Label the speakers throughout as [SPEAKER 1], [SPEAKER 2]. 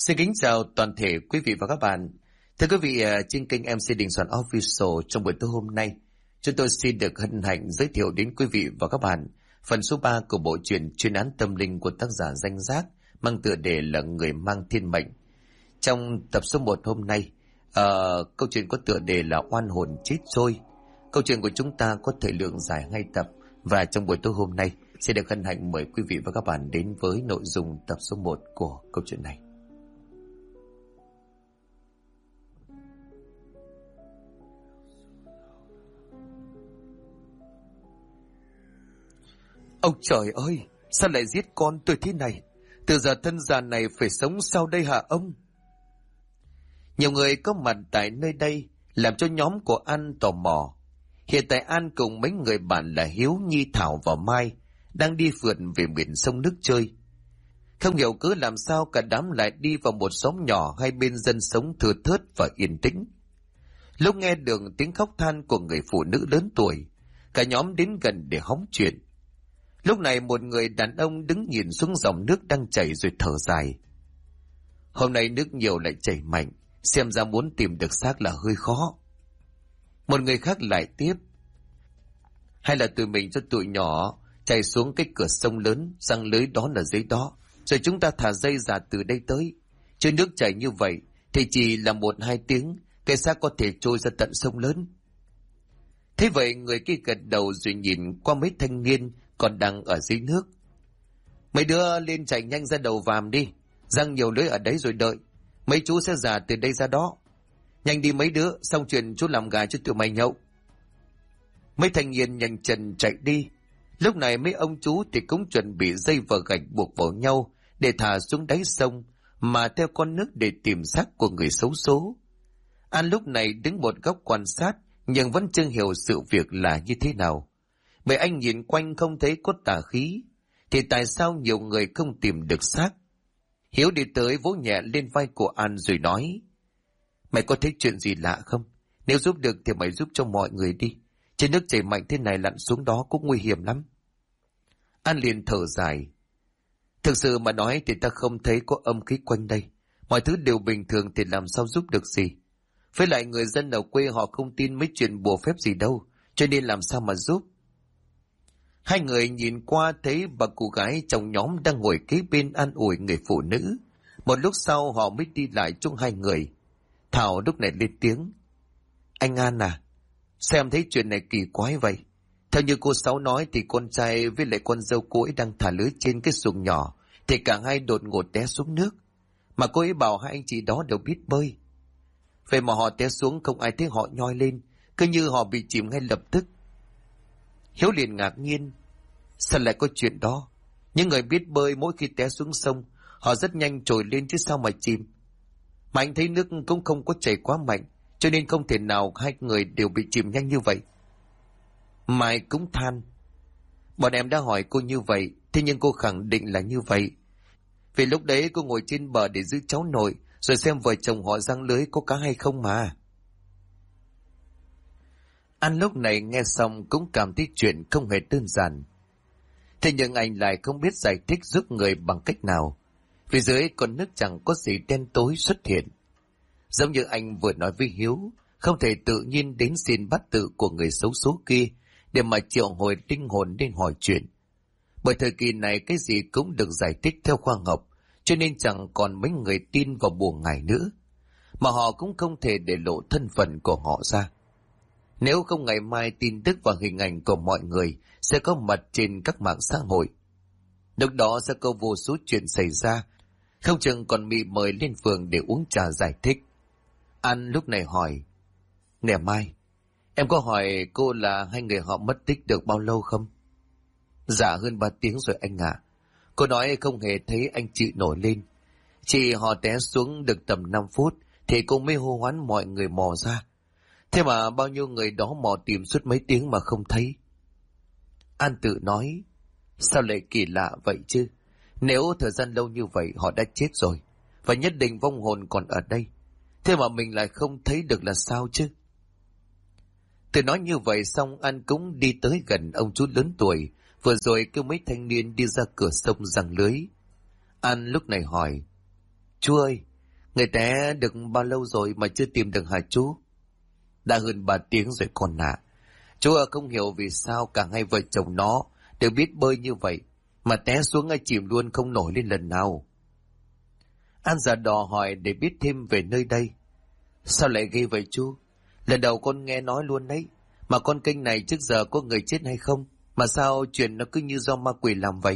[SPEAKER 1] Xin kính chào toàn thể quý vị và các bạn. Thưa quý vị, trên kênh MC Đình Soạn Official trong buổi tối hôm nay, chúng tôi xin được hân hạnh giới thiệu đến quý vị và các bạn phần số 3 của bộ truyện Chuyên án tâm linh của tác giả Danh Giác mang tựa đề là Người mang thiên mệnh. Trong tập số 1 hôm nay, câu chuyện có tựa đề là Oan hồn chết trôi. Câu chuyện của chúng ta có thời lượng dài 2 tập và trong buổi tối hôm nay sẽ được hân hạnh mời quý vị và các bạn đến với nội dung tập số 1 của câu chuyện này. Ông trời ơi, sao lại giết con tôi thế này? Từ giờ thân già này phải sống sao đây hả ông? Nhiều người có mặt tại nơi đây làm cho nhóm của An tò mò. Hiện tại An cùng mấy người bạn là Hiếu, Nhi, Thảo và Mai đang đi phượt về biển sông nước chơi. Không hiểu cứ làm sao cả đám lại đi vào một xóm nhỏ hai bên dân sống thưa thớt và yên tĩnh. Lúc nghe được tiếng khóc than của người phụ nữ lớn tuổi, cả nhóm đến gần để hóng chuyện. Lúc này một người đàn ông đứng nhìn xuống dòng nước đang chảy rồi thở dài. Hôm nay nước nhiều lại chảy mạnh, xem ra muốn tìm được xác là hơi khó. Một người khác lại tiếp. Hay là tụi mình cho tụi nhỏ chạy xuống cái cửa sông lớn, răng lưới đó là dưới đó, rồi chúng ta thả dây ra từ đây tới. Chứ nước chảy như vậy thì chỉ là 1-2 tiếng, cái xác có thể trôi ra tận sông lớn. Thế vậy người kia gật đầu rồi nhìn qua mấy thanh niên còn đang ở dưới nước. Mấy đứa lên chạy nhanh ra đầu vàm đi, răng nhiều lưới ở đấy rồi đợi. Mấy chú sẽ giả từ đây ra đó. Nhanh đi mấy đứa, xong chuyện chú làm gà cho tụi mày nhậu. Mấy thanh niên nhanh chân chạy đi. Lúc này mấy ông chú thì cũng chuẩn bị dây và gạch buộc vào nhau để thả xuống đáy sông mà theo con nước để tìm xác của người xấu số. An lúc này đứng một góc quan sát nhưng vẫn chưa hiểu sự việc là như thế nào. Bởi anh nhìn quanh không thấy có tà khí, thì tại sao nhiều người không tìm được xác? Hiếu đi tới vỗ nhẹ lên vai của An rồi nói: Mày có thấy chuyện gì lạ không? Nếu giúp được thì mày giúp cho mọi người đi. Trên nước chảy mạnh thế này lặn xuống đó cũng nguy hiểm lắm. An liền thở dài. Thực sự mà nói thì ta không thấy có âm khí quanh đây. Mọi thứ đều bình thường thì làm sao giúp được gì. Với lại người dân ở quê họ không tin mấy chuyện bùa phép gì đâu, cho nên làm sao mà giúp. Hai người nhìn qua thấy bà cô gái trong nhóm đang ngồi kế bên an ủi người phụ nữ. Một lúc sau họ mới đi lại chung hai người. Thảo lúc này lên tiếng: Anh An à, xem thấy chuyện này kỳ quái vậy. Theo như cô Sáu nói thì con trai với lại con dâu cô ấy đang thả lưới trên cái xuồng nhỏ, thì cả hai đột ngột té xuống nước. Mà cô ấy bảo hai anh chị đó đều biết bơi. Vậy mà họ té xuống không ai thấy họ nhoi lên, cứ như họ bị chìm ngay lập tức. Hiếu liền ngạc nhiên. Sao lại có chuyện đó? Những người biết bơi mỗi khi té xuống sông, họ rất nhanh trồi lên chứ sao mà chìm. Mà anh thấy nước cũng không có chảy quá mạnh, cho nên không thể nào hai người đều bị chìm nhanh như vậy. Mai cũng than. Bọn em đã hỏi cô như vậy, thế nhưng cô khẳng định là như vậy. Vì lúc đấy cô ngồi trên bờ để giữ cháu nội, rồi xem vợ chồng họ giăng lưới có cá hay không mà. Anh lúc này nghe xong cũng cảm thấy chuyện không hề đơn giản. Thế nhưng anh lại không biết giải thích giúp người bằng cách nào. Vì dưới con nước chẳng có gì đen tối xuất hiện. Giống như anh vừa nói với Hiếu, không thể tự nhiên đến xin bát tự của người xấu số kia để mà triệu hồi linh hồn đến hỏi chuyện. Bởi thời kỳ này cái gì cũng được giải thích theo khoa học, cho nên chẳng còn mấy người tin vào bùa ngải nữa. Mà họ cũng không thể để lộ thân phận của họ ra. Nếu không ngày mai tin tức và hình ảnh của mọi người sẽ có mặt trên các mạng xã hội. Lúc đó sẽ có vô số chuyện xảy ra, không chừng còn bị mời lên phường để uống trà giải thích. An lúc này hỏi: Nè Mai, em có hỏi cô là hai người họ mất tích được bao lâu không? Dạ hơn 3 tiếng rồi anh ạ. Cô nói không hề thấy anh chị nổi lên. Chị họ té xuống được tầm 5 phút thì cô mới hô hoán mọi người mò ra. Thế mà bao nhiêu người đó mò tìm suốt mấy tiếng mà không thấy. An tự nói: Sao lại kỳ lạ vậy chứ? Nếu thời gian lâu như vậy họ đã chết rồi, và nhất định vong hồn còn ở đây. Thế mà mình lại không thấy được là sao chứ? Từ nói như vậy xong An cũng đi tới gần ông chú lớn tuổi vừa rồi kêu mấy thanh niên đi ra cửa sông giăng lưới. An lúc này hỏi: Chú ơi, Người té được bao lâu rồi mà chưa tìm được hả chú? Đã hơn 3 tiếng rồi con ạ. Chú không hiểu vì sao cả hai vợ chồng nó đều biết bơi như vậy, mà té xuống chìm luôn không nổi lên lần nào. An già đò hỏi để biết thêm về nơi đây. Sao lại ghê vậy chú? Lần đầu con nghe nói luôn đấy. Mà con kênh này trước giờ có người chết hay không? Mà sao chuyện nó cứ như do ma quỷ làm vậy?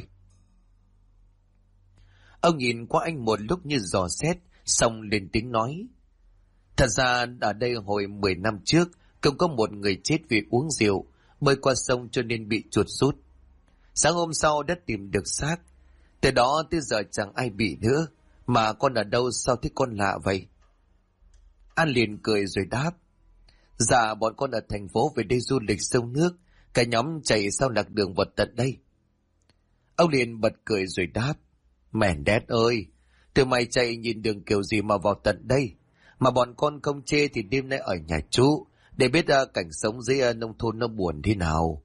[SPEAKER 1] Ông nhìn qua anh một lúc như dò xét, xong lên tiếng nói. Thật ra ở đây hồi 10 năm trước, cũng có một người chết vì uống rượu, bơi qua sông cho nên bị chuột rút. Sáng hôm sau đã tìm được xác. Từ đó tới giờ chẳng ai bị nữa. Mà con ở đâu sao thấy con lạ vậy? An liền cười rồi đáp. Dạ bọn con ở thành phố về đây du lịch sông nước. Cả nhóm chạy sau lạc đường vào tận đây. Ông liền bật cười rồi đáp. Mèn đét ơi, tụi mày chạy nhìn đường kiểu gì mà vào tận đây? Mà bọn con không chê thì đêm nay ở nhà chú, để biết cảnh sống dưới nông thôn nó buồn thế nào.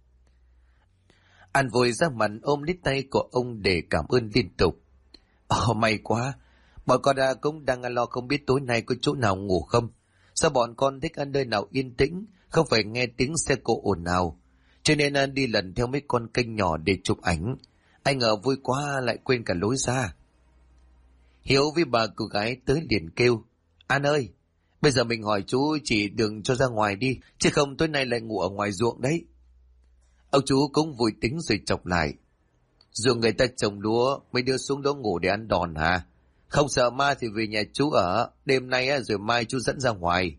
[SPEAKER 1] An vội ra mặt ôm lấy tay của ông để cảm ơn liên tục. May quá, bọn con cũng đang lo không biết tối nay có chỗ nào ngủ không. Sao bọn con thích ăn nơi nào yên tĩnh, không phải nghe tiếng xe cộ ồn ào. Cho nên đi lần theo mấy con kênh nhỏ để chụp ảnh. Anh ngờ vui quá lại quên cả lối ra. Hiếu với bà cô gái tới liền kêu. An ơi, bây giờ mình hỏi chú chỉ đường cho ra ngoài đi, chứ không tối nay lại ngủ ở ngoài ruộng đấy. Ông chú cũng vui tính rồi chọc lại. Ruộng người ta trồng lúa, mới đưa xuống đó ngủ để ăn đòn hả? Không sợ ma thì về nhà chú ở, đêm nay rồi mai chú dẫn ra ngoài.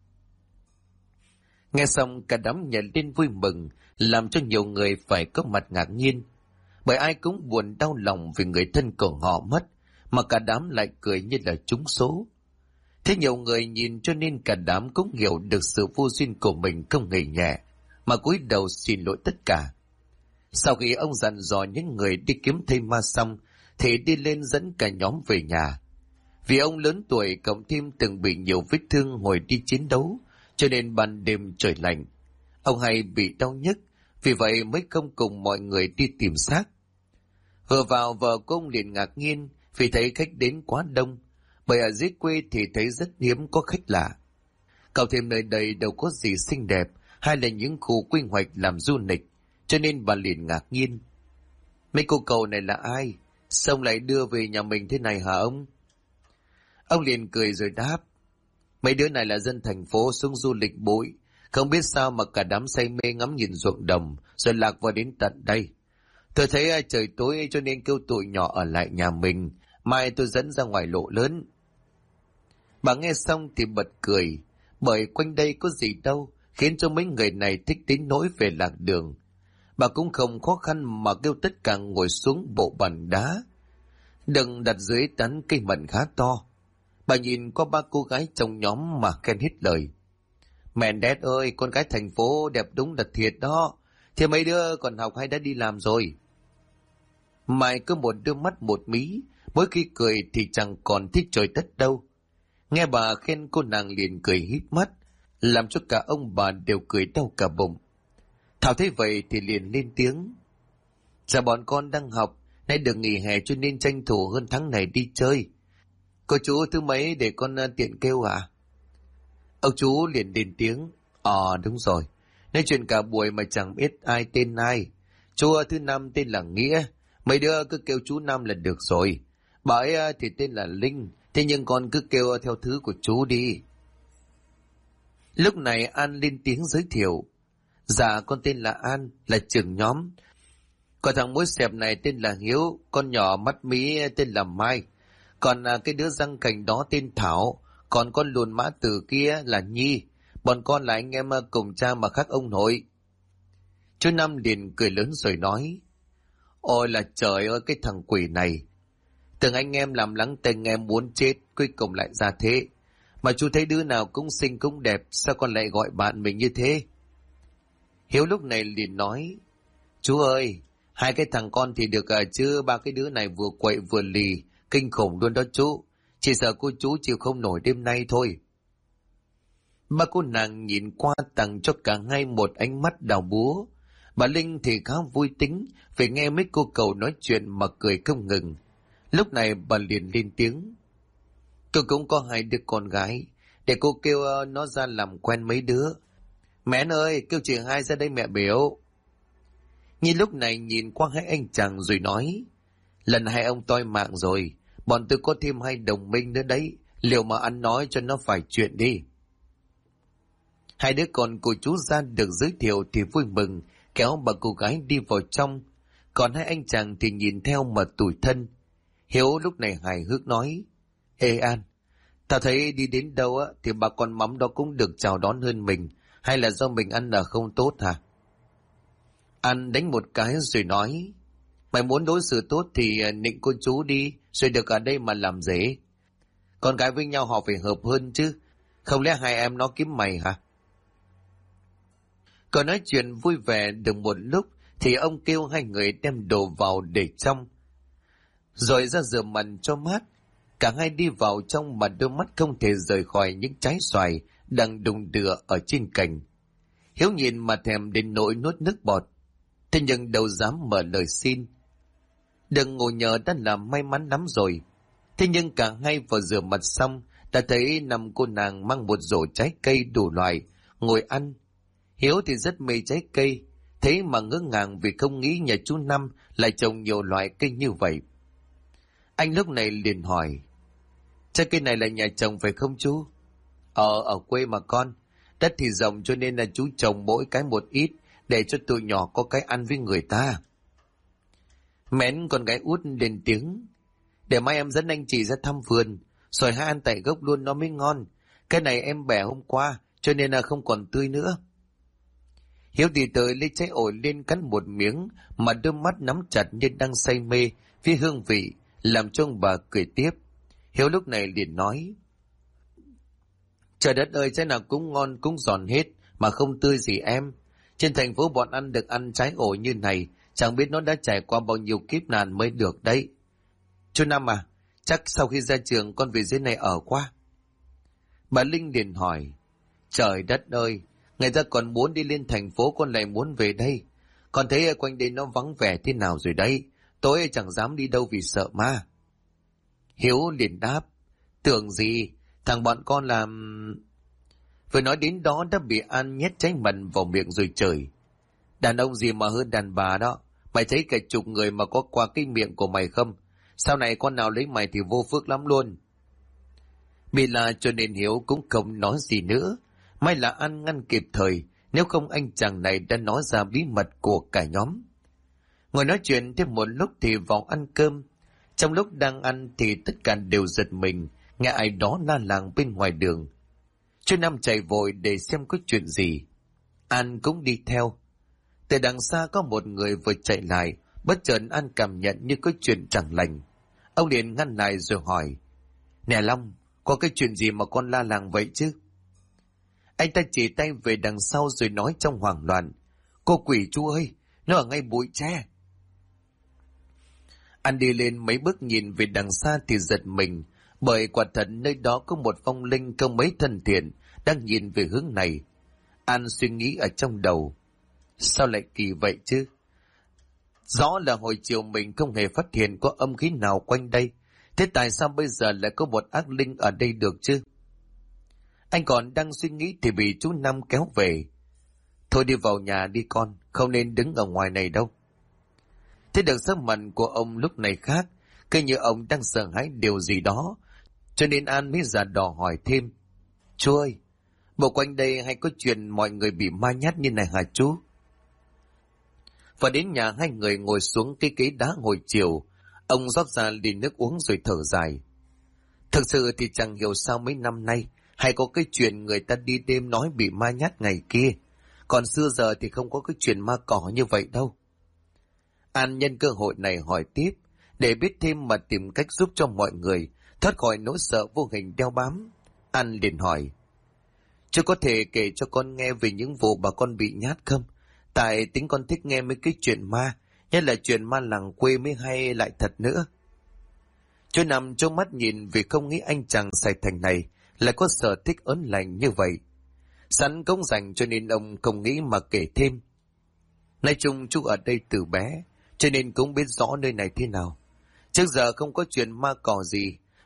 [SPEAKER 1] Nghe xong cả đám nhận lên vui mừng, làm cho nhiều người phải có mặt ngạc nhiên. Bởi ai cũng buồn đau lòng vì người thân của họ mất, mà cả đám lại cười như là trúng số. Thế nhiều người nhìn cho nên cả đám cũng hiểu được sự vô duyên của mình không hề nhẹ, mà cúi đầu xin lỗi tất cả. Sau khi ông dặn dò những người đi kiếm thây ma xong, thì đi lên dẫn cả nhóm về nhà. Vì ông lớn tuổi cộng thêm từng bị nhiều vết thương hồi đi chiến đấu, cho nên ban đêm trời lạnh. Ông hay bị đau nhức, vì vậy mới không cùng mọi người đi tìm xác. Vừa vào vợ của ông liền ngạc nhiên vì thấy khách đến quá đông, bởi ở dưới quê thì thấy rất hiếm có khách lạ. Cậu thêm nơi đây đâu có gì xinh đẹp hay là những khu quy hoạch làm du lịch, cho nên bà liền ngạc nhiên. Mấy cô cậu này là ai? Sao ông lại đưa về nhà mình thế này hả ông? Ông liền cười rồi đáp. Mấy đứa này là dân thành phố xuống du lịch bụi, không biết sao mà cả đám say mê ngắm nhìn ruộng đồng, rồi lạc vào đến tận đây. Tôi thấy trời tối cho nên kêu tụi nhỏ ở lại nhà mình, mai tôi dẫn ra ngoài lộ lớn. Bà nghe xong thì bật cười, bởi quanh đây có gì đâu, khiến cho mấy người này thích đến nỗi về lạc đường. Bà cũng không khó khăn mà kêu tất cả ngồi xuống bộ bàn đá, đừng đặt dưới tán cây mận khá to. Bà nhìn qua ba cô gái trong nhóm mà khen hết lời. Mẹ đét ơi, con gái thành phố đẹp đúng là thiệt đó. Thế mấy đứa còn học hay đã đi làm rồi? Mai cứ một đôi mắt một mí, mỗi khi cười thì chẳng còn thích trời đất đâu. Nghe bà khen cô nàng liền cười híp mắt, làm cho cả ông bà đều cười đau cả bụng. Thảo thấy vậy thì liền lên tiếng. Dạ bọn con đang học, nay được nghỉ hè cho nên tranh thủ hơn tháng này đi chơi. Cô chú thứ mấy để con tiện kêu à? Ông chú liền lên tiếng. Đúng rồi, nói chuyện cả buổi mà chẳng biết ai tên ai. Chú thứ năm tên là Nghĩa, mấy đứa cứ kêu chú Năm là được rồi. Bà ấy thì tên là Linh, thế nhưng con cứ kêu theo thứ của chú đi. Lúc này An lên tiếng giới thiệu. Dạ con tên là An, là trưởng nhóm. Còn thằng mối xẹp này tên là Hiếu, con nhỏ mắt mí tên là Mai. Còn cái đứa răng cành đó tên Thảo, còn con lùn mã tử kia là Nhi. Bọn con là anh em cùng cha mà khác ông nội. Chú Năm liền cười lớn rồi nói. Ôi là trời ơi cái thằng quỷ này. Từng anh em làm lắng tình em muốn chết, cuối cùng lại ra thế. Mà chú thấy đứa nào cũng xinh cũng đẹp, sao con lại gọi bạn mình như thế? Hiếu lúc này liền nói. Chú ơi, hai cái thằng con thì được chứ ba cái đứa này vừa quậy vừa lì, kinh khủng luôn đó chú. Chỉ sợ cô chú chịu không nổi đêm nay thôi. Ba cô nàng nhìn qua tặng cho cả hai một ánh mắt đào búa. Bà Linh thì khá vui tính vì nghe mấy cô cậu nói chuyện mà cười không ngừng. Lúc này bà liền lên tiếng. Tôi cũng có 2 đứa con gái, để cô kêu nó ra làm quen mấy đứa. Mẹ ơi, kêu chị Hai ra đây mẹ biểu. Nhi lúc này nhìn qua 2 anh chàng rồi nói, lần 2 ông toi mạng rồi, bọn tôi có thêm 2 đồng minh nữa đấy, liệu mà ăn nói cho nó phải chuyện đi. 2 đứa con của chú ra được giới thiệu thì vui mừng, kéo bà cô gái đi vào trong, còn 2 anh chàng thì nhìn theo mà tủi thân. Hiếu lúc này hài hước nói, ê An, tao thấy đi đến đâu á thì bà con Mắm đó cũng được chào đón hơn mình, hay là do mình ăn ở không tốt hả? An đánh một cái rồi nói, mày muốn đối xử tốt thì nịnh cô chú đi, rồi được ở đây mà làm dễ. Con gái với nhau họ phải hợp hơn chứ, không lẽ 2 em nó kiếm mày hả? Còn nói chuyện vui vẻ được một lúc thì ông kêu 2 người đem đồ vào để trong, rồi ra rửa mặt cho mát. Cả 2 đi vào trong mà đôi mắt không thể rời khỏi những trái xoài đang đung đưa ở trên cành. Hiếu nhìn mà thèm đến nỗi nuốt nước bọt, thế nhưng đâu dám mở lời xin. Đừng ngồi nhờ đã là may mắn lắm rồi. Thế nhưng cả 2 vừa rửa mặt xong đã thấy 5 cô nàng mang một rổ trái cây đủ loại ngồi ăn. Hiếu thì rất mê trái cây, thế mà ngỡ ngàng vì không nghĩ nhà chú Năm lại trồng nhiều loại cây như vậy. Anh lúc này liền hỏi, trái cây này là nhà chồng phải không chú? Ở quê mà con, đất thì rộng cho nên là chú trồng mỗi cái một ít để cho tụi nhỏ có cái ăn với người ta. Mén con gái út lên tiếng, để mai em dẫn anh chị ra thăm vườn, rồi 2 ăn tại gốc luôn nó mới ngon. Cái này em bẻ hôm qua cho nên là không còn tươi nữa. Hiếu đi tới lấy trái ổi lên cắn một miếng mà đôi mắt nắm chặt như đang say mê với hương vị, làm cho ông bà cười tiếp. Hiếu lúc này liền nói, trời đất ơi, trái nào cũng ngon cũng giòn hết mà không tươi gì em. Trên thành phố bọn ăn được ăn trái ổi như này, chẳng biết nó đã trải qua bao nhiêu kiếp nạn mới được đấy. Chú Năm à, chắc sau khi ra trường con về dưới này ở qua. Bà Linh liền hỏi, trời đất ơi, người ta còn muốn đi lên thành phố con lại muốn về đây. Con thấy ở quanh đây nó vắng vẻ thế nào rồi đấy, tối chẳng dám đi đâu vì sợ ma. Hiếu liền đáp, tưởng gì, thằng bọn con làm... Vừa nói đến đó đã bị An nhét trái mận vào miệng rồi chửi, đàn ông gì mà hơn đàn bà đó, mày thấy cả chục người mà có qua cái miệng của mày không? Sau này con nào lấy mày thì vô phước lắm luôn. Bị la cho nên Hiếu cũng không nói gì nữa. May là An ngăn kịp thời, nếu không anh chàng này đã nói ra bí mật của cả nhóm. Ngồi nói chuyện thêm một lúc thì vào ăn cơm. Trong lúc đang ăn thì tất cả đều giật mình, nghe ai đó la làng bên ngoài đường. Chú Năm chạy vội để xem có chuyện gì. An cũng đi theo. Từ đằng xa có một người vừa chạy lại, bất chợt An cảm nhận như có chuyện chẳng lành. Ông liền ngăn lại rồi hỏi, nè Long, có cái chuyện gì mà con la làng vậy chứ? Anh ta chỉ tay về đằng sau rồi nói trong hoảng loạn, cô quỷ chú ơi, nó ở ngay bụi tre. An đi lên mấy bước nhìn về đằng xa thì giật mình, bởi quả thật nơi đó có một vong linh không mấy thân thiện đang nhìn về hướng này. An suy nghĩ ở trong đầu, sao lại kỳ vậy chứ? Rõ là hồi chiều mình không hề phát hiện có âm khí nào quanh đây, thế tại sao bây giờ lại có một ác linh ở đây được chứ? Anh còn đang suy nghĩ thì bị chú Năm kéo về. Thôi đi vào nhà đi con, không nên đứng ở ngoài này đâu. Thế được sắc mặt của ông lúc này khác, cứ như ông đang sợ hãi điều gì đó, cho nên An mới giả đò hỏi thêm, chú ơi, bộ quanh đây hay có chuyện mọi người bị ma nhát như này hả chú? Và đến nhà 2 người ngồi xuống cái ghế đá hồi chiều, ông rót ra ly nước uống rồi thở dài. Thực sự thì chẳng hiểu sao mấy năm nay hay có cái chuyện người ta đi đêm nói bị ma nhát ngày kia, còn xưa giờ thì không có cái chuyện ma cỏ như vậy đâu. An nhân cơ hội này hỏi tiếp, để biết thêm mà tìm cách giúp cho mọi người thoát khỏi nỗi sợ vô hình đeo bám. An liền hỏi, chú có thể kể cho con nghe về những vụ bà con bị nhát không? Tại tính con thích nghe mấy cái chuyện ma, nhất là chuyện ma làng quê mới hay lại thật nữa. Chú nằm trong mắt nhìn vì không nghĩ anh chàng Sài Thành này lại có sở thích ớn lành như vậy. Sẵn công dành cho nên ông không nghĩ mà kể thêm. Nói chung chú ở đây từ bé, cho nên cũng biết rõ nơi này thế nào. Trước giờ không có chuyện ma cỏ gì,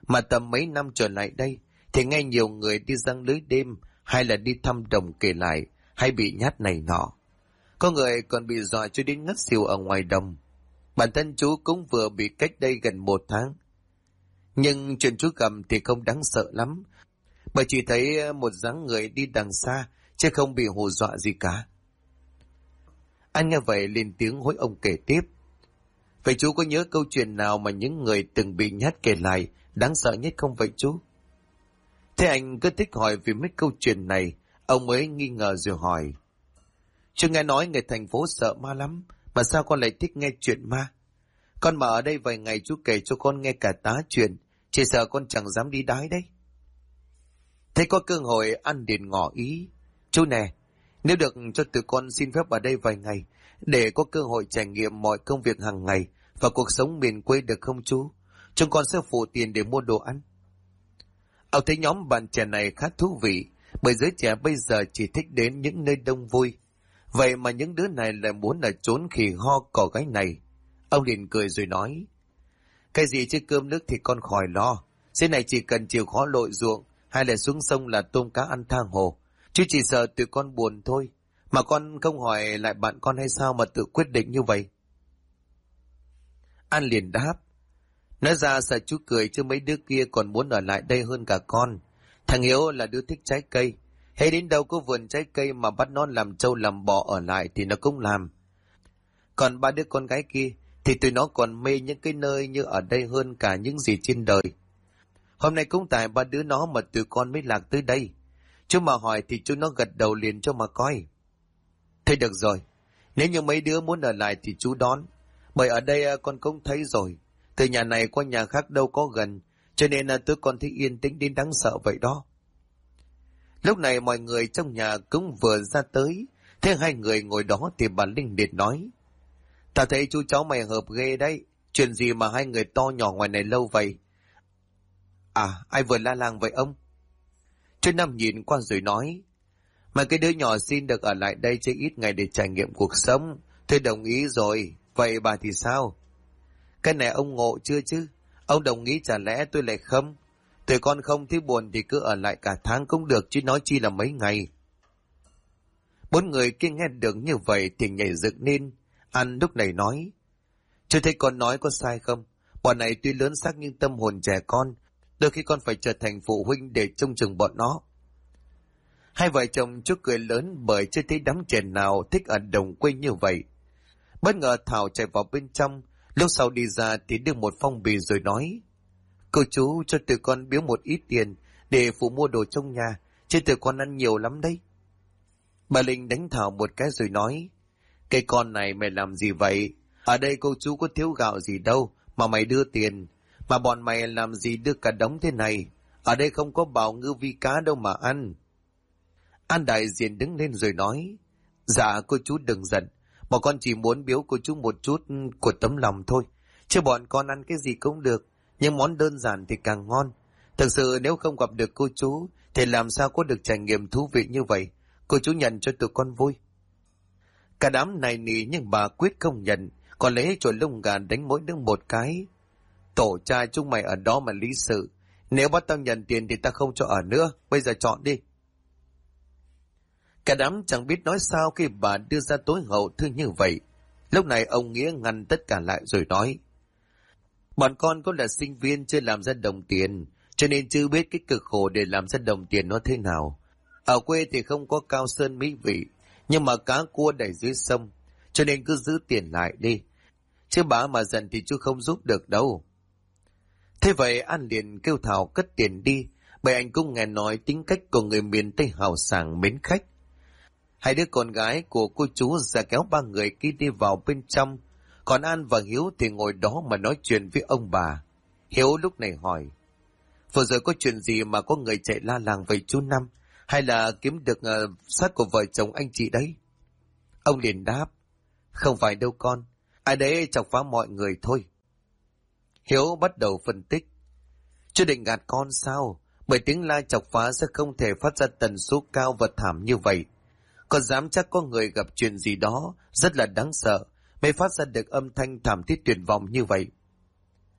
[SPEAKER 1] Mà tầm mấy năm trở lại đây, thì nghe nhiều người đi giăng lưới đêm hay là đi thăm đồng kể lại, hay bị nhát này nọ. Có người còn bị dọa cho đến ngất xỉu ở ngoài đồng. Bản thân chú cũng vừa bị cách đây gần 1 tháng. Nhưng chuyện chú gặp thì không đáng sợ lắm, bởi chỉ thấy một dáng người đi đằng xa, chứ không bị hù dọa gì cả. Anh nghe vậy lên tiếng hối ông kể tiếp. Vậy chú có nhớ câu chuyện nào mà những người từng bị nhát kể lại đáng sợ nhất không vậy chú? Thế anh cứ thích hỏi vì mấy câu chuyện này, ông mới nghi ngờ rồi hỏi. Chú nghe nói người thành phố sợ ma lắm, mà sao con lại thích nghe chuyện ma? Con mà ở đây vài ngày chú kể cho con nghe cả tá chuyện, chỉ sợ con chẳng dám đi đái đấy. Thế có cơ hội ăn điền ngỏ ý. Chú nè, nếu được cho tụi con xin phép ở đây vài ngày, để có cơ hội trải nghiệm mọi công việc hàng ngày và cuộc sống miền quê được không chú? Chúng con sẽ phụ tiền để mua đồ ăn. Ông thấy nhóm bạn trẻ này khá thú vị, bởi giới trẻ bây giờ chỉ thích đến những nơi đông vui. Vậy mà những đứa này lại muốn là trốn khỉ ho cỏ gáy này. Ông liền cười rồi nói. Cái gì chứ cơm nước thì con khỏi lo. Thế này chỉ cần chịu khó lội ruộng, hay là xuống sông là tôm cá ăn thang hồ. Chứ chỉ sợ tụi con buồn thôi. Mà con không hỏi lại bạn con hay sao mà tự quyết định như vậy? An liền đáp. Nói ra sợ chú cười, chứ mấy đứa kia còn muốn ở lại đây hơn cả con. Thằng Hiếu là đứa thích trái cây. Hay đến đâu có vườn trái cây mà bắt nó làm trâu làm bò ở lại thì nó cũng làm. Còn 3 đứa con gái kia thì tụi nó còn mê những cái nơi như ở đây hơn cả những gì trên đời. Hôm nay cũng tại 3 đứa nó mà tụi con mới lạc tới đây. Chú mà hỏi thì chú nó gật đầu liền cho mà coi. Thế được rồi, nếu như mấy đứa muốn ở lại thì chú đón. Bởi ở đây con cũng thấy rồi, từ nhà này qua nhà khác đâu có gần, cho nên là tụi con thấy yên tĩnh đến đáng sợ vậy đó. Lúc này mọi người trong nhà cũng vừa ra tới, thế hai người ngồi đó thì bà Linh liệt nói. Ta thấy chú cháu mày hợp ghê đấy, chuyện gì mà hai người to nhỏ ngoài này lâu vậy? À, ai vừa la làng vậy ông? Chú Năm nhìn qua rồi nói. Mà cái đứa nhỏ xin được ở lại đây chơi ít ngày để trải nghiệm cuộc sống. Tôi đồng ý rồi, vậy bà thì sao? Cái này ông ngộ chưa chứ? Ông đồng ý chả lẽ tôi lại không? Tụi con không thấy buồn thì cứ ở lại cả tháng cũng được, chứ nói chi là mấy ngày. 4 người kia nghe được như vậy thì nhảy dựng lên. An lúc này nói. Chú thấy con nói có sai không? Bọn này tuy lớn xác nhưng tâm hồn trẻ con. Đôi khi con phải trở thành phụ huynh để trông chừng bọn nó. Hai vợ chồng chú cười lớn bởi chưa thấy đám trẻ nào thích ở đồng quê như vậy. Bất ngờ Thảo chạy vào bên trong, lúc sau đi ra thì đưa một phong bì rồi nói. Cô chú cho tụi con biếu một ít tiền để phụ mua đồ trong nhà, chứ tụi con ăn nhiều lắm đấy. Bà Linh đánh Thảo một cái rồi nói. Cái con này mày làm gì vậy? Ở đây cô chú có thiếu gạo gì đâu mà mày đưa tiền. Mà bọn mày làm gì đưa cả đống thế này? Ở đây không có bào ngư vi cá đâu mà ăn. An đại diện đứng lên rồi nói. Dạ cô chú đừng giận. Bọn con chỉ muốn biếu cô chú một chút của tấm lòng thôi. Chứ bọn con ăn cái gì cũng được. Nhưng món đơn giản thì càng ngon. Thực sự nếu không gặp được cô chú thì làm sao có được trải nghiệm thú vị như vậy. Cô chú nhận cho tụi con vui. Cả đám này nỉ nhưng bà quyết không nhận. Còn lấy chổi lông gà đánh mỗi đứa một cái. Tổ cha chúng mày ở đó mà lý sự. Nếu bắt tao nhận tiền thì tao không cho ở nữa. Bây giờ chọn đi. Cả đám chẳng biết nói sao khi bà đưa ra tối hậu thư như vậy. Lúc này ông Nghĩa ngăn tất cả lại rồi nói. Bọn con cũng là sinh viên chưa làm ra đồng tiền, cho nên chưa biết cái cực khổ để làm ra đồng tiền nó thế nào. Ở quê thì không có cao sơn mỹ vị, nhưng mà cá cua đẩy dưới sông, cho nên cứ giữ tiền lại đi. Chứ bà mà giận thì chú không giúp được đâu. Thế vậy An liền kêu Thảo cất tiền đi, bởi anh cũng nghe nói tính cách của người miền Tây hào sảng mến khách. Hai đứa con gái của cô chú ra kéo 3 người kia đi vào bên trong, còn An và Hiếu thì ngồi đó mà nói chuyện với ông bà. Hiếu lúc này hỏi, vừa rồi có chuyện gì mà có người chạy la làng vậy chú Năm, hay là kiếm được xác của vợ chồng anh chị đấy? Ông liền đáp, không phải đâu con, ai đấy chọc phá mọi người thôi. Hiếu bắt đầu phân tích, chú định gạt con sao? Bởi tiếng la chọc phá sẽ không thể phát ra tần số cao và thảm như vậy. Con dám chắc có người gặp chuyện gì đó rất là đáng sợ mới phát ra được âm thanh thảm thiết tuyệt vọng như vậy.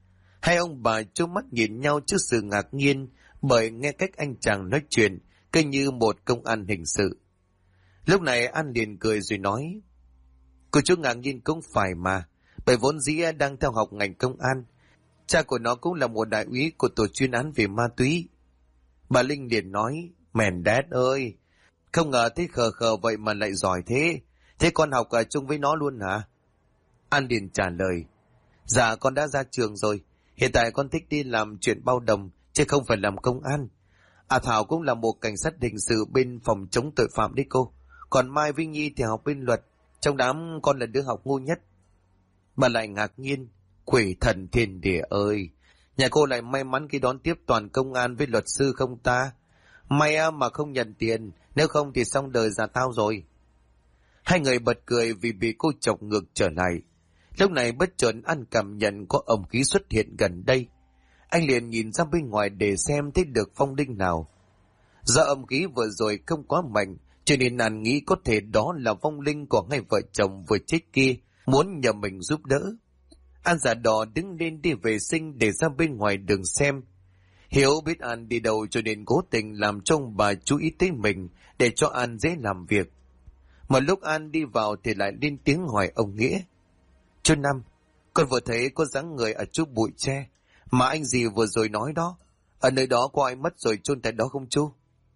[SPEAKER 1] Hai ông bà trố mắt nhìn nhau trước sự ngạc nhiên bởi nghe cách anh chàng nói chuyện cứ như một công an hình sự. Lúc này An liền cười rồi nói: Cô chú ngạc nhiên cũng phải mà, bởi vốn dĩ đang theo học ngành công an. Cha của nó cũng là một đại úy của tổ chuyên án về ma túy. Bà Linh liền nói: Mèn đét ơi, không ngờ thấy khờ khờ vậy mà lại giỏi thế. Thế con học chung với nó luôn hả? An liền trả lời: Dạ con đã ra trường rồi. Hiện tại con thích đi làm chuyện bao đồng, chứ không phải làm công an. Thảo cũng là một cảnh sát hình sự bên phòng chống tội phạm đấy cô. Còn Mai Vinh Nhi thì học bên luật. Trong đám con là đứa học ngu nhất. Bà lại ngạc nhiên: Quỷ thần thiên địa ơi, nhà cô lại may mắn khi đón tiếp toàn công an với luật sư không ta? May mà không nhận tiền, nếu không thì xong đời già tao rồi. Hai người bật cười vì bị cô chọc ngược trở lại. Lúc này bất chợt An cảm nhận có ẩm khí xuất hiện gần đây. Anh liền nhìn ra bên ngoài để xem thấy được phong linh nào. Do âm khí vừa rồi không quá mạnh, cho nên An nghĩ có thể đó là vong linh của hai vợ chồng vừa chết kia, muốn nhờ mình giúp đỡ. An giả đò đứng lên đi vệ sinh để ra bên ngoài đường xem. Hiếu biết An đi đâu cho nên cố tình làm cho ông bà chú ý tới mình để cho An dễ làm việc. Mà lúc An đi vào thì lại lên tiếng hỏi ông Nghĩa: Chú Năm, con vừa thấy có dáng người ở chỗ bụi tre mà anh gì vừa rồi nói đó. Ở nơi đó có ai mất rồi chôn tại đó không chú?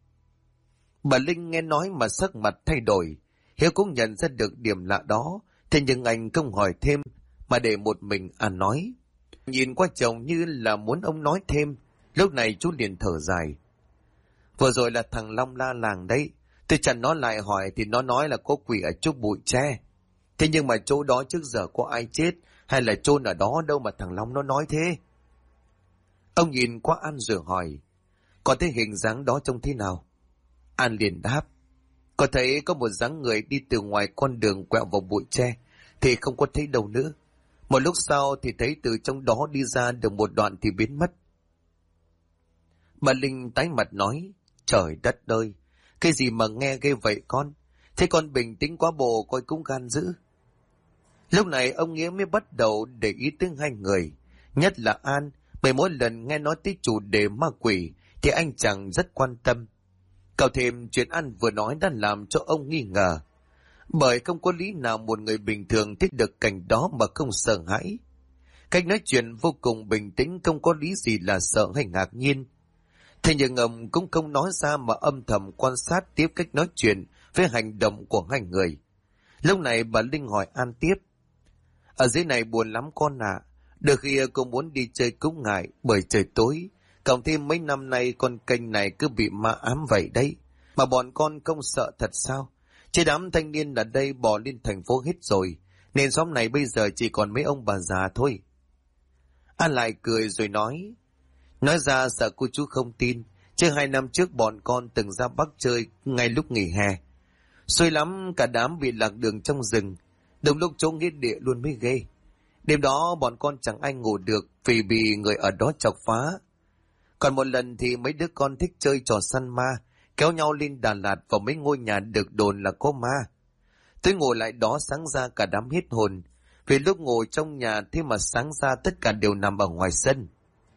[SPEAKER 1] Bà Linh nghe nói mà sắc mặt thay đổi. Hiếu cũng nhận ra được điểm lạ đó, thế nhưng anh không hỏi thêm mà để một mình An nói. Nhìn qua chồng như là muốn ông nói thêm. Lúc này chú liền thở dài: Vừa rồi là thằng Long la làng đấy. Tôi chặn nó lại hỏi thì nó nói là có quỷ ở chỗ bụi tre. Thế nhưng mà chỗ đó trước giờ có ai chết hay là chôn ở đó đâu mà thằng Long nó nói thế? Ông nhìn qua An rồi hỏi: Có thấy hình dáng đó trông thế nào? An liền đáp: Có thấy có một dáng người đi từ ngoài con đường quẹo vào bụi tre thì không có thấy đâu nữa. Một lúc sau thì thấy từ trong đó đi ra được một đoạn thì biến mất. Bà Linh tái mặt nói: Trời đất ơi, cái gì mà nghe ghê vậy con? Thế con bình tĩnh quá bộ coi cũng gan dữ. Lúc này ông Nghĩa mới bắt đầu để ý tới hai người, nhất là An, bởi mỗi lần nghe nói tới chủ đề ma quỷ thì anh chàng rất quan tâm. Cậu thêm chuyện An vừa nói đã làm cho ông nghi ngờ, bởi không có lý nào một người bình thường thích được cảnh đó mà không sợ hãi. Cách nói chuyện vô cùng bình tĩnh, không có lý gì là sợ hay ngạc nhiên. Thế nhưng ông cũng không nói ra mà âm thầm quan sát tiếp cách nói chuyện với hành động của hai người. Lúc này bà Linh hỏi An tiếp: Ở dưới này buồn lắm con ạ. Đôi khi cô muốn đi chơi cũng ngại bởi trời tối. Cộng thêm mấy năm nay con kênh này cứ bị ma ám vậy đấy. Mà bọn con không sợ thật sao? Chứ đám thanh niên ở đây bỏ lên thành phố hết rồi, nên xóm này bây giờ chỉ còn mấy ông bà già thôi. An lại cười rồi nói ra sợ cô chú không tin, chứ 2 năm trước bọn con từng ra Bắc chơi ngay lúc nghỉ hè. Xui lắm, cả đám bị lạc đường trong rừng, đúng lúc chỗ nghĩa địa luôn mới ghê. Đêm đó bọn con chẳng ai ngủ được vì bị người ở đó chọc phá. Còn một lần thì mấy đứa con thích chơi trò săn ma, kéo nhau lên Đà Lạt vào mấy ngôi nhà được đồn là có ma. Tôi ngồi lại đó sáng ra cả đám hết hồn, vì lúc ngồi trong nhà thế mà sáng ra tất cả đều nằm ở ngoài sân.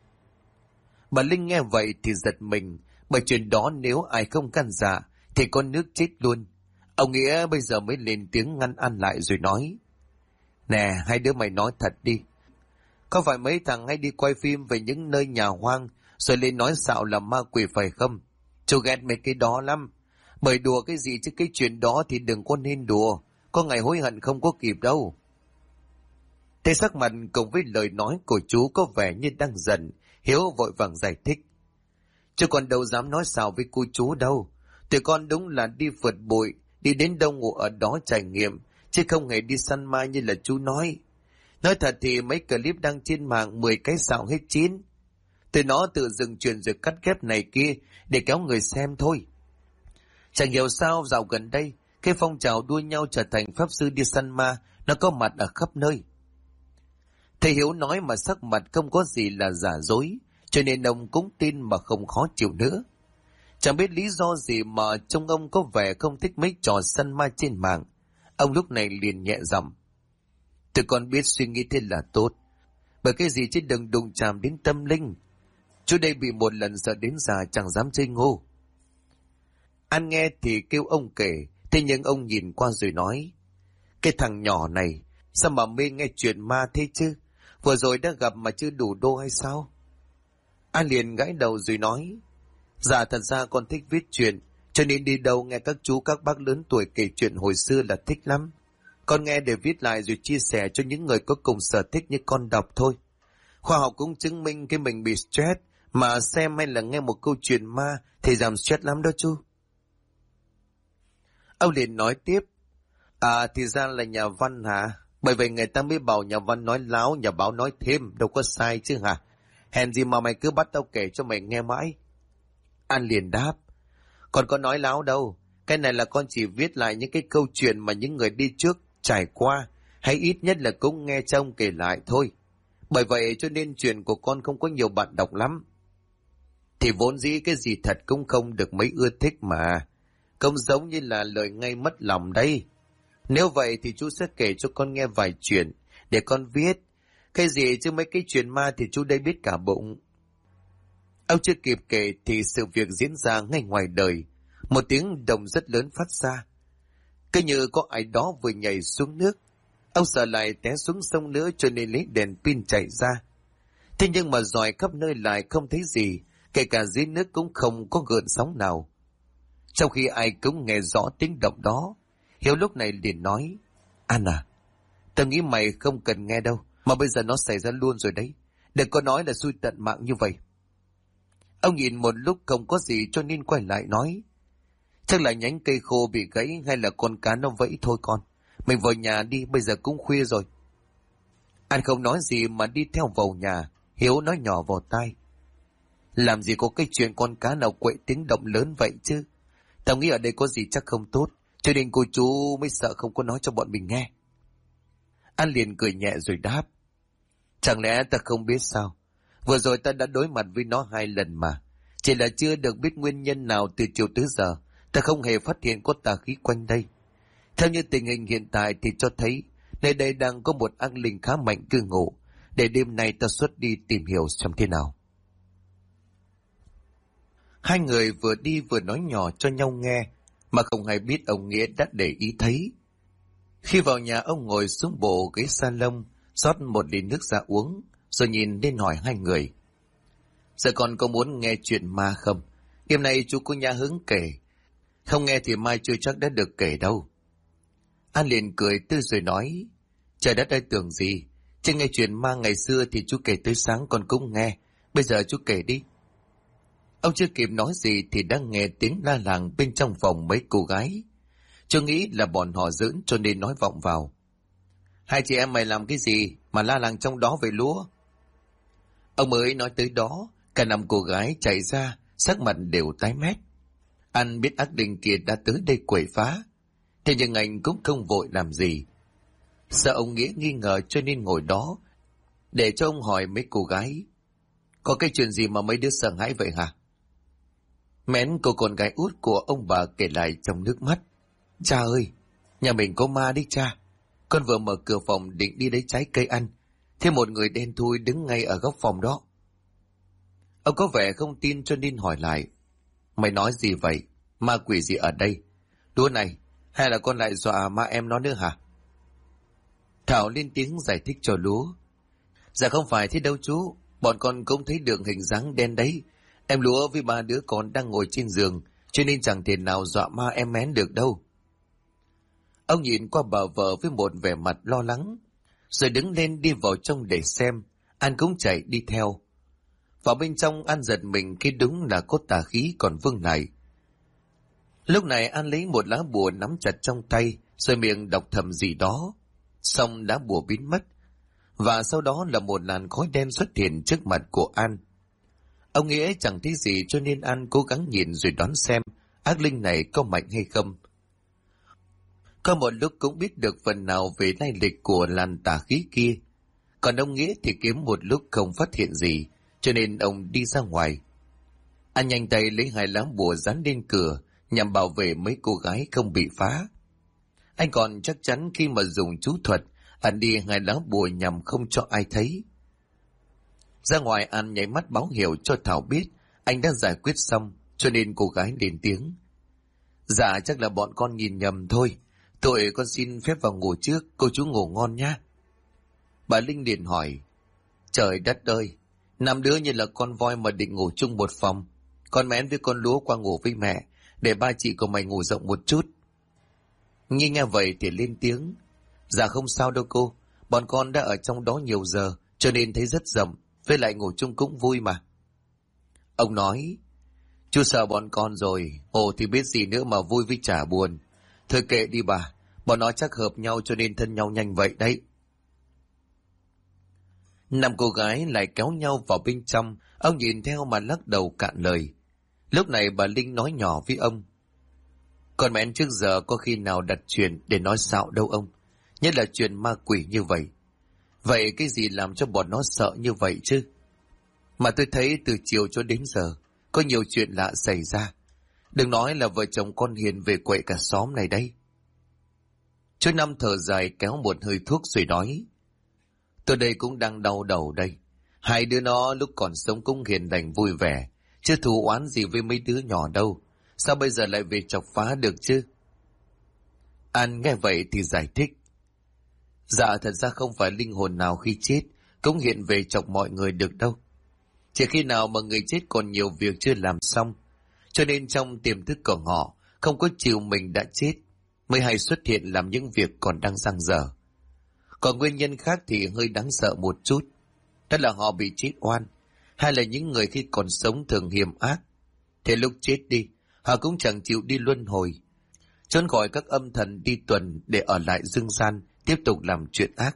[SPEAKER 1] Bà Linh nghe vậy thì giật mình, bởi chuyện đó nếu ai không can dạ thì con nước chết luôn. Ông Nghĩa bây giờ mới lên tiếng ngăn An lại rồi nói: Nè, hai đứa mày nói thật đi. Có phải mấy thằng hay đi quay phim về những nơi nhà hoang rồi lên nói xạo là ma quỷ phải không? Chú ghét mấy cái đó lắm. Bởi đùa cái gì chứ cái chuyện đó thì đừng có nên đùa. Có ngày hối hận không có kịp đâu. Thế sắc mặt cùng với lời nói của chú có vẻ như đang giận. Hiếu vội vàng giải thích: Chứ còn đâu dám nói xạo với cô chú đâu. Tụi con đúng là đi vượt bụi, đi đến đâu ngủ ở đó trải nghiệm, chứ không hề đi săn ma như là chú nói. Nói thật thì mấy clip đăng trên mạng 10 cái xạo hết 9. Tụi nó tự dừng chuyện rồi cắt ghép này kia để kéo người xem thôi. Chẳng hiểu sao dạo gần đây, cái phong trào đua nhau trở thành pháp sư đi săn ma nó có mặt ở khắp nơi. Thầy Hiếu nói mà sắc mặt không có gì là giả dối, cho nên ông cũng tin mà không khó chịu nữa. Chẳng biết lý do gì mà trông ông có vẻ không thích mấy trò săn ma trên mạng. Ông lúc này liền nhẹ giọng: Tụi con biết suy nghĩ thế là tốt, Bởi cái gì chứ đừng đụng chạm đến tâm linh. Chú đây bị một lần sợ đến già chẳng dám chơi ngô. An nghe thì kêu ông kể, thế nhưng ông nhìn qua rồi nói, cái thằng nhỏ này, sao mà mê nghe chuyện ma thế chứ? Vừa rồi đã gặp mà chưa đủ đô hay sao? An liền gãi đầu rồi nói, dạ thật ra con thích viết chuyện, cho nên đi đâu nghe các chú các bác lớn tuổi kể chuyện hồi xưa là thích lắm. Con nghe để viết lại rồi chia sẻ cho những người có cùng sở thích như con đọc thôi. Khoa học cũng chứng minh cái mình bị stress, mà xem hay là nghe một câu chuyện ma thì giảm stress lắm đó chú. Ông liền nói tiếp, thì ra là nhà văn hả? Bởi vậy người ta mới bảo nhà văn nói láo, nhà báo nói thêm, đâu có sai chứ hả? Hèn gì mà mày cứ bắt tao kể cho mày nghe mãi. An liền đáp, con có nói láo đâu, cái này là con chỉ viết lại những cái câu chuyện mà những người đi trước trải qua, hay ít nhất là cũng nghe trông kể lại thôi. Bởi vậy cho nên chuyện của con không có nhiều bạn đọc lắm. Thì vốn dĩ cái gì thật cũng không được mấy ưa thích mà. Không giống như là lời ngay mất lòng đây. Nếu vậy thì chú sẽ kể cho con nghe vài chuyện để con viết. Cái gì chứ mấy cái chuyện ma thì chú đây biết cả bụng. Ông chưa kịp kể thì sự việc diễn ra ngay ngoài đời. Một tiếng động rất lớn phát ra. Cứ như có ai đó vừa nhảy xuống nước. Ông sợ lại té xuống sông nữa cho nên lấy đèn pin chạy ra. Thế nhưng mà dòi khắp nơi lại không thấy gì, kể cả dưới nước cũng không có gợn sóng nào. Trong khi ai cũng nghe rõ tiếng động đó, Hiếu lúc này liền nói, An à, tao nghĩ mày không cần nghe đâu, mà bây giờ nó xảy ra luôn rồi đấy. Đừng có nói là xui tận mạng như vậy. Ông nhìn một lúc không có gì cho nên quay lại nói, chắc là nhánh cây khô bị gãy hay là con cá nó vẫy thôi con. Mình vào nhà đi, bây giờ cũng khuya rồi. An không nói gì mà đi theo vào nhà. Hiếu nói nhỏ vào tai, làm gì có cái chuyện con cá nào quậy tiếng động lớn vậy chứ. Tao nghĩ ở đây có gì chắc không tốt, cho nên cô chú mới sợ không có nói cho bọn mình nghe. An liền cười nhẹ rồi đáp, chẳng lẽ ta không biết sao? Vừa rồi ta đã đối mặt với nó 2 lần mà. Chỉ là chưa được biết nguyên nhân nào từ chiều tới giờ. Ta không hề phát hiện có tà khí quanh đây. Theo như tình hình hiện tại thì cho thấy nơi đây đang có một ác linh khá mạnh cư ngụ. Để đêm nay ta xuất đi tìm hiểu xem thế nào. Hai người vừa đi vừa nói nhỏ cho nhau nghe, mà không hay biết ông Nghĩa đã để ý thấy. Khi vào nhà, ông ngồi xuống bộ ghế salon, rót một ly nước ra uống, rồi nhìn lên hỏi hai người, giờ con có muốn nghe chuyện ma không? Đêm nay chú có nhà hứng kể, không nghe thì mai chưa chắc đã được kể đâu. An liền cười tươi rồi nói, trời đất ơi tưởng gì, chứ nghe chuyện ma ngày xưa thì chú kể tới sáng con cũng nghe, bây giờ chú kể đi. Ông chưa kịp nói gì thì đã nghe tiếng la làng bên trong phòng mấy cô gái. Chú nghĩ là bọn họ giỡn cho nên nói vọng vào, hai chị em mày làm cái gì mà la làng trong đó vậy lúa? Ông mới nói tới đó, cả 5 cô gái chạy ra, sắc mặt đều tái mét. Anh biết ác linh kia đã tới đây quậy phá, thế nhưng anh cũng không vội làm gì. Sợ ông Nghĩa nghi ngờ cho nên ngồi đó, để cho ông hỏi mấy cô gái, có cái chuyện gì mà mấy đứa sợ hãi vậy hả? Mén cô con gái út của ông bà kể lại trong nước mắt, cha ơi, nhà mình có ma đấy cha. Con vừa mở cửa phòng định đi lấy trái cây ăn, thế một người đen thui đứng ngay ở góc phòng đó. Ông có vẻ không tin cho nên hỏi lại, mày nói gì vậy? Ma quỷ gì ở đây? Đứa này, hay là con lại dọa ma em nó nữa hả? Thảo lên tiếng giải thích cho Lúa. Dạ không phải thế đâu chú, bọn con cũng thấy được hình dáng đen đấy. Em Lúa với 3 đứa con đang ngồi trên giường, cho nên chẳng thể nào dọa ma em én được đâu. Ông nhìn qua bà vợ với một vẻ mặt lo lắng, rồi đứng lên đi vào trong để xem. An cũng chạy đi theo. Vào bên trong, An giật mình khi đúng là có tà khí còn vương lại. Lúc này An lấy một lá bùa nắm chặt trong tay, rồi miệng đọc thầm gì đó. Xong lá bùa biến mất, và sau đó là một làn khói đen xuất hiện trước mặt của An. Ông Nghĩa chẳng thấy gì cho nên An cố gắng nhìn rồi đoán xem ác linh này có mạnh hay không. Có một lúc cũng biết được phần nào về lai lịch của làn tà khí kia. Còn ông Nghĩa thì kiếm một lúc không phát hiện gì, cho nên ông đi ra ngoài. Anh nhanh tay lấy 2 lá bùa dán lên cửa nhằm bảo vệ mấy cô gái không bị phá. Anh còn chắc chắn khi mà dùng chú thuật, anh đi 2 lá bùa nhằm không cho ai thấy. Ra ngoài An nháy mắt báo hiệu cho Thảo biết anh đã giải quyết xong, cho nên cô gái lên tiếng. Dạ chắc là bọn con nhìn nhầm thôi. Tụi con xin phép vào ngủ trước, cô chú ngủ ngon nhá. Bà Linh liền hỏi. Trời đất ơi, 5 đứa như là con voi mà định ngủ chung một phòng. Con Mén với con Lúa qua ngủ với mẹ, để ba chị của mày ngủ rộng một chút. Nhi nghe vậy thì lên tiếng. Dạ không sao đâu cô, bọn con đã ở trong đó nhiều giờ, cho nên thấy rất rộng, với lại ngủ chung cũng vui mà. Ông nói. Chú sợ bọn con rồi, ồ thì biết gì nữa mà vui với chả buồn. Thôi kệ đi bà, bọn nó chắc hợp nhau cho nên thân nhau nhanh vậy đấy. 5 cô gái lại kéo nhau vào bên trong, ông nhìn theo mà lắc đầu cạn lời. Lúc này bà Linh nói nhỏ với ông. Con Mén trước giờ có khi nào đặt chuyện để nói xạo đâu ông, nhất là chuyện ma quỷ như vậy. Vậy cái gì làm cho bọn nó sợ như vậy chứ? Mà tôi thấy từ chiều cho đến giờ, có nhiều chuyện lạ xảy ra. Đừng nói là vợ chồng con Hiền về quậy cả xóm này đấy. Chú Năm thở dài kéo một hơi thuốc rồi nói. Tôi đây cũng đang đau đầu đây. Hai đứa nó lúc còn sống cũng hiền lành vui vẻ, chứ thù oán gì với mấy đứa nhỏ đâu. Sao bây giờ lại về chọc phá được chứ? An nghe vậy thì giải thích. Dạ thật ra không phải linh hồn nào khi chết cũng hiện về chọc mọi người được đâu. Chỉ khi nào mà người chết còn nhiều việc chưa làm xong, cho nên trong tiềm thức của họ không có chịu mình đã chết, mới hay xuất hiện làm những việc còn đang dang dở. Còn nguyên nhân khác thì hơi đáng sợ một chút, đó là họ bị chết oan, hay là những người khi còn sống thường hiểm ác, thế lúc chết đi họ cũng chẳng chịu đi luân hồi, trốn khỏi các âm thần đi tuần để ở lại dương gian tiếp tục làm chuyện ác.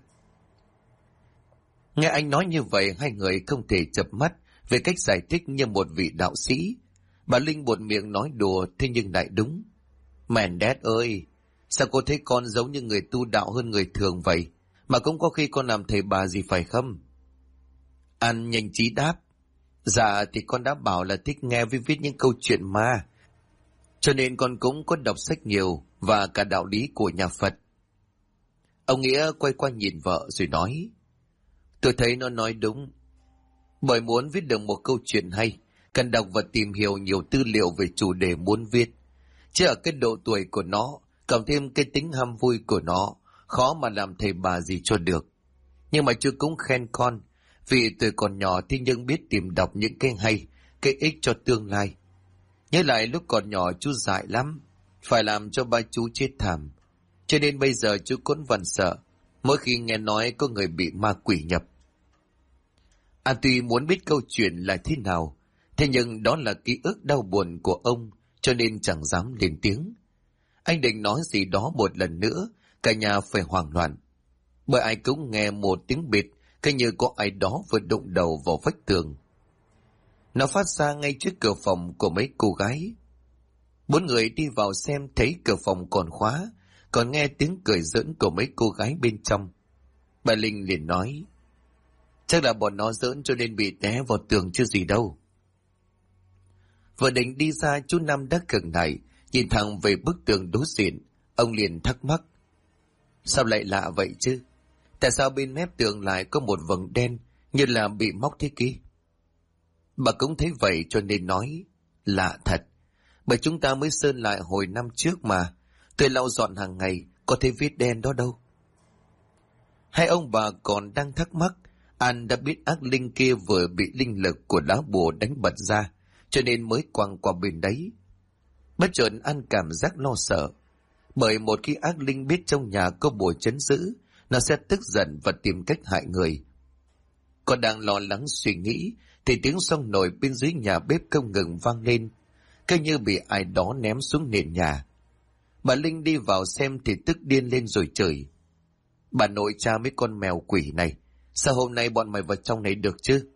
[SPEAKER 1] Nghe anh nói như vậy, hai người không thể chợp mắt về cách giải thích như một vị đạo sĩ. Bà Linh buột miệng nói đùa, thế nhưng lại đúng. Mèn đét ơi, sao cô thấy con giống như người tu đạo hơn người thường vậy, mà cũng có khi con làm thầy bà gì phải không? An nhanh trí đáp. Dạ thì con đã bảo là thích nghe với viết những câu chuyện ma, cho nên con cũng có đọc sách nhiều và cả đạo lý của nhà Phật. Ông Nghĩa quay qua nhìn vợ rồi nói. Tôi thấy nó nói đúng. Bởi muốn viết được một câu chuyện hay, cần đọc và tìm hiểu nhiều tư liệu về chủ đề muốn viết. Chứ ở cái độ tuổi của nó, cộng thêm cái tính ham vui của nó, khó mà làm thầy bà gì cho được. Nhưng mà chú cũng khen con, vì tuổi còn nhỏ thì nhưng biết tìm đọc những cái hay, cái ích cho tương lai. Nhớ lại lúc còn nhỏ chú dại lắm, phải làm cho ba chú chết thảm. Cho nên bây giờ chú cũng vẫn sợ, mỗi khi nghe nói có người bị ma quỷ nhập. An tuy muốn biết câu chuyện là thế nào, thế nhưng đó là ký ức đau buồn của ông, cho nên chẳng dám lên tiếng. Anh định nói gì đó một lần nữa, cả nhà phải hoảng loạn. Bởi ai cũng nghe một tiếng bịt, cứ như có ai đó vừa đụng đầu vào vách tường. Nó phát ra ngay trước cửa phòng của mấy cô gái. 4 người đi vào xem thấy cửa phòng còn khóa, còn nghe tiếng cười giỡn của mấy cô gái bên trong. Bà Linh liền nói. Chắc là bọn nó giỡn cho nên bị té vào tường chứ gì đâu. Vừa định đi ra, chú Năm đã khựng lại, nhìn thẳng về bức tường đối diện. Ông liền thắc mắc. Sao lại lạ vậy chứ? Tại sao bên mép tường lại có một vầng đen như là bị móc thế kia? Bà cũng thấy vậy cho nên nói. Lạ thật, bởi chúng ta mới sơn lại hồi năm trước mà. Tôi lau dọn hàng ngày, có thấy vết đen đó đâu. Hai ông bà còn đang thắc mắc, An đã biết ác linh kia vừa bị linh lực của lá bùa đánh bật ra, cho nên mới quăng qua bên đấy. Bất chợt An cảm giác lo sợ, bởi một khi ác linh biết trong nhà có bùa trấn giữ, nó sẽ tức giận và tìm cách hại người. Còn đang lo lắng suy nghĩ, thì tiếng xông nồi bên dưới nhà bếp không ngừng vang lên, cứ như bị ai đó ném xuống nền nhà. Bà Linh đi vào xem thì tức điên lên rồi chửi. Bà nội cha mấy con mèo quỷ này, sao hôm nay bọn mày vào trong này được chứ?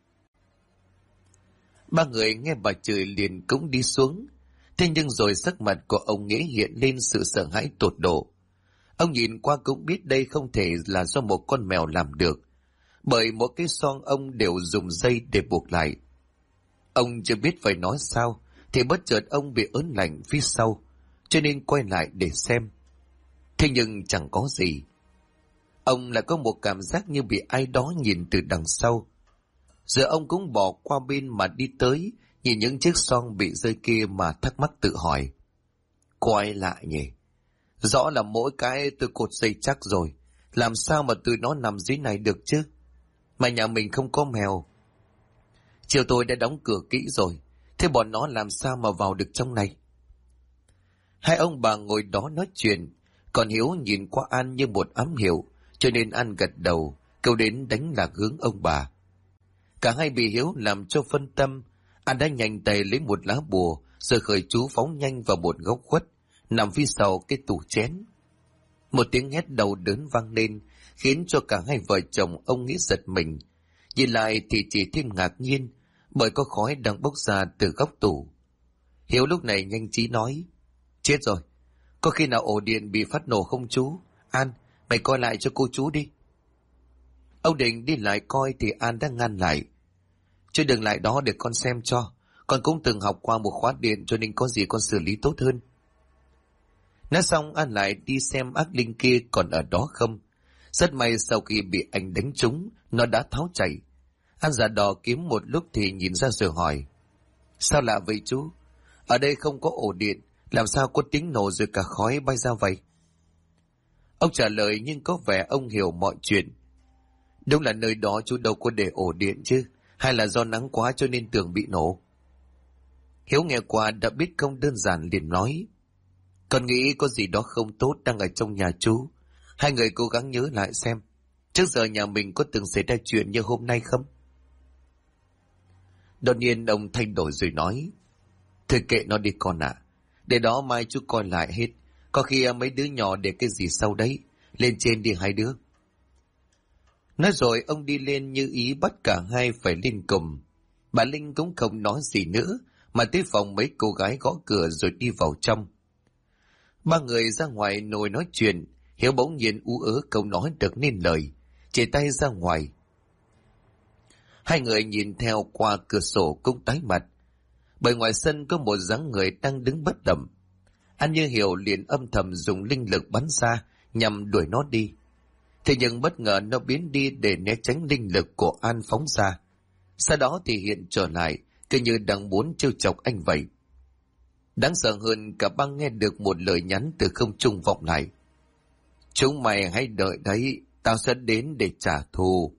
[SPEAKER 1] Ba người nghe bà chửi liền cũng đi xuống. Thế nhưng rồi sắc mặt của ông Nghĩa hiện lên sự sợ hãi tột độ. Ông nhìn qua cũng biết đây không thể là do một con mèo làm được, bởi mỗi cái xoong ông đều dùng dây để buộc lại. Ông chưa biết phải nói sao, thì bất chợt ông bị ớn lạnh phía sau, cho nên quay lại để xem. Thế nhưng chẳng có gì. Ông lại có một cảm giác như bị ai đó nhìn từ đằng sau. Giờ ông cũng bỏ qua bên mà đi tới, nhìn những chiếc xoong bị rơi kia mà thắc mắc tự hỏi. Quay lại nhỉ? Rõ là mỗi cái tôi cột dây chắc rồi, làm sao mà tụi nó nằm dưới này được chứ? Mà nhà mình không có mèo. Chiều tôi đã đóng cửa kỹ rồi, thế bọn nó làm sao mà vào được trong này? Hai ông bà ngồi đó nói chuyện, còn Hiếu nhìn qua An như một ám hiệu, cho nên An gật đầu, kêu đến đánh lạc hướng ông bà. Cả hai bị Hiếu làm cho phân tâm, An đã nhanh tay lấy một lá bùa, rồi khởi chú phóng nhanh vào một góc khuất, nằm phía sau cái tủ chén. Một tiếng hét đau đớn vang lên, khiến cho cả hai vợ chồng ông nghĩ giật mình. Nhìn lại thì chỉ thêm ngạc nhiên, bởi có khói đang bốc ra từ góc tủ. Hiếu lúc này nhanh trí nói, chết rồi, có khi nào ổ điện bị phát nổ không chú? An, mày coi lại cho cô chú đi. Ông định đi lại coi thì An đã ngăn lại. Chứ đừng lại đó để con xem cho, con cũng từng học qua một khóa điện cho nên có gì con xử lý tốt hơn. Nói xong An lại đi xem ác linh kia còn ở đó không. Rất may sau khi bị anh đánh trúng, nó đã tháo chạy. An giả đò kiếm một lúc thì nhìn ra rồi hỏi, sao lạ vậy chú? Ở đây không có ổ điện, làm sao có tiếng nổ rồi cả khói bay ra vậy? Ông trả lời nhưng có vẻ ông hiểu mọi chuyện. Đúng là nơi đó chú đâu có để ổ điện chứ, hay là do nắng quá cho nên tường bị nổ? Hiếu nghe qua đã biết không đơn giản liền nói, con nghĩ có gì đó không tốt đang ở trong nhà chú. Hai người cố gắng nhớ lại xem, trước giờ nhà mình có từng xảy ra chuyện như hôm nay không? Đột nhiên ông thay đổi rồi nói, thôi kệ nó đi con ạ, để đó mai chú coi lại hết, có khi mấy đứa nhỏ để cái gì sau đấy, lên trên đi hai đứa. Nói rồi ông đi lên như ý bắt cả hai phải lên cùng. Bà Linh cũng không nói gì nữa, mà tới phòng mấy cô gái gõ cửa rồi đi vào trong. Ba người ra ngoài ngồi nói chuyện, Hiếu bỗng nhiên ú ớ không nói được nên lời, chỉ tay ra ngoài. Hai người nhìn theo qua cửa sổ cũng tái mặt, bởi ngoài sân có một dáng người đang đứng bất động. An Như Hiểu liền âm thầm dùng linh lực bắn ra nhằm đuổi nó đi. Thế nhưng bất ngờ nó biến đi để né tránh linh lực của An phóng ra. Sau đó thì hiện trở lại, cứ như đang muốn trêu chọc anh vậy. Đáng sợ hơn, cả ba nghe được một lời nhắn từ không trung vọng lại. Chúng mày hãy đợi đấy, tao sẽ đến để trả thù.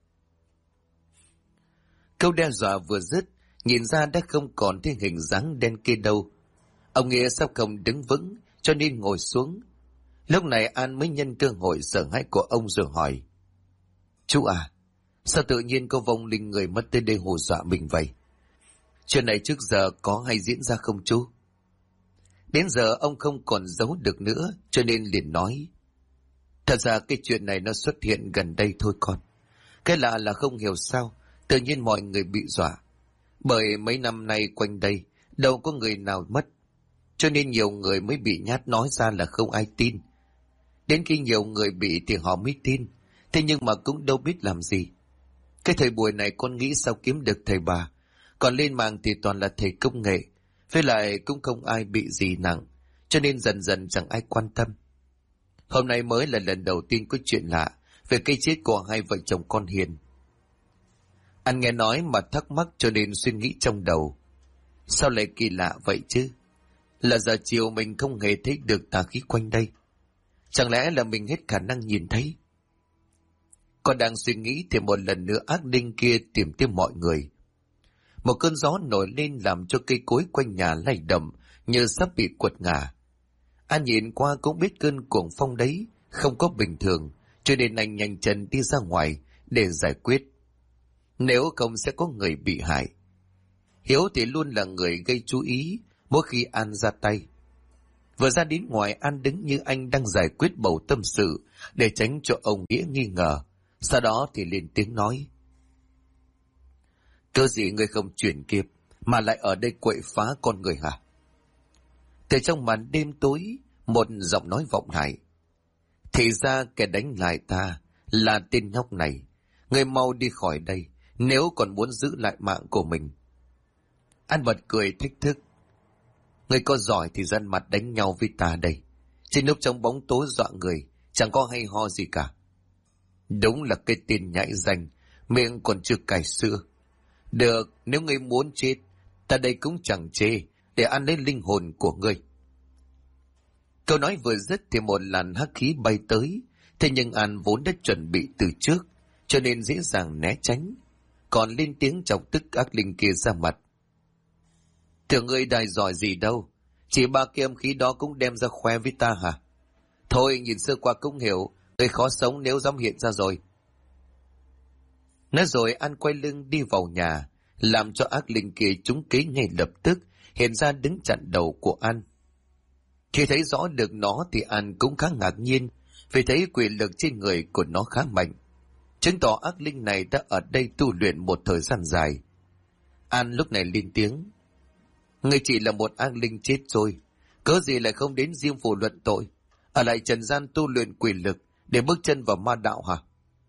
[SPEAKER 1] Câu đe dọa vừa dứt, nhìn ra đã không còn thấy hình dáng đen kia đâu. Ông Nghĩa sao không đứng vững, cho nên ngồi xuống. Lúc này An mới nhân cơ hội sợ hãi của ông rồi hỏi, chú à, sao tự nhiên có vong linh người mất tới đây hù dọa mình vậy? Chuyện này trước giờ có hay diễn ra không chú? Đến giờ ông không còn giấu được nữa, cho nên liền nói, thật ra cái chuyện này nó xuất hiện gần đây thôi con. Cái lạ là không hiểu sao tự nhiên mọi người bị dọa, bởi mấy năm nay quanh đây đâu có người nào mất, cho nên nhiều người mới bị nhát nói ra là không ai tin. Đến khi nhiều người bị thì họ mới tin, thế nhưng mà cũng đâu biết làm gì. Cái thời buổi này con nghĩ sao kiếm được thầy bà, còn lên mạng thì toàn là thầy công nghệ, với lại cũng không ai bị gì nặng, cho nên dần dần chẳng ai quan tâm. Hôm nay mới là lần đầu tiên có chuyện lạ về cái chết của hai vợ chồng con Hiền. Anh nghe nói mà thắc mắc cho nên suy nghĩ trong đầu, sao lại kỳ lạ vậy chứ? Là giờ chiều mình không hề thấy được tà khí quanh đây, chẳng lẽ là mình hết khả năng nhìn thấy? Còn đang suy nghĩ thì một lần nữa ác linh kia tìm tới mọi người. Một cơn gió nổi lên làm cho cây cối quanh nhà lay động như sắp bị quật ngã. An nhìn qua cũng biết cơn cuồng phong đấy không có bình thường, cho nên anh nhanh chân đi ra ngoài để giải quyết. Nếu không sẽ có người bị hại. Hiếu thì luôn là người gây chú ý mỗi khi An ra tay. Vừa ra đến ngoài, An đứng như anh đang giải quyết bầu tâm sự để tránh cho ông Nghĩa nghi ngờ. Sau đó thì lên tiếng nói, cơ gì người không chuyển kịp mà lại ở đây quậy phá con người hả? Từ trong màn đêm tối, một giọng nói vọng lại, thì ra kẻ đánh lại ta là tên nhóc này. Người mau đi khỏi đây nếu còn muốn giữ lại mạng của mình. An bật cười thách thức, người có giỏi thì dân mặt đánh nhau với ta đây, trên lúc trong bóng tối dọa người chẳng có hay ho gì cả. Đúng là cái tên nhãi danh, miệng còn chưa cài xưa. Được, nếu ngươi muốn chết, ta đây cũng chẳng chê, để ăn lấy linh hồn của ngươi. Câu nói vừa dứt thì một làn hắc khí bay tới, thế nhưng An vốn đã chuẩn bị từ trước, cho nên dễ dàng né tránh, còn lên tiếng chọc tức ác linh kia ra mặt. Tưởng ngươi đài giỏi gì đâu, chỉ ba cái âm khí đó cũng đem ra khoe với ta hả? Thôi nhìn sơ qua cũng hiểu, ngươi khó sống nếu dám hiện ra rồi. Nói rồi An quay lưng đi vào nhà, làm cho ác linh kia trúng kế ngay lập tức, hiện ra đứng chặn đầu của An. Khi thấy rõ được nó thì An cũng khá ngạc nhiên, vì thấy quyền lực trên người của nó khá mạnh, chứng tỏ ác linh này đã ở đây tu luyện một thời gian dài. An lúc này lên tiếng: ngươi chỉ là một ác linh chết rồi, cớ gì lại không đến Diêm Phủ luận tội, ở lại trần gian tu luyện quyền lực để bước chân vào ma đạo hả?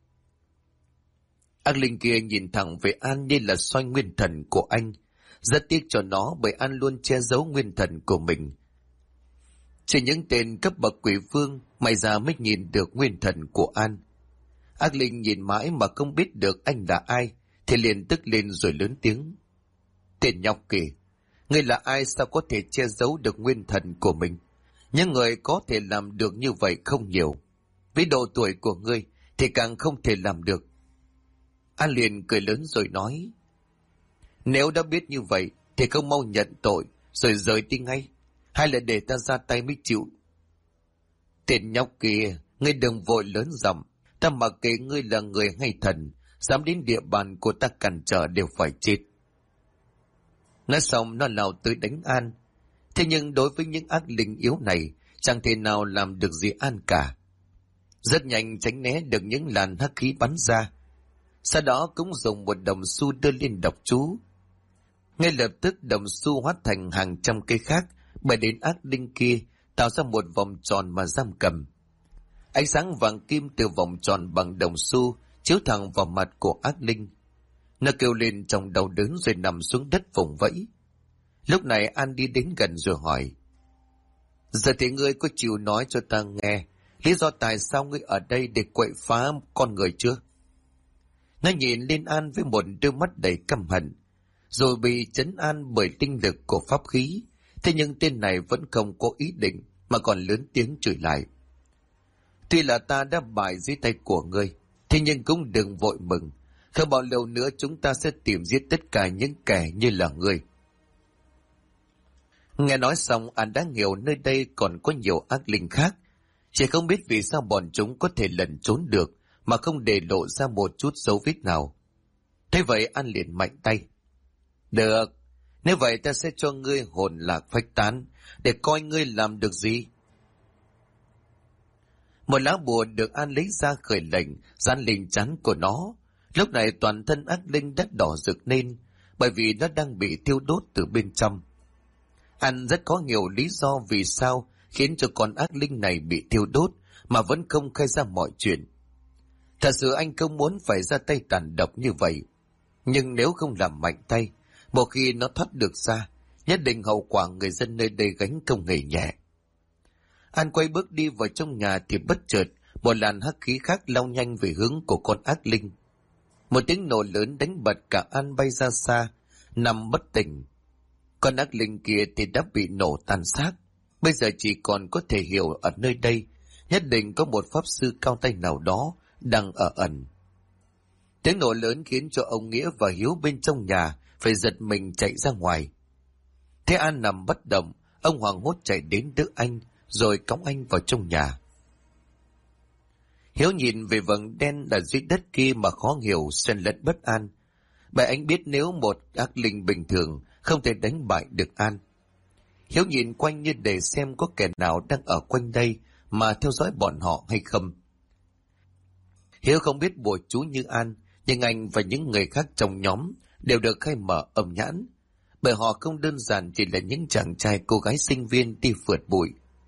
[SPEAKER 1] Ác linh kia nhìn thẳng về An như là soi nguyên thần của anh, rất tiếc cho nó bởi An luôn che giấu nguyên thần của mình. Chỉ những tên cấp bậc quỷ vương may ra mới nhìn được nguyên thần của An. Ác linh nhìn mãi mà không biết được anh là ai, thì liền tức lên rồi lớn tiếng: tên nhóc kìa, ngươi là ai sao có thể che giấu được nguyên thần của mình? Những người có thể làm được như vậy không nhiều, với độ tuổi của ngươi thì càng không thể làm được. An liền cười lớn rồi nói: nếu đã biết như vậy thì không mau nhận tội rồi rời đi ngay, hay là để ta ra tay mới chịu? Tên nhóc kia, ngươi đừng vội lớn giọng, ta mặc kệ ngươi là người hay thần, dám đến địa bàn của ta cản trở đều phải chết. Nói xong nó lao tới đánh An, thế nhưng đối với những ác linh yếu này chẳng thể nào làm được gì An cả. Rất nhanh tránh né được những làn hắc khí bắn ra, sau đó cũng dùng một đồng xu đưa lên đọc chú. Ngay lập tức đồng xu hóa thành hàng trăm cây khác bay đến ác linh kia, tạo ra một vòng tròn mà giam cầm. Ánh sáng vàng kim từ vòng tròn bằng đồng xu chiếu thẳng vào mặt của ác linh. Nó kêu lên trong đau đớn rồi nằm xuống đất vùng vẫy. Lúc này An đi đến gần rồi hỏi: giờ thì ngươi có chịu nói cho ta nghe lý do tại sao ngươi ở đây để quậy phá con người chưa? Nó nhìn lên An với một đôi mắt đầy căm hận, rồi bị trấn an bởi tinh lực của pháp khí. Thế nhưng tên này vẫn không có ý định mà còn lớn tiếng chửi lại: tuy là ta đã bại dưới tay của ngươi, thế nhưng cũng đừng vội mừng, không bao lâu nữa chúng ta sẽ tìm giết tất cả những kẻ như là ngươi. Nghe nói xong, An đã hiểu nơi đây còn có nhiều ác linh khác, chỉ không biết vì sao bọn chúng có thể lẩn trốn được mà không để lộ ra một chút dấu vết nào. Thế vậy An liền mạnh tay: được, nếu vậy ta sẽ cho ngươi hồn lạc phách tán, để coi ngươi làm được gì. Một lá bùa được An lấy ra khởi lệnh dán lên trán của nó. Lúc này toàn thân ác linh đã đỏ rực lên, bởi vì nó đang bị thiêu đốt từ bên trong. An rất có nhiều lý do vì sao khiến cho con ác linh này bị thiêu đốt mà vẫn không khai ra mọi chuyện. Thật sự anh không muốn phải ra tay tàn độc như vậy, nhưng nếu không làm mạnh tay, một khi nó thoát được ra, nhất định hậu quả người dân nơi đây gánh không hề nhẹ. An quay bước đi vào trong nhà thì bất chợt một làn hắc khí khác lao nhanh về hướng của con ác linh. Một tiếng nổ lớn đánh bật cả An bay ra xa, nằm bất tỉnh. Con ác linh kia thì đã bị nổ tan xác, bây giờ chỉ còn có thể hiểu ở nơi đây nhất định có một pháp sư cao tay nào đó đang ở ẩn. Tiếng nổ lớn khiến cho ông Nghĩa và Hiếu bên trong nhà phải giật mình chạy ra ngoài. Thế An nằm bất động, ông hoảng hốt chạy đến đỡ anh rồi cõng anh vào trong nhà. Hiếu nhìn về vầng đen ở dưới đất kia mà khó hiểu xen lẫn bất an, bởi anh biết nếu một ác linh bình thường không thể đánh bại được An. Hiếu nhìn quanh như để xem có kẻ nào đang ở quanh đây mà theo dõi bọn họ hay không. Hiếu không biết bùa chú như An, nhưng anh và những người khác trong nhóm đều được khai mở âm nhãn, bởi họ không đơn giản chỉ là những chàng trai cô gái sinh viên đi phượt bụi.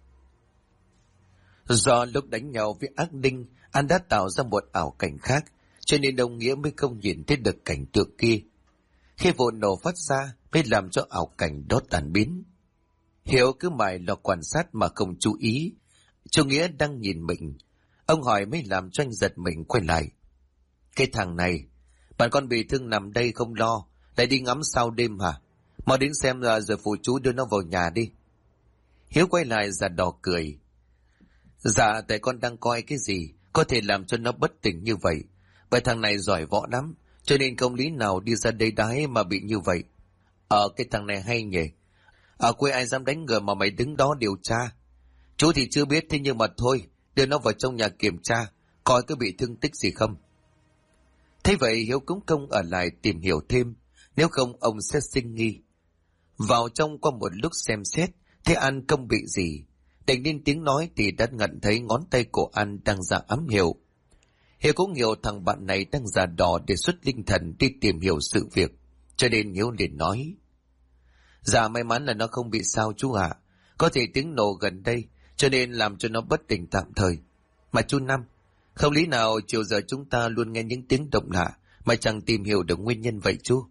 [SPEAKER 1] Do lúc đánh nhau với ác linh, An đã tạo ra một ảo cảnh khác, cho nên ông Nghĩa mới không nhìn thấy được cảnh tượng kia. Khi vụ nổ phát ra mới làm cho ảo cảnh đó tan biến. Hiếu cứ mãi lo quan sát mà không chú ý. Chú Nghĩa đang nhìn mình. Ông hỏi mới làm cho anh giật mình quay lại. Cái thằng này, bạn con bị thương nằm đây không lo, Lại đi ngắm sao đêm hả? Mau đến xem rồi phụ chú đưa nó vào nhà đi. Hiếu quay lại già đỏ cười. Dạ tại con đang coi cái gì có thể làm cho nó bất tỉnh như vậy. Vậy thằng này giỏi võ lắm, cho nên không lý nào đi ra đây đái mà bị như vậy. Cái thằng này hay nhỉ. Ở quê ai dám đánh người mà mày đứng đó điều tra. Chú thì chưa biết, thế nhưng mà thôi, đưa nó vào trong nhà kiểm tra, coi có bị thương tích gì không. Thế vậy Hiếu cũng không ở lại tìm hiểu thêm, nếu không ông sẽ sinh nghi. Vào trong qua một lúc xem xét, thế An không bị gì. Định lên tiếng nói thì đã nhận thấy ngón tay của An đang ra ám hiệu. Hiếu cũng hiểu thằng bạn này đang giả đò để xuất linh thần đi tìm hiểu sự việc, cho nên Hiếu liền nói. Dạ may mắn là nó không bị sao chú ạ. Có thể tiếng nổ gần đây, cho nên làm cho nó bất tỉnh tạm thời. Mà chú Năm, không lý nào chiều giờ chúng ta luôn nghe những tiếng động lạ mà chẳng tìm hiểu được nguyên nhân vậy chú?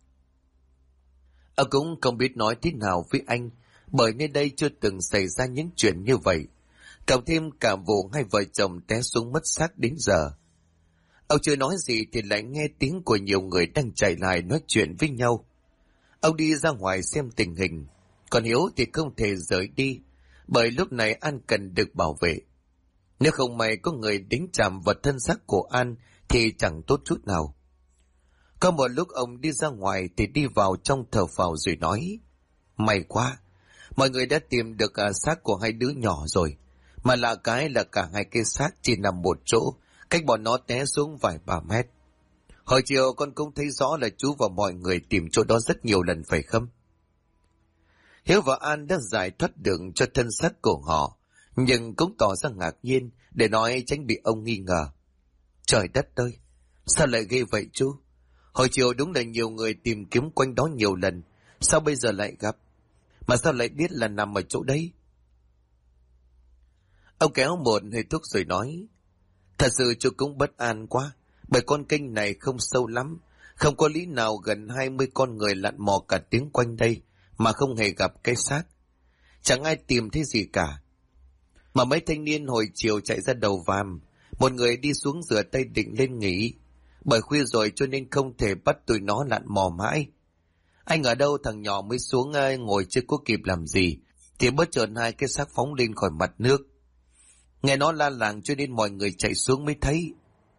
[SPEAKER 1] Cũng không biết nói thế nào với anh, bởi nơi đây chưa từng xảy ra những chuyện như vậy. Cộng thêm cả vụ hai vợ chồng té xuống mất xác đến giờ. Ông chưa nói gì thì lại nghe tiếng của nhiều người đang chạy lại nói chuyện với nhau. Ông đi ra ngoài xem tình hình, còn Hiếu thì không thể rời đi, bởi lúc này An cần được bảo vệ. Nếu không may có người đính chạm vào thân xác của An thì chẳng tốt chút nào. Có một lúc ông đi ra ngoài thì đi vào trong thở phào rồi nói. May quá, mọi người đã tìm được xác của hai đứa nhỏ rồi. Mà lạ cái là cả hai cái xác chỉ nằm một chỗ, cách bọn nó té xuống vài ba mét. Hồi chiều con cũng thấy rõ là chú và mọi người tìm chỗ đó rất nhiều lần phải không? Hiếu và An đã giải thoát được cho thân xác của họ, nhưng cũng tỏ ra ngạc nhiên để nói tránh bị ông nghi ngờ. Trời đất ơi, sao lại ghê vậy chú? Hồi chiều đúng là nhiều người tìm kiếm quanh đó nhiều lần, sao bây giờ lại gặp? Mà sao lại biết là nằm ở chỗ đấy? Ông kéo một hơi thuốc rồi nói. Thật sự chú cũng bất an quá, bởi con kênh này không sâu lắm, không có lý nào gần 20 con người lặn mò cả tiếng quanh đây mà không hề gặp cái xác. Chẳng ai tìm thấy gì cả. Mà mấy thanh niên hồi chiều chạy ra đầu vàm, một người đi xuống rửa tay định lên nghỉ, bởi khuya rồi cho nên không thể bắt tụi nó lặn mò mãi. Anh ở đâu thằng nhỏ mới xuống ngồi chưa có kịp làm gì, thì bất chợt hai cái xác phóng lên khỏi mặt nước. Nghe nó la làng cho nên mọi người chạy xuống mới thấy.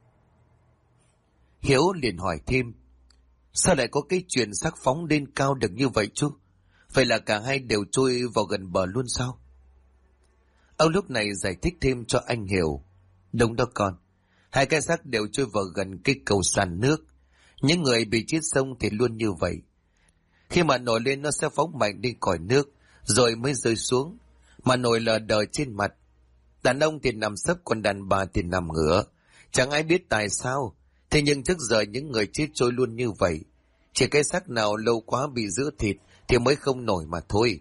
[SPEAKER 1] Hiếu liền hỏi thêm. Sao lại có cái chuyện xác phóng lên cao được như vậy chú? Vậy là cả hai đều trôi vào gần bờ luôn sao? Ông lúc này giải thích thêm cho anh hiểu. Đúng đó con, hai cái xác đều trôi vào gần cái cầu sàn nước. Những người bị chết sông thì luôn như vậy. Khi mà nổi lên nó sẽ phóng mạnh đi khỏi nước, rồi mới rơi xuống, mà nổi lờ đờ trên mặt. Đàn ông thì nằm sấp, còn đàn bà thì nằm ngửa. Chẳng ai biết tại sao, thế nhưng trước giờ những người chết trôi luôn như vậy. Chỉ cái xác nào lâu quá bị giữ thịt thì mới không nổi mà thôi.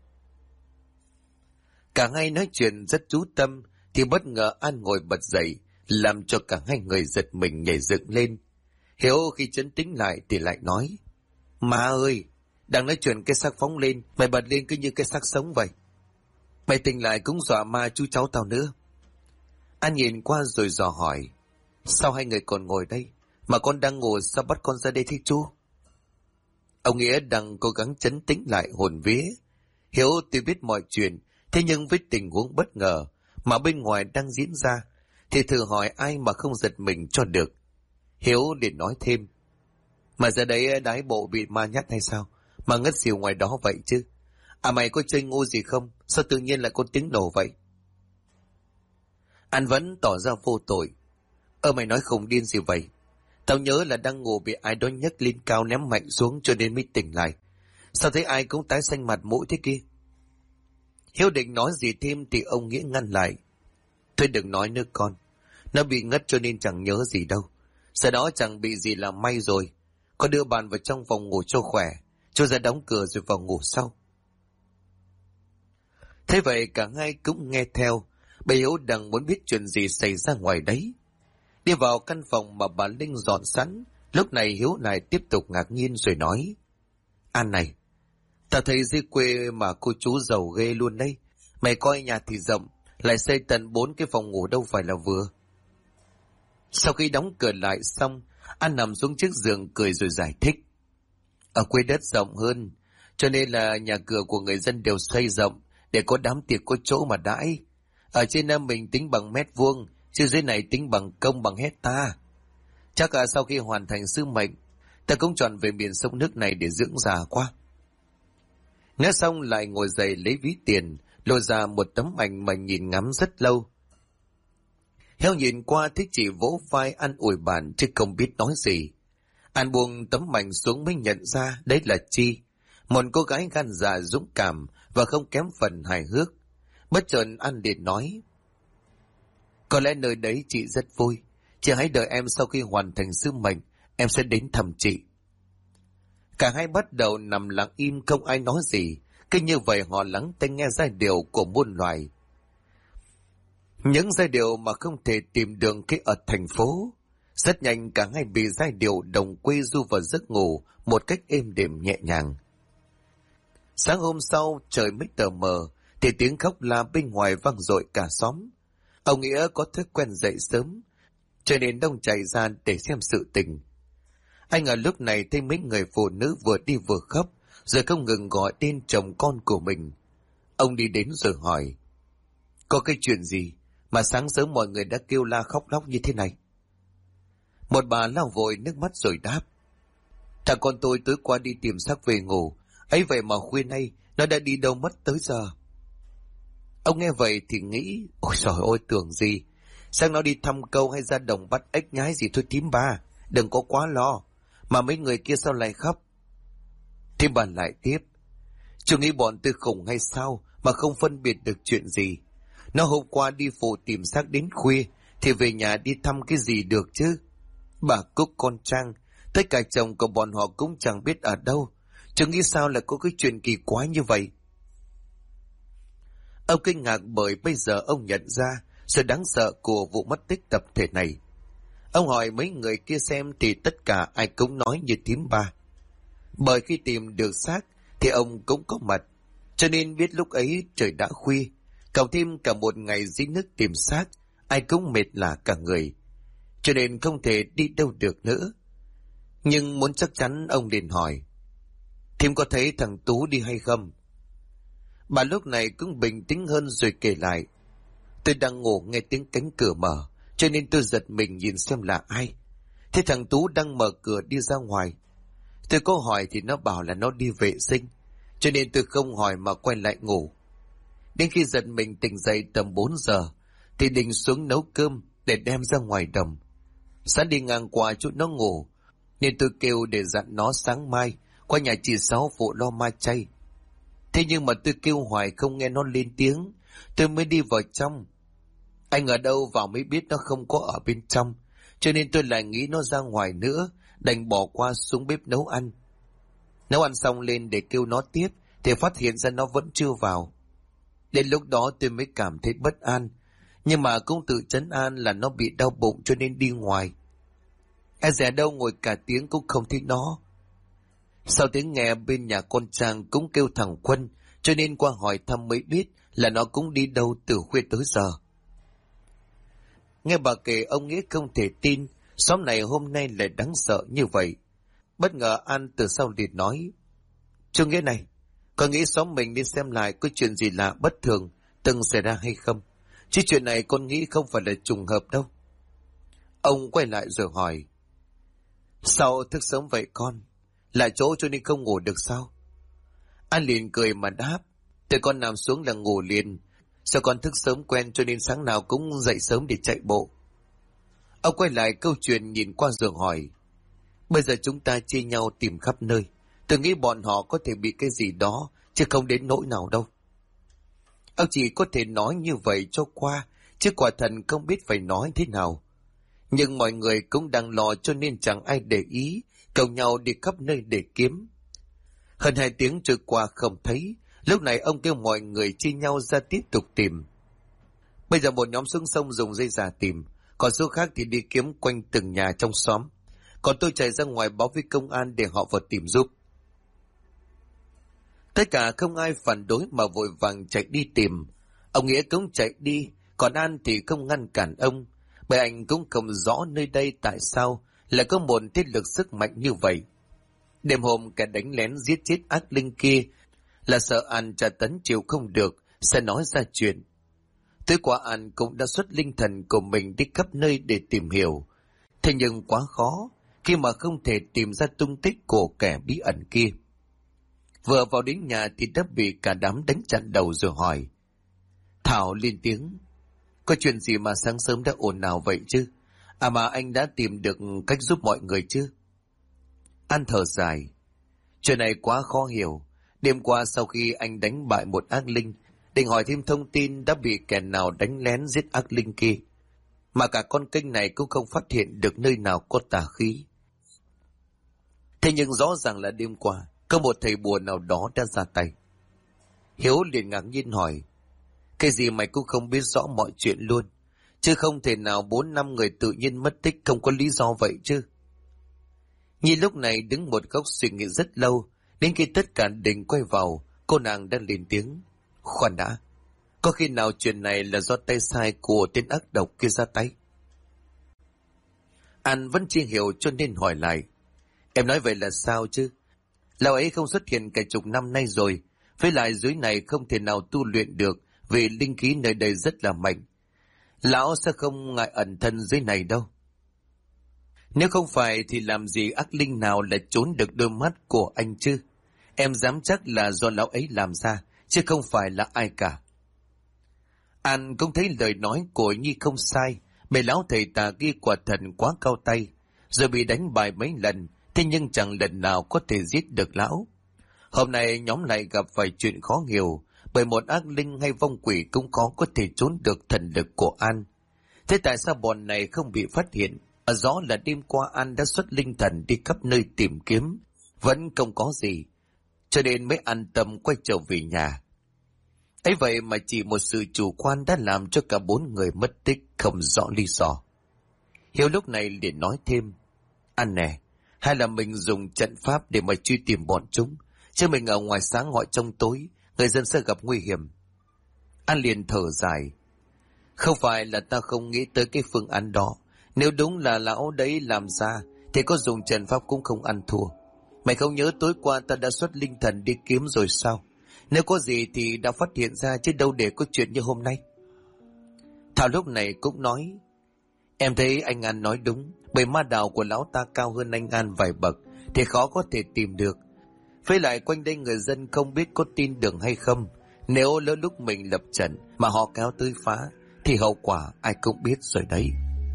[SPEAKER 1] Cả hai nói chuyện rất chú tâm, thì bất ngờ An ngồi bật dậy, làm cho cả hai người giật mình nhảy dựng lên. Hiếu khi trấn tĩnh lại thì lại nói. Má ơi, đang nói chuyện cái xác phóng lên, mày bật lên cứ như cái xác sống vậy. Mày tỉnh lại cũng dọa ma chú cháu tao nữa. An nhìn qua rồi dò hỏi. Sao hai người còn ngồi đây, mà con đang ngủ, sao bắt con ra đây thế chú? Ông Nghĩa đang cố gắng trấn tĩnh lại hồn vía. Hiếu tuy biết mọi chuyện, thế nhưng với tình huống bất ngờ mà bên ngoài đang diễn ra, thì thử hỏi ai mà không giật mình cho được. Hiếu liền nói thêm. Mà giờ đấy đái bộ bị ma nhắt hay sao mà ngất xỉu ngoài đó vậy chứ? À mày có chơi ngu gì không? Sao tự nhiên lại có tiếng nổ vậy? An vẫn tỏ ra vô tội. Mày nói khùng điên gì vậy? Tao nhớ là đang ngủ bị ai đó nhấc lên cao ném mạnh xuống cho nên mới tỉnh lại. Sao thấy ai cũng tái xanh mặt mũi thế kia? Hiếu định nói gì thêm thì ông Nghĩa ngăn lại. Thôi đừng nói nữa con. Nó bị ngất cho nên chẳng nhớ gì đâu. Sau đó chẳng bị gì là may rồi. Con đưa bạn vào trong phòng ngủ cho khỏe, cho ra đóng cửa rồi vào ngủ sau. Thế vậy cả hai cũng nghe theo. Bà Hiếu đang muốn biết chuyện gì xảy ra ngoài đấy. Đi vào căn phòng mà bà Linh dọn sẵn. Lúc này Hiếu lại tiếp tục ngạc nhiên rồi nói. An này, ta thấy dưới quê mà cô chú giàu ghê luôn đấy. Mày coi nhà thì rộng, lại xây tận 4 cái phòng ngủ đâu phải là vừa. Sau khi đóng cửa lại xong, An nằm xuống chiếc giường cười rồi giải thích. Ở quê đất rộng hơn, cho nên là nhà cửa của người dân đều xây rộng để có đám tiệc có chỗ mà đãi. Ở trên Nam mình tính bằng mét vuông, chứ dưới này tính bằng công bằng hecta. Chắc là sau khi hoàn thành sứ mệnh, ta cũng chọn về miền sông nước này để dưỡng già quá. Nói xong lại ngồi dậy lấy ví tiền, lôi ra một tấm ảnh mà nhìn ngắm rất lâu. Heo nhìn qua thích chỉ vỗ vai an ủi bàn chứ không biết nói gì. An buông tấm ảnh xuống mới nhận ra đấy là Chi, một cô gái gan dạ dũng cảm và không kém phần hài hước. Bất chợt An liền nói: có lẽ nơi đấy chị rất vui. Chị hãy đợi em, sau khi hoàn thành sứ mệnh, em sẽ đến thăm chị. Cả hai bắt đầu nằm lặng im không ai nói gì. Cứ như vậy họ lắng tai nghe giai điệu của muôn loài. Những giai điệu mà không thể tìm được khi ở thành phố. Rất nhanh cả hai bị giai điệu đồng quê du vào giấc ngủ một cách êm đềm nhẹ nhàng. Sáng hôm sau trời mới tờ mờ thì tiếng khóc la bên ngoài vang dội cả xóm. Ông Nghĩa có thói quen dậy sớm, cho nên đông chạy ra để xem sự tình. Anh ở lúc này thấy mấy người phụ nữ vừa đi vừa khóc, rồi không ngừng gọi tên chồng con của mình. Ông đi đến rồi hỏi: có cái chuyện gì mà sáng sớm mọi người đã kêu la khóc lóc như thế này? Một bà lau vội nước mắt rồi đáp: thằng con tôi tối qua đi tìm xác về ngủ, ấy vậy mà khuya nay nó đã đi đâu mất tới giờ. Ông nghe vậy thì nghĩ: ôi trời ơi, tưởng gì, sang nó đi thăm câu hay ra đồng bắt ếch nhái gì thôi thím ba, đừng có quá lo. Mà mấy người kia sao lại khóc? Thím bà lại tiếp: chú nghĩ bọn tôi khùng hay sao mà không phân biệt được chuyện gì? Nó hôm qua đi phụ tìm xác đến khuya thì về nhà đi thăm cái gì được chứ? Bà Cúc con Trang, tất cả chồng của bọn họ cũng chẳng biết ở đâu. Chú nghĩ sao là có cái chuyện kỳ quái như vậy? Ông kinh ngạc bởi bây giờ ông nhận ra sự đáng sợ của vụ mất tích tập thể này. Ông hỏi mấy người kia xem thì tất cả ai cũng nói như thím ba. Bởi khi tìm được xác thì ông cũng có mặt, cho nên biết lúc ấy trời đã khuya, cộng thêm cả một ngày dưới nước tìm xác, ai cũng mệt lả cả người, cho nên không thể đi đâu được nữa. Nhưng muốn chắc chắn ông liền hỏi: thím có thấy thằng Tú đi hay không? Bà lúc này cũng bình tĩnh hơn rồi kể lại: tôi đang ngủ nghe tiếng cánh cửa mở, cho nên tôi giật mình nhìn xem là ai. Thế thằng Tú đang mở cửa đi ra ngoài. Tôi có hỏi thì nó bảo là nó đi vệ sinh, cho nên tôi không hỏi mà quay lại ngủ. Đến khi giật mình tỉnh dậy tầm 4 giờ thì định xuống nấu cơm để đem ra ngoài đồng. Sáng đi ngang qua chỗ nó ngủ nên tôi kêu để dặn nó sáng mai qua nhà chị Sáu phụ lo ma chay. Thế nhưng mà tôi kêu hoài không nghe nó lên tiếng, tôi mới đi vào trong. Anh ở đâu vào mới biết nó không có ở bên trong, cho nên tôi lại nghĩ nó ra ngoài nữa, đành bỏ qua xuống bếp nấu ăn. Nấu ăn xong lên để kêu nó tiếp thì phát hiện ra nó vẫn chưa vào. Đến lúc đó tôi mới cảm thấy bất an, nhưng mà cũng tự trấn an là nó bị đau bụng cho nên đi ngoài. Ai dè đâu ngồi cả tiếng cũng không thấy nó. Sau tiếng nghe bên nhà con Trang cũng kêu thằng Quân, cho nên qua hỏi thăm mới biết là nó cũng đi đâu từ khuya tới giờ. Nghe bà kể ông Nghĩa không thể tin xóm này hôm nay lại đáng sợ như vậy. Bất ngờ An từ sau liền nói: chú Nghĩa này, con nghĩ xóm mình đi xem lại có chuyện gì lạ bất thường từng xảy ra hay không, chứ chuyện này con nghĩ không phải là trùng hợp đâu. Ông quay lại rồi hỏi: sao thức sớm vậy con? Lại chỗ cho nên không ngủ được sao? An liền cười mà đáp: tụi con nằm xuống là ngủ liền. Sao con thức sớm quen cho nên sáng nào cũng dậy sớm để chạy bộ. Ông quay lại câu chuyện nhìn qua giường hỏi: bây giờ chúng ta chia nhau tìm khắp nơi, tôi nghĩ bọn họ có thể bị cái gì đó, chứ không đến nỗi nào đâu. Ông chỉ có thể nói như vậy cho qua, chứ quả thần không biết phải nói thế nào. Nhưng mọi người cũng đang lo cho nên chẳng ai để ý, cầu nhau đi khắp nơi để kiếm. Hơn 2 tiếng trôi qua không thấy, lúc này ông kêu mọi người chia nhau ra tiếp tục tìm. Bây giờ một nhóm xuống sông dùng dây già tìm, còn số khác thì đi kiếm quanh từng nhà trong xóm. Còn tôi chạy ra ngoài báo với công an để họ vào tìm giúp. Tất cả không ai phản đối mà vội vàng chạy đi tìm. Ông Nghĩa cũng chạy đi, còn An thì không ngăn cản ông, bởi anh cũng không rõ nơi đây tại sao lại có một thế lực sức mạnh như vậy. Đêm hôm kẻ đánh lén giết chết ác linh kia là sợ An tra tấn chịu không được, sẽ nói ra chuyện. Tối qua An cũng đã xuất linh thần của mình đi khắp nơi để tìm hiểu. Thế nhưng quá khó, khi mà không thể tìm ra tung tích của kẻ bí ẩn kia. Vừa vào đến nhà thì đã bị cả đám đánh chặn đầu rồi hỏi. Thảo lên tiếng. Có chuyện gì mà sáng sớm đã ồn ào vậy chứ? À mà anh đã tìm được cách giúp mọi người chứ? An thở dài. Chuyện này quá khó hiểu. Đêm qua sau khi anh đánh bại một ác linh, định hỏi thêm thông tin đã bị kẻ nào đánh lén giết ác linh kia. Mà cả con kênh này cũng không phát hiện được nơi nào có tà khí. Thế nhưng rõ ràng là đêm qua, có một thầy bùa nào đó đã ra tay. Hiếu liền ngạc nhiên hỏi. Cái gì mày cũng không biết rõ mọi chuyện luôn? Chứ không thể nào 4-5 người tự nhiên mất tích không có lý do vậy chứ. Nhi lúc này đứng một góc suy nghĩ rất lâu, đến khi tất cả đình quay vào, cô nàng đã lên tiếng. Khoan đã, có khi nào chuyện này là do tay sai của tên ác độc kia ra tay? An vẫn chưa hiểu cho nên hỏi lại. Em nói vậy là sao chứ? Lão ấy không xuất hiện cả chục năm nay rồi, với lại dưới này không thể nào tu luyện được vì linh khí nơi đây rất là mạnh. Lão sẽ không ngại ẩn thân dưới này đâu. Nếu không phải thì làm gì ác linh nào lại trốn được đôi mắt của anh chứ? Em dám chắc là do lão ấy làm ra, chứ không phải là ai cả. An cũng thấy lời nói của Nhi không sai, bề lão thầy tà kia quả thần quá cao tay, rồi bị đánh bại mấy lần, thế nhưng chẳng lần nào có thể giết được lão. Hôm nay nhóm lại gặp phải chuyện khó hiểu, bởi một ác linh hay vong quỷ cũng khó có thể trốn được thần lực của An. Thế tại sao bọn này không bị phát hiện? Rõ là đêm qua An đã xuất linh thần đi khắp nơi tìm kiếm, vẫn không có gì, cho nên mới an tâm quay trở về nhà. Ấy vậy mà chỉ một sự chủ quan đã làm cho cả 4 người mất tích không rõ lý do. Hiếu lúc này liền nói thêm. An nè, hay là mình dùng trận pháp để mà truy tìm bọn chúng, chứ mình ở ngoài sáng họ trong tối, người dân sẽ gặp nguy hiểm. An liền thở dài. Không phải là ta không nghĩ tới cái phương án đó. Nếu đúng là lão đấy làm ra, thì có dùng trận pháp cũng không ăn thua. Mày không nhớ tối qua ta đã xuất linh thần đi kiếm rồi sao? Nếu có gì thì đã phát hiện ra, chứ đâu để có chuyện như hôm nay. Thảo lúc này cũng nói. Em thấy anh An nói đúng, bởi ma đạo của lão ta cao hơn anh An vài bậc, thì khó có thể tìm được. Với lại quanh đây người dân không biết có tin được hay không. Nếu lỡ lúc mình lập trận mà họ kéo tới phá, thì hậu quả ai cũng biết rồi đấy.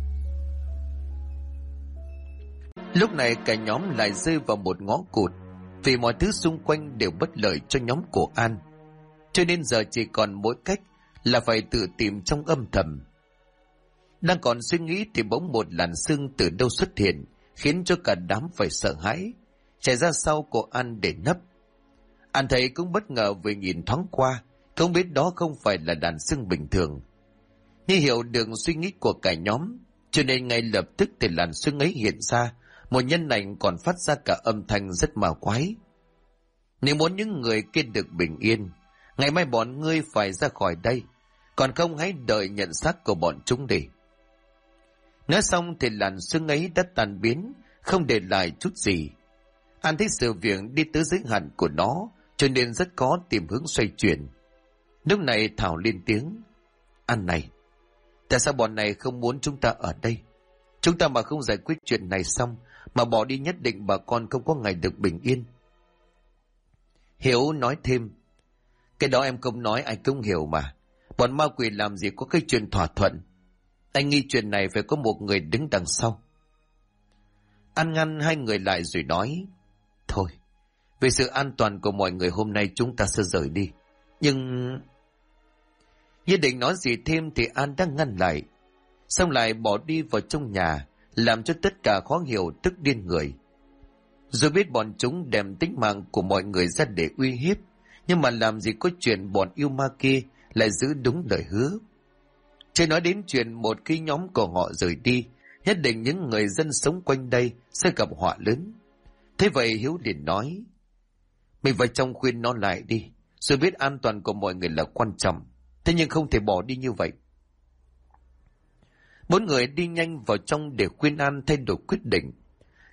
[SPEAKER 1] Lúc này cả nhóm lại rơi vào một ngõ cụt, vì mọi thứ xung quanh đều bất lợi cho nhóm của An. Cho nên giờ chỉ còn mỗi cách là phải tự tìm trong âm thầm. Đang còn suy nghĩ thì bỗng một làn sương từ đâu xuất hiện, khiến cho cả đám phải sợ hãi, chạy ra sau của An để nấp. An thấy cũng bất ngờ vì nhìn thoáng qua, không biết đó không phải là đàn sương bình thường. Như hiểu được suy nghĩ của cả nhóm, cho nên ngay lập tức thì làn sương ấy hiện ra, một nhân ảnh còn phát ra cả âm thanh rất ma quái. Nếu muốn những người kia được bình yên, ngày mai bọn ngươi phải ra khỏi đây, còn không hãy đợi nhận xác của bọn chúng đi. Nói xong thì làn sương ấy đã tan biến, không để lại chút gì. An thấy sự việc đi tới giới hạn của nó, cho nên rất khó tìm hướng xoay chuyển. Lúc này Thảo lên tiếng. An này, tại sao bọn này không muốn chúng ta ở đây? Chúng ta mà không giải quyết chuyện này xong, mà bỏ đi nhất định bà con không có ngày được bình yên. Hiếu nói thêm. Cái đó em không nói ai cũng hiểu mà. Bọn ma quỷ làm gì có cái chuyện thỏa thuận. Anh nghi chuyện này phải có một người đứng đằng sau. An ngăn hai người lại rồi nói. Thôi, vì sự an toàn của mọi người hôm nay chúng ta sẽ rời đi. Nhưng... Như định nói gì thêm thì An đã ngăn lại. Xong lại bỏ đi vào trong nhà, làm cho tất cả khó hiểu tức điên người. Rồi biết bọn chúng đem tính mạng của mọi người ra để uy hiếp, nhưng mà làm gì có chuyện bọn yêu ma kia lại giữ đúng lời hứa. Chưa nói đến chuyện một khi nhóm của họ rời đi, nhất định những người dân sống quanh đây sẽ gặp họa lớn. Thế vậy Hiếu liền nói, mình vào trong khuyên nó lại đi, rồi biết an toàn của mọi người là quan trọng, thế nhưng không thể bỏ đi như vậy. 4 người đi nhanh vào trong để khuyên An thay đổi quyết định.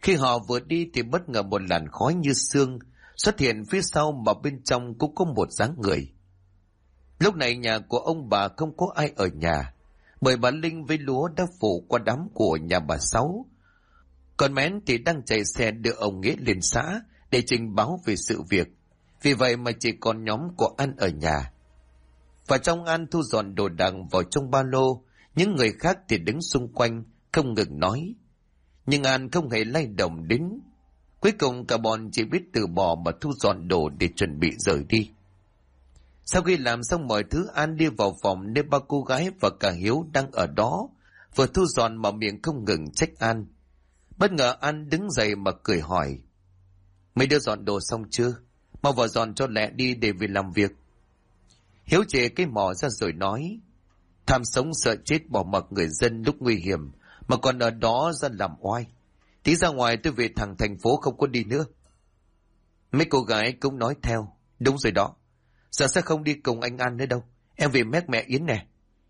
[SPEAKER 1] Khi họ vừa đi thì bất ngờ một làn khói như sương xuất hiện phía sau, mà bên trong cũng có một dáng người. Lúc này nhà của ông bà không có ai ở nhà, bởi bà Linh với Lúa đã phủ qua đám của nhà bà Sáu. Còn Mén thì đang chạy xe đưa ông Nghĩa lên xã để trình báo về sự việc. Vì vậy mà chỉ còn nhóm của An ở nhà. Và trong An thu dọn đồ đạc vào trong ba lô, những người khác thì đứng xung quanh không ngừng nói. Nhưng An không hề lay động đến. Cuối cùng cả bọn chỉ biết từ bỏ mà thu dọn đồ để chuẩn bị rời đi. Sau khi làm xong mọi thứ, An đi vào phòng nơi ba cô gái và cả Hiếu đang ở đó, vừa thu dọn mà miệng không ngừng trách An. Bất ngờ An đứng dậy mà cười hỏi: "Mấy đứa dọn đồ xong chưa? Mau vào dọn cho lẹ đi để về làm việc." Hiếu chề cái mỏ ra rồi nói: "Tham sống sợ chết bỏ mặc người dân lúc nguy hiểm mà còn ở đó ra làm oai. Tí ra ngoài tôi về thẳng thành phố không có đi nữa." Mấy cô gái cũng nói theo: "Đúng rồi đó. Giờ sẽ không đi cùng anh An nữa đâu. Em về mét mẹ Yến nè."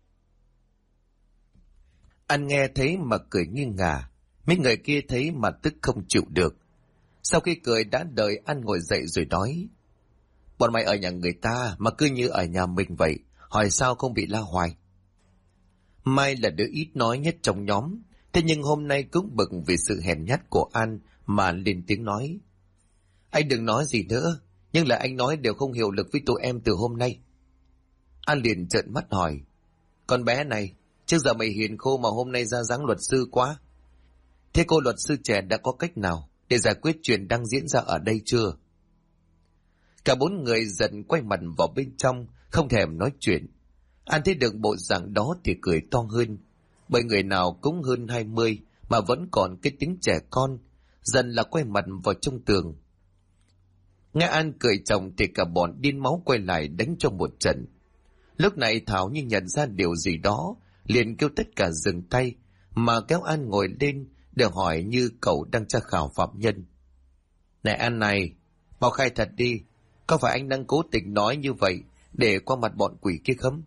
[SPEAKER 1] An nghe thấy mà cười nghiêng ngả. Mấy người kia thấy mà tức không chịu được. Sau khi cười đã đợi An ngồi dậy rồi nói: "Bọn mày ở nhà người ta mà cứ như ở nhà mình vậy, hỏi sao không bị la hoài." Mai là đứa ít nói nhất trong nhóm, thế nhưng hôm nay cũng bực vì sự hèn nhát của An mà lên tiếng nói: "Anh đừng nói gì nữa, nhưng là anh nói đều không hiệu lực với tụi em từ hôm nay." An liền trợn mắt hỏi: "Con bé này, trước giờ mày hiền khô mà hôm nay ra dáng luật sư quá. Thế cô luật sư trẻ đã có cách nào để giải quyết chuyện đang diễn ra ở đây chưa?" Cả bốn người giận quay mặt vào bên trong, không thèm nói chuyện. An thấy được bộ dạng đó thì cười to hơn, bởi người nào cũng hơn 20 mà vẫn còn cái tính trẻ con, dần là quay mặt vào trong tường. Nghe An cười chồng thì cả bọn điên máu quay lại đánh cho một trận. Lúc này Thảo như nhận ra điều gì đó, liền kêu tất cả dừng tay mà kéo An ngồi lên để hỏi như cậu đang tra khảo phạm nhân. "Này An này, mau khai thật đi, có phải anh đang cố tình nói như vậy để qua mặt bọn quỷ kia không?"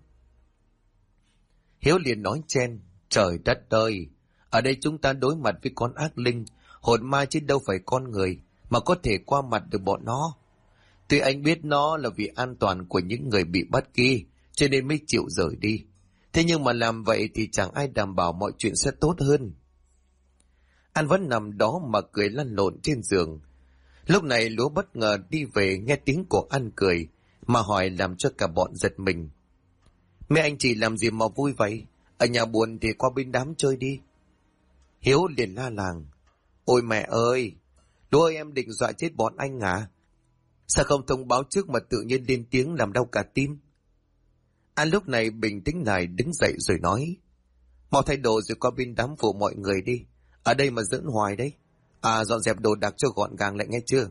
[SPEAKER 1] Hiếu liền nói chen: "Trời đất ơi, ở đây chúng ta đối mặt với con ác linh, hồn ma chứ đâu phải con người mà có thể qua mặt được bọn nó. Tuy anh biết nó là vì an toàn của những người bị bắt kia, cho nên mới chịu rời đi. Thế nhưng mà làm vậy thì chẳng ai đảm bảo mọi chuyện sẽ tốt hơn." An vẫn nằm đó mà cười lăn lộn trên giường. Lúc này Lúa bất ngờ đi về nghe tiếng của An cười, mà hỏi làm cho cả bọn giật mình. "Mấy anh chị làm gì mà vui vậy? Ở nhà buồn thì qua bên đám chơi đi." Hiếu liền la làng: "Ôi mẹ ơi! Lúa ơi, em định dọa chết bọn anh à? Sao không thông báo trước mà tự nhiên lên tiếng làm đau cả tim?" An lúc này bình tĩnh lại đứng dậy rồi nói: "Mau thay đồ rồi qua bên đám phụ mọi người đi. Ở đây mà giỡn hoài đấy. À, dọn dẹp đồ đạc cho gọn gàng lại nghe chưa?"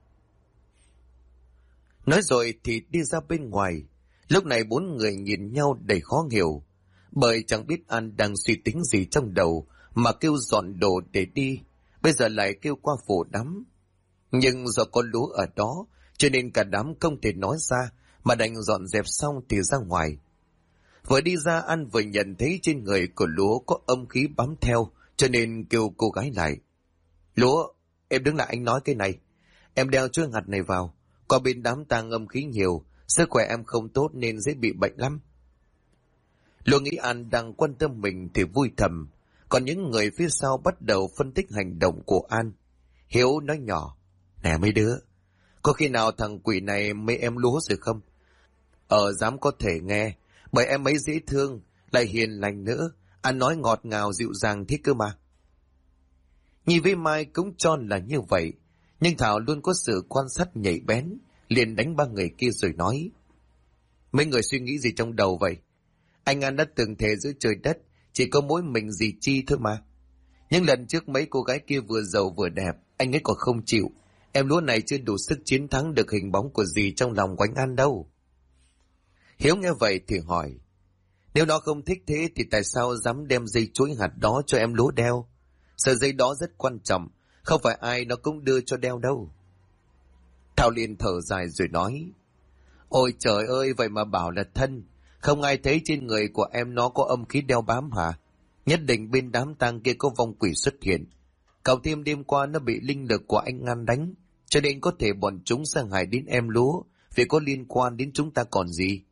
[SPEAKER 1] Nói rồi thì đi ra bên ngoài. Lúc này bốn người nhìn nhau đầy khó hiểu, bởi chẳng biết An đang suy tính gì trong đầu mà kêu dọn đồ để đi, bây giờ lại kêu qua phủ đám. Nhưng do có Lúa ở đó, cho nên cả đám không thể nói ra, mà đành dọn dẹp xong thì ra ngoài. Vừa đi ra, An vừa nhận thấy trên người của Lúa có âm khí bám theo, cho nên kêu cô gái lại: "Lúa, em đứng lại anh nói cái này. Em đeo chuôi hạt này vào, qua bên đám tang âm khí nhiều, sức khỏe em không tốt nên dễ bị bệnh lắm." Lúa nghĩ An đang quan tâm mình thì vui thầm, còn những người phía sau bắt đầu phân tích hành động của An. Hiếu nói nhỏ: "Nè mấy đứa, có khi nào thằng quỷ này mấy em Lúa rồi không? Dám có thể nghe, bởi em ấy dễ thương, lại hiền lành nữa, An nói ngọt ngào dịu dàng thế cơ mà." Nhi với Mai cũng cho là như vậy, nhưng Thảo luôn có sự quan sát nhạy bén, liền đánh ba người kia rồi nói: "Mấy người suy nghĩ gì trong đầu vậy? Anh An đã từng thề giữa trời đất, chỉ có mỗi mình dì Chi thôi mà. Nhưng lần trước mấy cô gái kia vừa giàu vừa đẹp, anh ấy còn không chịu. Em Lúa này chưa đủ sức chiến thắng được hình bóng của dì trong lòng của anh An đâu." Hiếu nghe vậy thì hỏi: "Nếu nó không thích thế thì tại sao dám đem dây chuỗi hạt đó cho em Lúa đeo? Sợi dây đó rất quan trọng, không phải ai nó cũng đưa cho đeo đâu." Thảo liền thở dài rồi nói: "Ôi trời ơi, vậy mà bảo là thân, không ai thấy trên người của em nó có âm khí đeo bám hả? Nhất định bên đám tang kia có vong quỷ xuất hiện. Cậu thêm đêm qua nó bị linh lực của anh ngăn đánh, cho nên có thể bọn chúng sang hại đến em Lúa, vì có liên quan đến chúng ta còn gì.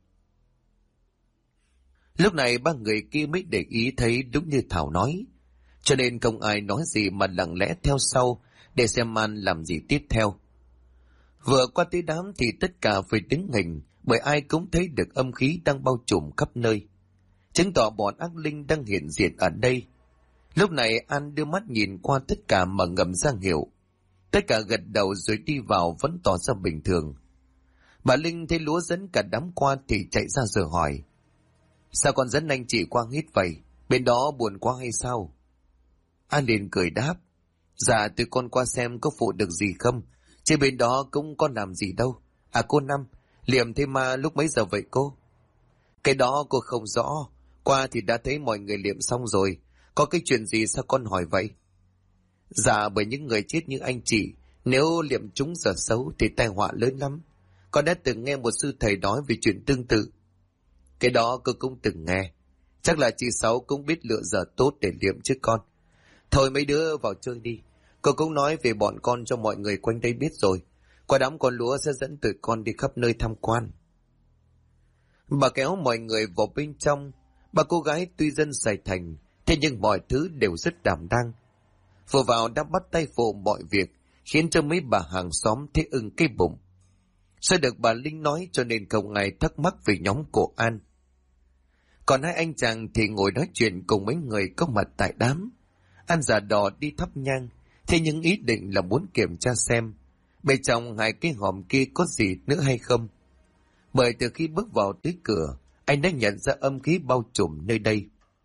[SPEAKER 1] Lúc này ba người kia mới để ý thấy đúng như Thảo nói, cho nên không ai nói gì mà lặng lẽ theo sau để xem An làm gì tiếp theo. Vừa qua tới đám thì tất cả phải đứng hình, bởi ai cũng thấy được âm khí đang bao trùm khắp nơi, chứng tỏ bọn ác linh đang hiện diện ở đây. Lúc này An đưa mắt nhìn qua tất cả mà ngầm ra hiệu. Tất cả gật đầu rồi đi vào vẫn tỏ ra bình thường. Bà Linh thấy Lúa dẫn cả đám qua thì chạy ra rồi hỏi: sao con dẫn anh chị qua hít vậy? Bên đó buồn quá hay sao? An liền cười đáp: dạ tụi con qua xem có phụ được gì không, chứ bên đó cũng có làm gì đâu. À cô Năm, liệm thế ma lúc mấy giờ vậy cô? Cái đó cô không rõ, qua thì đã thấy mọi người liệm xong rồi. Có cái chuyện gì sao con hỏi vậy? Dạ bởi những người chết như anh chị, nếu liệm chúng giờ xấu thì tai họa lớn lắm. Con đã từng nghe một sư thầy nói về chuyện tương tự. Cái đó cô cũng từng nghe. Chắc là chị Sáu cũng biết lựa giờ tốt để liệm chứ con. Thôi mấy đứa vào chơi đi. Cô cũng nói về bọn con cho mọi người quanh đây biết rồi. Qua đám con Lúa sẽ dẫn tụi con đi khắp nơi tham quan. Bà kéo mọi người vào bên trong. Bà cô gái tuy dân Sài Thành, thế nhưng mọi thứ đều rất đảm đang. Vừa vào đã bắt tay phụ mọi việc, khiến cho mấy bà hàng xóm thấy ưng cái bụng. Sao được bà Linh nói cho nên không ai thắc mắc về nhóm của An. Còn hai anh chàng thì ngồi nói chuyện cùng mấy người có mặt tại đám. An giả đò đi thắp nhang, thế nhưng ý định là muốn kiểm tra xem bên trong hai cái hòm kia có gì nữa hay không. Bởi từ khi bước vào tới cửa, anh đã nhận ra âm khí bao trùm nơi đây.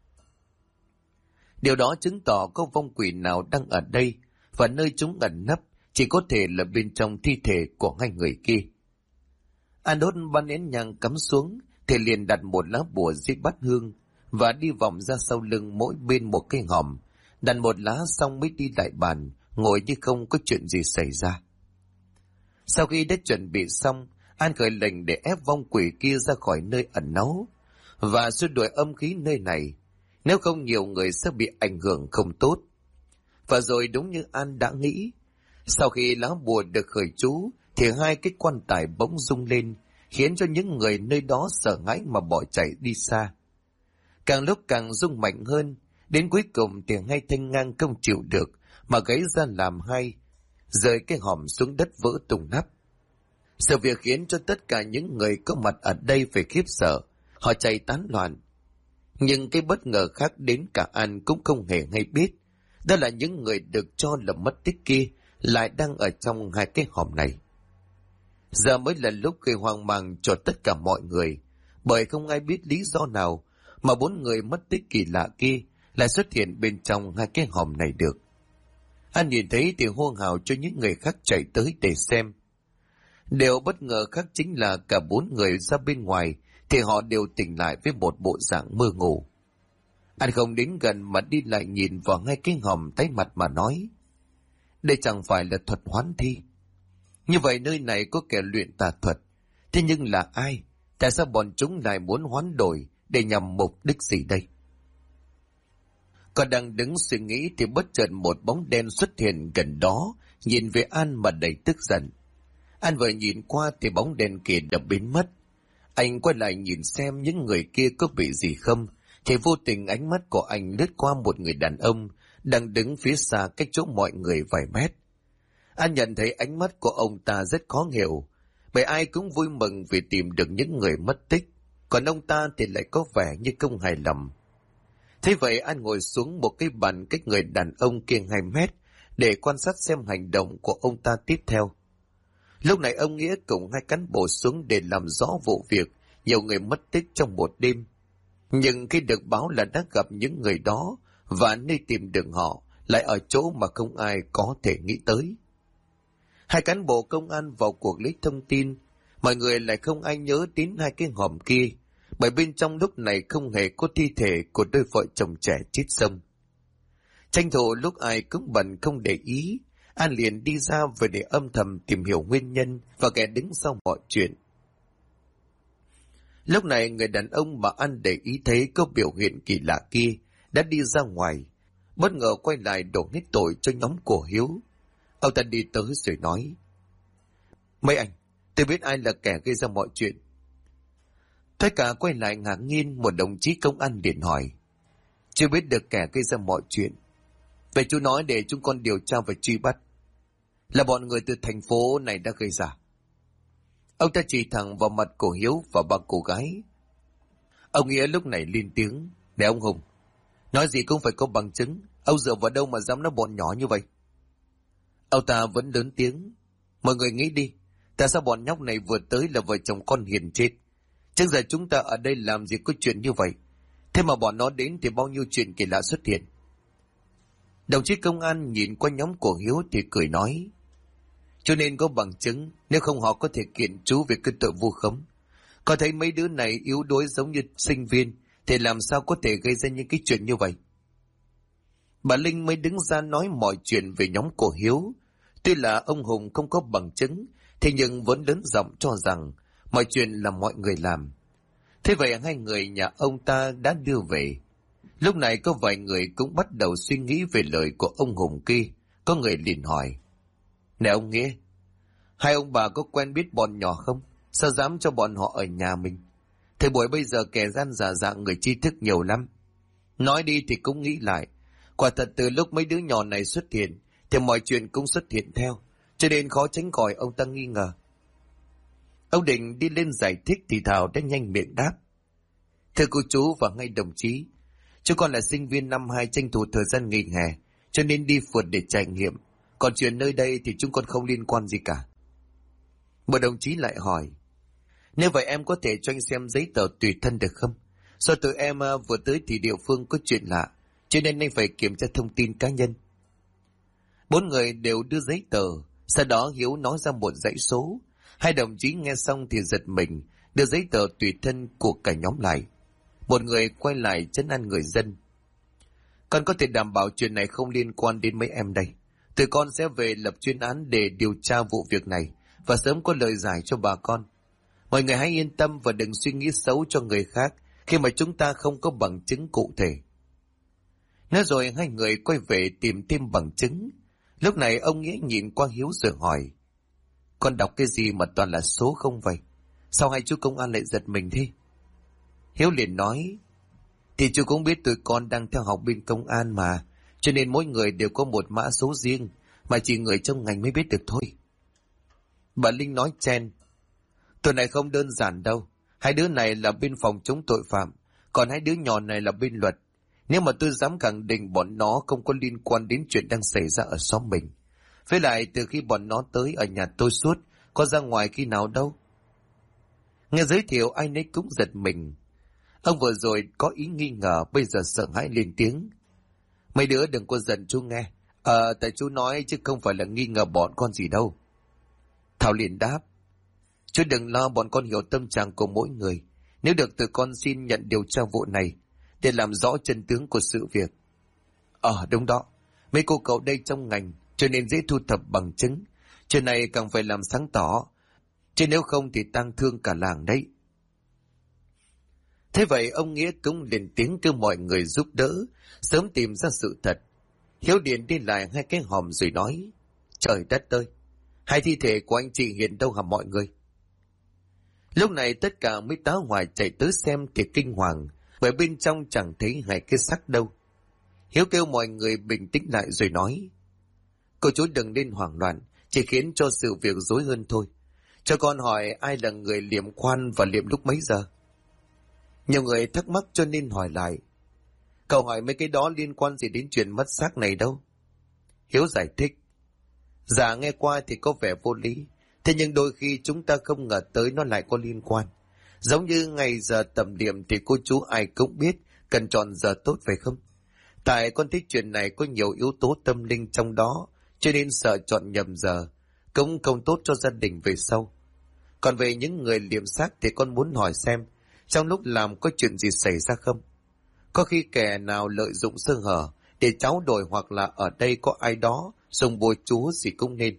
[SPEAKER 1] Điều đó chứng tỏ có vong quỷ nào đang ở đây, và nơi chúng ẩn nấp chỉ có thể là bên trong thi thể của hai người kia. An đốt ba nén nhang cắm xuống, thì liền đặt một lá bùa dưới bát hương và đi vòng ra sau lưng mỗi bên một cái hòm, đặt một lá xong mới đi lại bàn, ngồi như không có chuyện gì xảy ra. Sau khi đã chuẩn bị xong, An khởi lệnh để ép vong quỷ kia ra khỏi nơi ẩn náu và xua đuổi âm khí nơi này, nếu không nhiều người sẽ bị ảnh hưởng không tốt. Và rồi đúng như An đã nghĩ, sau khi lá bùa được khởi chú thì hai cái quan tài bỗng rung lên, khiến cho những người nơi đó sợ hãi mà bỏ chạy đi xa. Càng lúc càng rung mạnh hơn, đến cuối cùng thì hai thanh ngang không chịu được mà gãy ra làm hai, rơi cái hòm xuống đất vỡ tung nắp. Sự việc khiến cho tất cả những người có mặt ở đây phải khiếp sợ, họ chạy tán loạn. Nhưng cái bất ngờ khác đến cả An cũng không hề hay biết, đó là những người được cho là mất tích kia lại đang ở trong hai cái hòm này. Giờ mới là lúc gây hoang mang cho tất cả mọi người, bởi không ai biết lý do nào mà 4 người mất tích kỳ lạ kia lại xuất hiện bên trong hai cái hòm này được. An nhìn thấy thì hô hào cho những người khác chạy tới để xem. Điều bất ngờ khác chính là cả 4 người ra bên ngoài thì họ đều tỉnh lại với một bộ dạng mơ ngủ. An không đến gần mà đi lại nhìn vào hai cái hòm, tái mặt mà nói: đây chẳng phải là thuật hoán thi. Như vậy nơi này có kẻ luyện tà thuật, thế nhưng là ai? Tại sao bọn chúng lại muốn hoán đổi để nhằm mục đích gì đây? Còn đang đứng suy nghĩ thì bất chợt một bóng đen xuất hiện gần đó, nhìn về An mà đầy tức giận. An vừa nhìn qua thì bóng đen kia đã biến mất. Anh quay lại nhìn xem những người kia có bị gì không, thì vô tình ánh mắt của anh lướt qua một người đàn ông đang đứng phía xa cách chỗ mọi người vài mét. An nhận thấy ánh mắt của ông ta rất khó hiểu, bởi ai cũng vui mừng vì tìm được những người mất tích, còn ông ta thì lại có vẻ như không hài lòng. Thế vậy An ngồi xuống một cái bàn cách người đàn ông kia 2 mét để quan sát xem hành động của ông ta tiếp theo. Lúc này ông Nghĩa cùng 2 cán bộ xuống để làm rõ vụ việc nhiều người mất tích trong một đêm. Nhưng khi được báo là đã gặp những người đó và nơi tìm được họ lại ở chỗ mà không ai có thể nghĩ tới. 2 cán bộ công an vào cuộc lấy thông tin, mọi người lại không ai nhớ đến 2 cái hòm kia, bởi bên trong lúc này không hề có thi thể của đôi vợ chồng trẻ chết sông. Tranh thủ lúc ai cũng bận không để ý, An liền đi ra về để âm thầm tìm hiểu nguyên nhân và kẻ đứng sau mọi chuyện. Lúc này người đàn ông mà An để ý thấy có biểu hiện kỳ lạ kia đã đi ra ngoài, bất ngờ quay lại đổ hết tội cho nhóm của Hiếu. Ông ta đi tới rồi nói: Mấy anh, tôi biết ai là kẻ gây ra mọi chuyện. Tất cả quay lại ngạc nhiên, một đồng chí công an liền hỏi: Chưa biết được kẻ gây ra mọi chuyện. Vậy chú nói để chúng con điều tra và truy bắt. Là bọn người từ thành phố này đã gây ra. Ông ta chỉ thẳng vào mặt của Hiếu và ba cô gái. Ông Nghĩa lúc này lên tiếng: Để ông Hùng, nói gì cũng phải có bằng chứng. Ông dựa vào đâu mà dám nói bọn nhỏ như vậy? Ông ta vẫn lớn tiếng: Mọi người nghĩ đi, tại sao bọn nhóc này vừa tới là vợ chồng con hiền chết? Trước giờ chúng ta ở đây làm gì có chuyện như vậy. Thế mà bọn nó đến thì bao nhiêu chuyện kỳ lạ xuất hiện. Đồng chí công an nhìn qua nhóm của Hiếu thì cười nói: Cho nên có bằng chứng, nếu không họ có thể kiện chú về cái tội vu khống. Có thấy mấy đứa này yếu đuối giống như sinh viên thì làm sao có thể gây ra những cái chuyện như vậy. Bà Linh mới đứng ra nói mọi chuyện về nhóm của Hiếu. Tuy là ông Hùng không có bằng chứng, thế nhưng vẫn lớn giọng cho rằng mọi chuyện là mọi người làm. Thế vậy hai người nhà ông ta đã đưa về. Lúc này có vài người cũng bắt đầu suy nghĩ về lời của ông Hùng kia. Có người liền hỏi: Này ông Nghĩa, hai ông bà có quen biết bọn nhỏ không? Sao dám cho bọn họ ở nhà mình? Thời buổi bây giờ kẻ gian giả dạng người tri thức nhiều lắm. Nói đi thì cũng nghĩ lại, quả thật từ lúc mấy đứa nhỏ này xuất hiện thì mọi chuyện cũng xuất hiện theo, cho nên khó tránh khỏi ông ta nghi ngờ. Ông Định đi lên giải thích thì Thảo đã nhanh miệng đáp: Thưa cô chú và ngay đồng chí, chúng con là sinh viên năm 2 tranh thủ thời gian nghỉ hè, cho nên đi phượt để trải nghiệm. Còn chuyện nơi đây thì chúng con không liên quan gì cả. Một đồng chí lại hỏi: Nếu vậy em có thể cho anh xem giấy tờ tùy thân được không? Do tụi em vừa tới thì địa phương có chuyện lạ, cho nên anh phải kiểm tra thông tin cá nhân. 4 người đều đưa giấy tờ, sau đó Hiếu nói ra một dãy số. Hai đồng chí nghe xong thì giật mình, đưa giấy tờ tùy thân của cả nhóm lại. Một người quay lại trấn an người dân: Con có thể đảm bảo chuyện này không liên quan đến mấy em đây. Tụi con sẽ về lập chuyên án để điều tra vụ việc này và sớm có lời giải cho bà con. Mọi người hãy yên tâm và đừng suy nghĩ xấu cho người khác khi mà chúng ta không có bằng chứng cụ thể. Nói rồi hai người quay về tìm thêm bằng chứng. Lúc này ông Nghĩa nhìn qua Hiếu rồi hỏi: Con đọc cái gì mà toàn là số không vậy? Sao hai chú công an lại giật mình thế? Hiếu liền nói: Thì chú cũng biết tụi con đang theo học bên công an mà, cho nên mỗi người đều có một mã số riêng mà chỉ người trong ngành mới biết được thôi. Bà Linh nói chen: Tụi này không đơn giản đâu. Hai đứa này là bên phòng chống tội phạm, còn hai đứa nhỏ này là bên luật. Nếu mà tôi dám khẳng định bọn nó không có liên quan đến chuyện đang xảy ra ở xóm mình. Với lại từ khi bọn nó tới ở nhà tôi suốt, có ra ngoài khi nào đâu. Nghe giới thiệu ai nấy cũng giật mình. Ông vừa rồi có ý nghi ngờ, bây giờ sợ hãi lên tiếng: Mấy đứa đừng có giận chú nghe. Tại chú nói chứ không phải là nghi ngờ bọn con gì đâu. Thảo liền đáp: Chú đừng lo, bọn con hiểu tâm trạng của mỗi người. Nếu được tụi con xin nhận điều tra vụ này để làm rõ chân tướng của sự việc. Đúng đó. Mấy cô cậu đây trong ngành cho nên dễ thu thập bằng chứng. Chuyện này càng phải làm sáng tỏ, chứ nếu không thì tang thương cả làng đấy. Thế vậy ông Nghĩa cũng lên tiếng kêu mọi người giúp đỡ sớm tìm ra sự thật. Hiếu Điền đi lại hai cái hòm rồi nói: Trời đất ơi, hai thi thể của anh chị hiện đâu hả mọi người? Lúc này tất cả mấy tá ngoài chạy tới xem thì kinh hoàng, bởi bên trong chẳng thấy hai cái xác đâu. Hiếu kêu mọi người bình tĩnh lại rồi nói: Cô chú đừng nên hoảng loạn, chỉ khiến cho sự việc rối hơn thôi. Cho con hỏi ai là người liệm khoan và liệm lúc mấy giờ? Nhiều người thắc mắc cho nên hỏi lại: Cậu hỏi mấy cái đó liên quan gì đến chuyện mất xác này đâu? Hiếu giải thích: Dạ nghe qua thì có vẻ vô lý, thế nhưng đôi khi chúng ta không ngờ tới nó lại có liên quan. Giống như ngày giờ tầm điểm thì cô chú ai cũng biết cần chọn giờ tốt phải không? Tại con thấy chuyện này có nhiều yếu tố tâm linh trong đó, cho nên sợ chọn nhầm giờ cũng không tốt cho gia đình về sau. Còn về những người liệm xác thì con muốn hỏi xem trong lúc làm có chuyện gì xảy ra không? Có khi kẻ nào lợi dụng sơ hở để tráo đổi, hoặc là ở đây có ai đó dùng bùa chú gì cũng nên.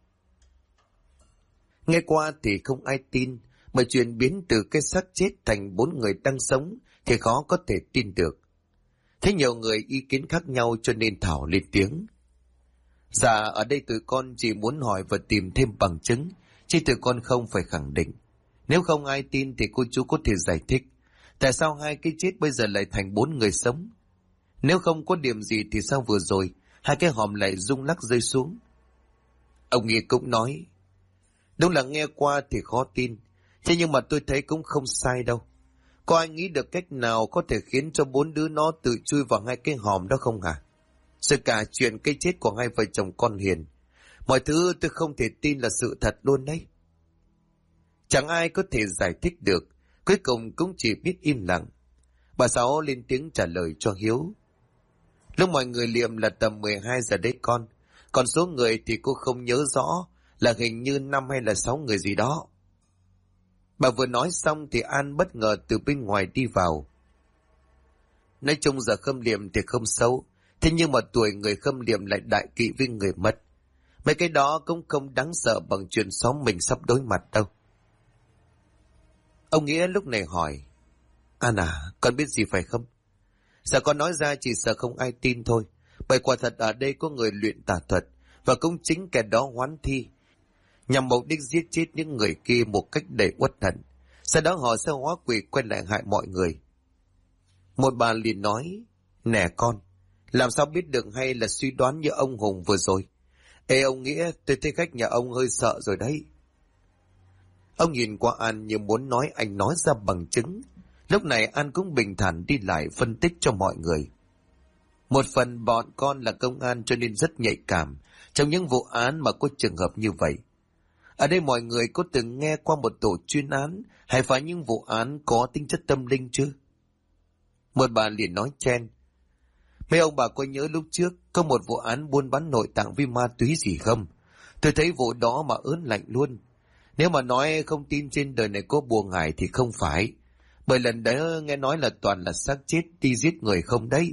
[SPEAKER 1] Nghe qua thì không ai tin, mà chuyện biến từ cái xác chết thành 4 người đang sống thì khó có thể tin được. Thế nhiều người ý kiến khác nhau cho nên Thảo lên tiếng. Dạ, ở đây tụi con chỉ muốn hỏi và tìm thêm bằng chứng, chứ tụi con không phải khẳng định. Nếu không ai tin thì cô chú có thể giải thích tại sao hai cái chết bây giờ lại thành 4 người sống. Nếu không có điểm gì thì sao vừa rồi hai cái hòm lại rung lắc rơi xuống. Ông Nghĩa cũng nói, đúng là nghe qua thì khó tin, thế nhưng mà tôi thấy cũng không sai đâu. Có ai nghĩ được cách nào có thể khiến cho 4 đứa nó tự chui vào hai cái hòm đó không hả? Rồi cả chuyện cái chết của hai vợ chồng con Hiền, mọi thứ tôi không thể tin là sự thật luôn đấy. Chẳng ai có thể giải thích được, cuối cùng cũng chỉ biết im lặng. Bà Sáu lên tiếng trả lời cho Hiếu. Lúc mọi người liệm là tầm 12 giờ đấy con. Còn số người thì cô không nhớ rõ, là hình như 5 hay là 6 người gì đó. Bà vừa nói xong thì An bất ngờ từ bên ngoài đi vào. Nói chung giờ khâm liệm thì không xấu, thế nhưng mà tuổi người khâm liệm lại đại kỵ với người mất. Mấy cái đó cũng không đáng sợ bằng chuyện xóm mình sắp đối mặt đâu. Ông Nghĩa lúc này hỏi, An à, con biết gì phải không? Dạ con nói ra chỉ sợ không ai tin thôi. Bởi quả thật ở đây có người luyện tà thuật, và cũng chính kẻ đó hoán thi, nhằm mục đích giết chết những người kia một cách đầy uất hận. Sau đó họ sẽ hóa quỷ quay lại hại mọi người. Một bà liền nói, nè con, làm sao biết được hay là suy đoán như ông Hùng vừa rồi? Ê ông Nghĩa, tôi thấy khách nhà ông hơi sợ rồi đấy. Ông nhìn qua An như muốn nói anh nói ra bằng chứng. Lúc này An cũng bình thản đi lại phân tích cho mọi người. Một phần bọn con là công an cho nên rất nhạy cảm trong những vụ án mà có trường hợp như vậy. Ở đây mọi người có từng nghe qua một tổ chuyên án hay phải những vụ án có tính chất tâm linh chưa? Một bà liền nói chen, mấy ông bà có nhớ lúc trước có một vụ án buôn bán nội tạng với ma túy gì không? Tôi thấy vụ đó mà ớn lạnh luôn. Nếu mà nói không tin trên đời này có bùa ngải thì không phải. Bởi lần đấy nghe nói là toàn là xác chết đi giết người không đấy.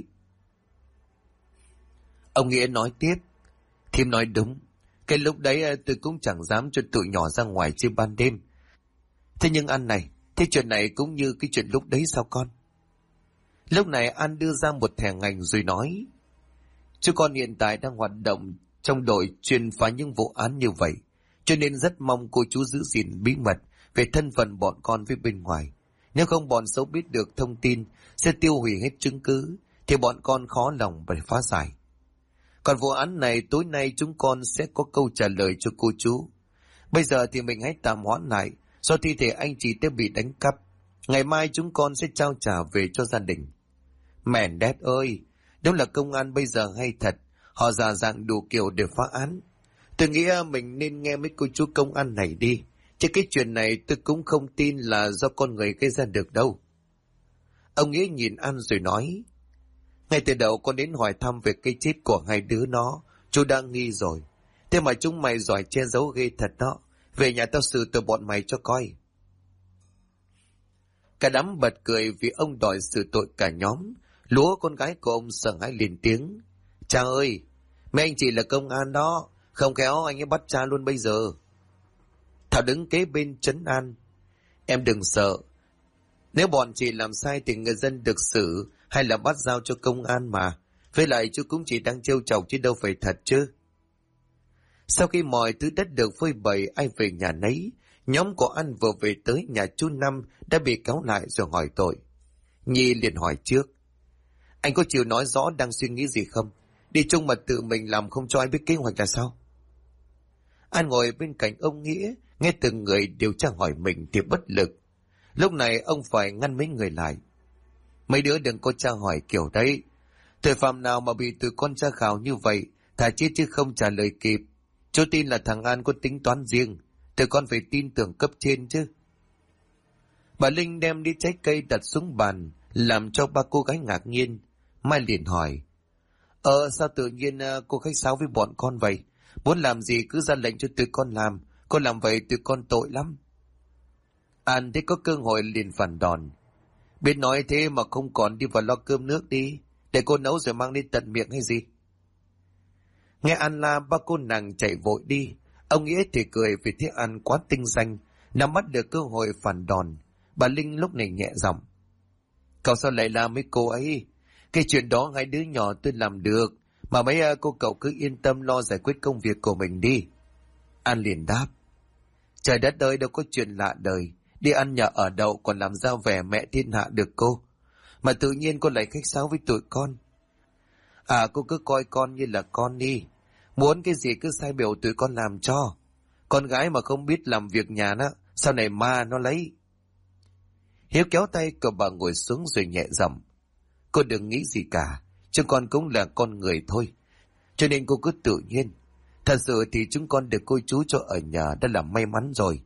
[SPEAKER 1] Ông Nghĩa nói tiếp, Thím nói đúng. Cái lúc đấy tôi cũng chẳng dám cho tụi nhỏ ra ngoài chơi ban đêm. Thế nhưng An này, thế chuyện này cũng như cái chuyện lúc đấy sao con? Lúc này An đưa ra một thẻ ngành rồi nói, chú con hiện tại đang hoạt động trong đội chuyên phá những vụ án như vậy, cho nên rất mong cô chú giữ gìn bí mật về thân phận bọn con với bên ngoài. Nếu không bọn xấu biết được thông tin sẽ tiêu hủy hết chứng cứ, thì bọn con khó lòng phải phá giải. Còn vụ án này tối nay chúng con sẽ có câu trả lời cho cô chú. Bây giờ thì mình hãy tạm hoãn lại, do thi thể anh chị đã bị đánh cắp. Ngày mai chúng con sẽ trao trả về cho gia đình. Mẹ đét ơi, đúng là công an bây giờ hay thật, họ giả dạng đủ kiểu để phá án. Tôi nghĩ mình nên nghe mấy cô chú công an này đi, chứ cái chuyện này tôi cũng không tin là do con người gây ra được đâu. Ông Nghĩa nhìn An rồi nói, ngay từ đầu con đến hỏi thăm về cái chết của hai đứa nó, chú đang nghi rồi. Thế mà chúng mày giỏi che giấu ghê thật đó. Về nhà tao xử từ bọn mày cho coi. Cả đám bật cười vì ông đòi xử tội cả nhóm. Lúa con gái của ông sợ hãi liền tiếng, cha ơi, mấy anh chị là công an đó, không khéo anh ấy bắt cha luôn bây giờ. Thảo đứng kế bên trấn an, em đừng sợ. Nếu bọn chị làm sai thì người dân được xử hay là bắt giao cho công an mà. Với lại chú cũng chỉ đang trêu chọc chứ đâu phải thật chứ. Sau khi mọi thứ đất được phơi bày ai về nhà nấy, nhóm của An vừa về tới nhà chú Năm đã bị kéo lại rồi hỏi tội. Nhi liền hỏi trước, anh có chịu nói rõ đang suy nghĩ gì không? Đi chung mà tự mình làm không cho ai biết kế hoạch là sao? An ngồi bên cạnh ông Nghĩa, nghe từng người điều tra hỏi mình thì bất lực. Lúc này ông phải ngăn mấy người lại. Mấy đứa đừng có tra hỏi kiểu đấy. Tội phạm nào mà bị tụi con tra khảo như vậy, thà chết chứ không trả lời kịp. Chú tin là thằng An có tính toán riêng, tụi con phải tin tưởng cấp trên chứ. Bà Linh đem đi trái cây đặt xuống bàn, làm cho ba cô gái ngạc nhiên. Mai liền hỏi, sao tự nhiên cô khách sáo với bọn con vậy? Muốn làm gì cứ ra lệnh cho tụi con làm vậy tụi con tội lắm. An thấy có cơ hội liền phản đòn, biết nói thế mà không còn đi vào lo cơm nước đi, để cô nấu rồi mang đi tận miệng hay gì? Nghe An la, ba cô nàng chạy vội đi. Ông Nghĩa thì cười vì thế An quá tinh danh, nắm bắt được cơ hội phản đòn. Bà Linh lúc này nhẹ giọng, cậu sao lại la mấy cô ấy? Cái chuyện đó hai đứa nhỏ tôi làm được, mà mấy cô cậu cứ yên tâm lo giải quyết công việc của mình đi. An liền đáp. Trời đất ơi, đâu có chuyện lạ đời, đi ăn nhờ ở đậu còn làm ra vẻ mẹ thiên hạ được cô. Mà tự nhiên cô lại khách sáo với tụi con. À, cô cứ coi con như là con đi, muốn cái gì cứ sai biểu tụi con làm cho. Con gái mà không biết làm việc nhà đó, sau này ma nó lấy. Hiếu kéo tay của bà ngồi xuống rồi nhẹ giọng. Cô đừng nghĩ gì cả, chúng con cũng là con người thôi, cho nên cô cứ tự nhiên. Thật sự thì chúng con được cô chú cho ở nhà đã là may mắn rồi.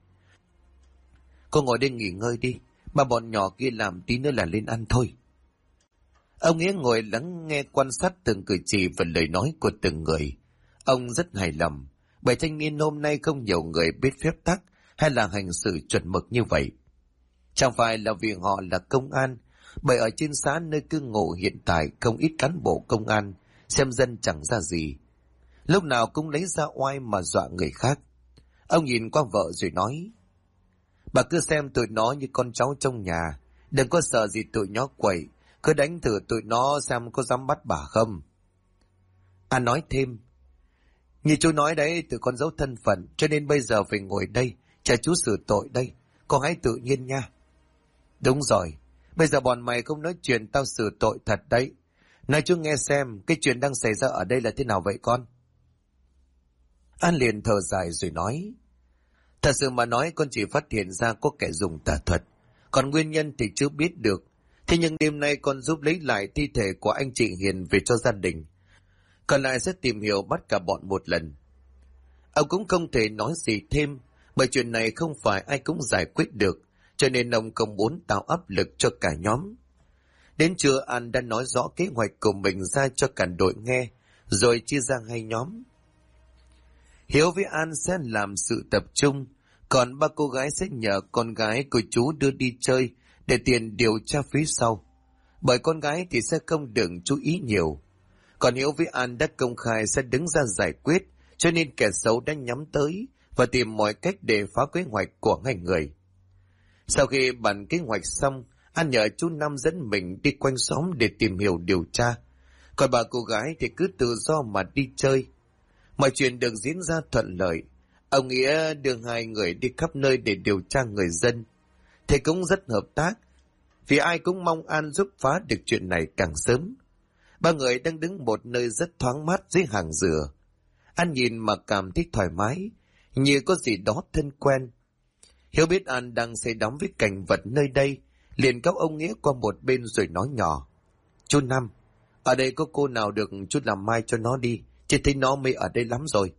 [SPEAKER 1] Cô ngồi đây nghỉ ngơi đi, mà bọn nhỏ kia làm tí nữa là lên ăn thôi. Ông Nghĩa ngồi lắng nghe quan sát từng cử chỉ và lời nói của từng người. Ông rất hài lòng, bởi thanh niên hôm nay không nhiều người biết phép tắc hay là hành xử chuẩn mực như vậy. Chẳng phải là vì họ là công an, bởi ở trên xã nơi cư ngụ hiện tại không ít cán bộ công an, xem dân chẳng ra gì. Lúc nào cũng lấy ra oai mà dọa người khác. Ông nhìn qua vợ rồi nói, bà cứ xem tụi nó như con cháu trong nhà, đừng có sợ gì tụi nó quậy, cứ đánh thử tụi nó xem có dám bắt bà không. An nói thêm, như chú nói đấy, tụi con giấu thân phận, cho nên bây giờ phải ngồi đây, chờ chú xử tội đây, con hãy tự nhiên nha. Đúng rồi, bây giờ bọn mày không nói chuyện tao xử tội thật đấy. Nói chú nghe xem, cái chuyện đang xảy ra ở đây là thế nào vậy con? An liền thở dài rồi nói, thật sự mà nói con chỉ phát hiện ra có kẻ dùng tà thuật, còn nguyên nhân thì chưa biết được. Thế nhưng đêm nay con giúp lấy lại thi thể của anh chị Hiền về cho gia đình, còn lại sẽ tìm hiểu bắt cả bọn một lần. Ông cũng không thể nói gì thêm, bởi chuyện này không phải ai cũng giải quyết được, cho nên ông không muốn tạo áp lực cho cả nhóm. Đến trưa An đã nói rõ kế hoạch của mình ra cho cả đội nghe, rồi chia ra hai nhóm. Hiếu với An sẽ làm sự tập trung, còn ba cô gái sẽ nhờ con gái của chú đưa đi chơi để tiền điều tra phía sau, bởi con gái thì sẽ không đừng chú ý nhiều. Còn Hiếu với An đã công khai sẽ đứng ra giải quyết, cho nên kẻ xấu đã nhắm tới và tìm mọi cách để phá kế hoạch của hai người. Sau khi bàn kế hoạch xong, An nhờ chú Năm dẫn mình đi quanh xóm để tìm hiểu điều tra, còn bà cô gái thì cứ tự do mà đi chơi. Mọi chuyện được diễn ra thuận lợi. Ông Nghĩa đưa hai người đi khắp nơi để điều tra người dân. Thế cũng rất hợp tác, vì ai cũng mong An giúp phá được chuyện này càng sớm. Ba người đang đứng một nơi rất thoáng mát dưới hàng dừa. An nhìn mà cảm thấy thoải mái, như có gì đó thân quen. Hiếu biết An đang say đắm với cảnh vật nơi đây, liền kéo ông Nghĩa qua một bên rồi nói nhỏ, chú Năm, ở đây có cô nào được chút làm mai cho nó đi, chứ thấy nó mê ở đây lắm rồi.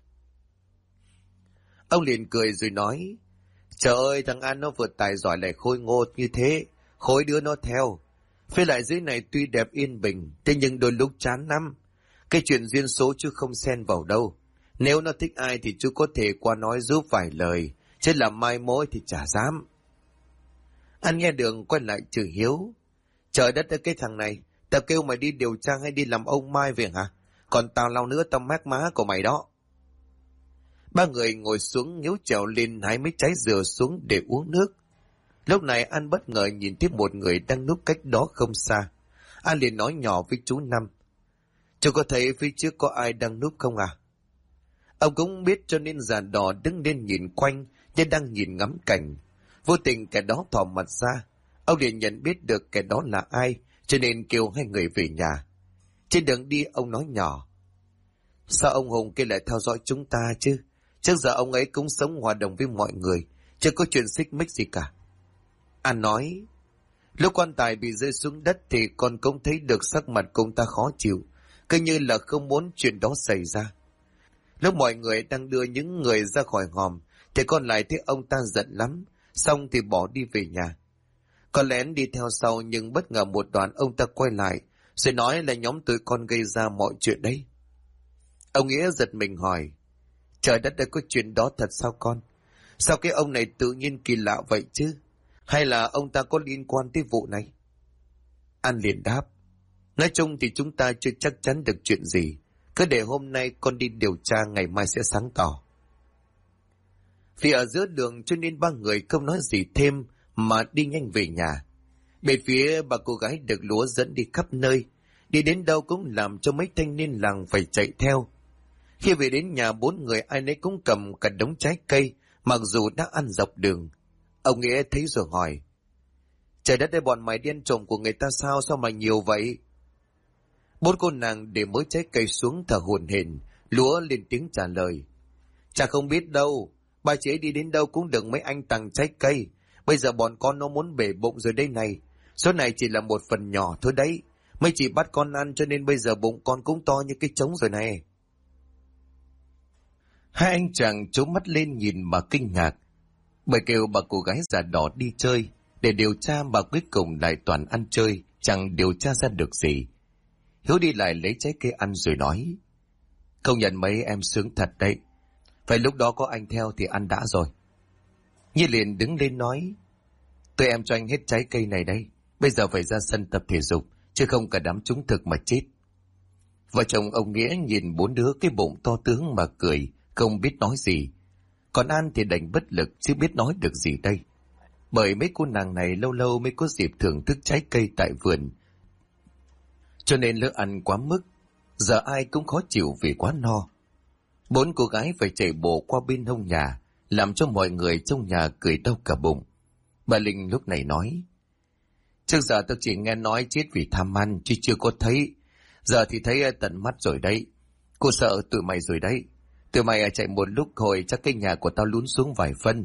[SPEAKER 1] Ông liền cười rồi nói, trời ơi, thằng An nó vừa tài giỏi lại khôi ngô như thế, khối đứa nó theo. Với lại dưới này tuy đẹp yên bình, thế nhưng đôi lúc chán lắm. Cái chuyện duyên số chứ không xen vào đâu. Nếu nó thích ai thì chú có thể qua nói giúp vài lời, chứ làm mai mối thì chả dám. An nghe đường quay lại chửi Hiếu, trời đất ơi, cái thằng này, tao kêu mày đi điều tra hay đi làm ông Mai về hả? Còn tao lao nữa tao mát má của mày đó. Ba người ngồi xuống, Hiếu trèo lên hái mấy trái dừa xuống để uống nước. Lúc này An bất ngờ nhìn thấy một người đang núp cách đó không xa. An liền nói nhỏ với chú Năm, chú có thấy phía trước có ai đang núp không à? Ông cũng biết cho nên già đò đứng lên nhìn quanh, như đang nhìn ngắm cảnh. Vô tình kẻ đó thò mặt ra, ông liền nhận biết được kẻ đó là ai, cho nên kêu hai người về nhà. Trên đường đi ông nói nhỏ, sao ông Hùng kia lại theo dõi chúng ta chứ? Trước giờ ông ấy cũng sống hòa đồng với mọi người, chưa có chuyện xích mích gì cả. An nói, lúc quan tài bị rơi xuống đất thì con cũng thấy được sắc mặt ông ta khó chịu, cứ như là không muốn chuyện đó xảy ra. Lúc mọi người đang đưa những người ra khỏi hòm thì con lại thấy ông ta giận lắm, xong thì bỏ đi về nhà. Con lén đi theo sau nhưng bất ngờ một đoạn ông ta quay lại, rồi nói là nhóm tụi con gây ra mọi chuyện đấy. Ông Nghĩa giật mình hỏi, trời đất ơi, có chuyện đó thật sao con? Sao cái ông này tự nhiên kỳ lạ vậy chứ? Hay là ông ta có liên quan tới vụ này? An liền đáp, nói chung thì chúng ta chưa chắc chắn được chuyện gì. Cứ để hôm nay con đi điều tra, ngày mai sẽ sáng tỏ. Vì ở giữa đường cho nên ba người không nói gì thêm mà đi nhanh về nhà. Bên phía bà cô gái được Lúa dẫn đi khắp nơi, đi đến đâu cũng làm cho mấy thanh niên làng phải chạy theo. Khi về đến nhà, 4 người ai nấy cũng cầm cả đống trái cây, mặc dù đã ăn dọc đường. Ông Nghĩa thấy rồi hỏi: trời đất ơi, bọn mày đi ăn trộm của người ta sao mà nhiều vậy? 4 cô nàng để mới trái cây xuống thở hổn hển, lúa lên tiếng trả lời: chả không biết đâu, ba chị ấy đi đến đâu cũng được mấy anh tặng trái cây. Bây giờ bọn con nó muốn bể bụng rồi đây này. Số này chỉ là một phần nhỏ thôi đấy. Mấy chị bắt con ăn cho nên bây giờ bụng con cũng to như cái trống rồi này. Hai anh chàng trố mắt lên nhìn mà kinh ngạc. Bởi kêu bà cô gái già đỏ đi chơi để điều tra mà cuối cùng lại toàn ăn chơi, chẳng điều tra ra được gì. Hiếu đi lại lấy trái cây ăn rồi nói: công nhận mấy em sướng thật đấy. Phải lúc đó có anh theo thì ăn đã rồi. Nhi liền đứng lên nói: tụi em cho anh hết trái cây này đây. Bây giờ phải ra sân tập thể dục, chứ không cả đám trúng thực mà chết. Vợ chồng ông Nghĩa nhìn 4 đứa cái bụng to tướng mà cười, không biết nói gì. Còn An thì đành bất lực chứ biết nói được gì đây. Bởi mấy cô nàng này lâu lâu mới có dịp thưởng thức trái cây tại vườn, cho nên lỡ ăn quá mức, giờ ai cũng khó chịu vì quá no. 4 cô gái phải chạy bộ qua bên hông nhà, làm cho mọi người trong nhà cười đau cả bụng. Bà Linh lúc này nói: trước giờ tôi chỉ nghe nói chết vì tham ăn chứ chưa có thấy. Giờ thì thấy tận mắt rồi đấy. Cô sợ tụi mày rồi đấy. Tụi mày chạy một lúc hồi chắc cái nhà của tao lún xuống vài phân.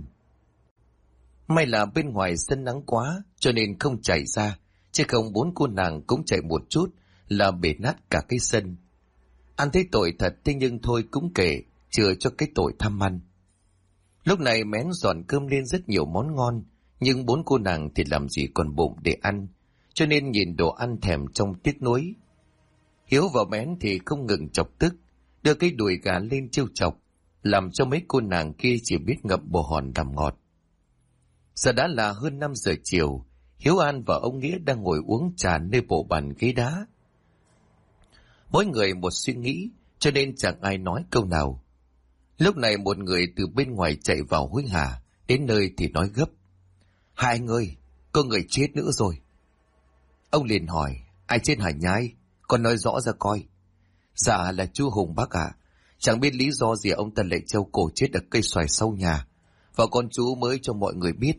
[SPEAKER 1] May là bên ngoài sân nắng quá cho nên không chạy ra, chứ không 4 cô nàng cũng chạy một chút là bể nát cả cái sân. Ăn thấy tội thật, thế nhưng thôi cũng kệ, chừa cho cái tội tham ăn. Lúc này Mén dọn cơm lên rất nhiều món ngon, nhưng 4 cô nàng thì làm gì còn bụng để ăn, cho nên nhìn đồ ăn thèm trong tiếc nuối. Hiếu và Mén thì không ngừng chọc tức, đưa cái đùi gà lên trêu chọc, làm cho mấy cô nàng kia chỉ biết ngậm bồ hòn làm ngọt. Giờ đã là hơn 5 giờ chiều, Hiếu, An và ông Nghĩa đang ngồi uống trà nơi bộ bàn ghế đá. Mỗi người một suy nghĩ, cho nên chẳng ai nói câu nào. Lúc này một người từ bên ngoài chạy vào hối hả, đến nơi thì nói gấp: hai anh ơi, có người chết nữa rồi. Ông liền hỏi: ai chết hả nhái? Con nói rõ ra coi. Dạ là chú Hùng bác ạ. Chẳng biết lý do gì ông ta lại treo cổ chết ở cây xoài sau nhà, và con chú mới cho mọi người biết.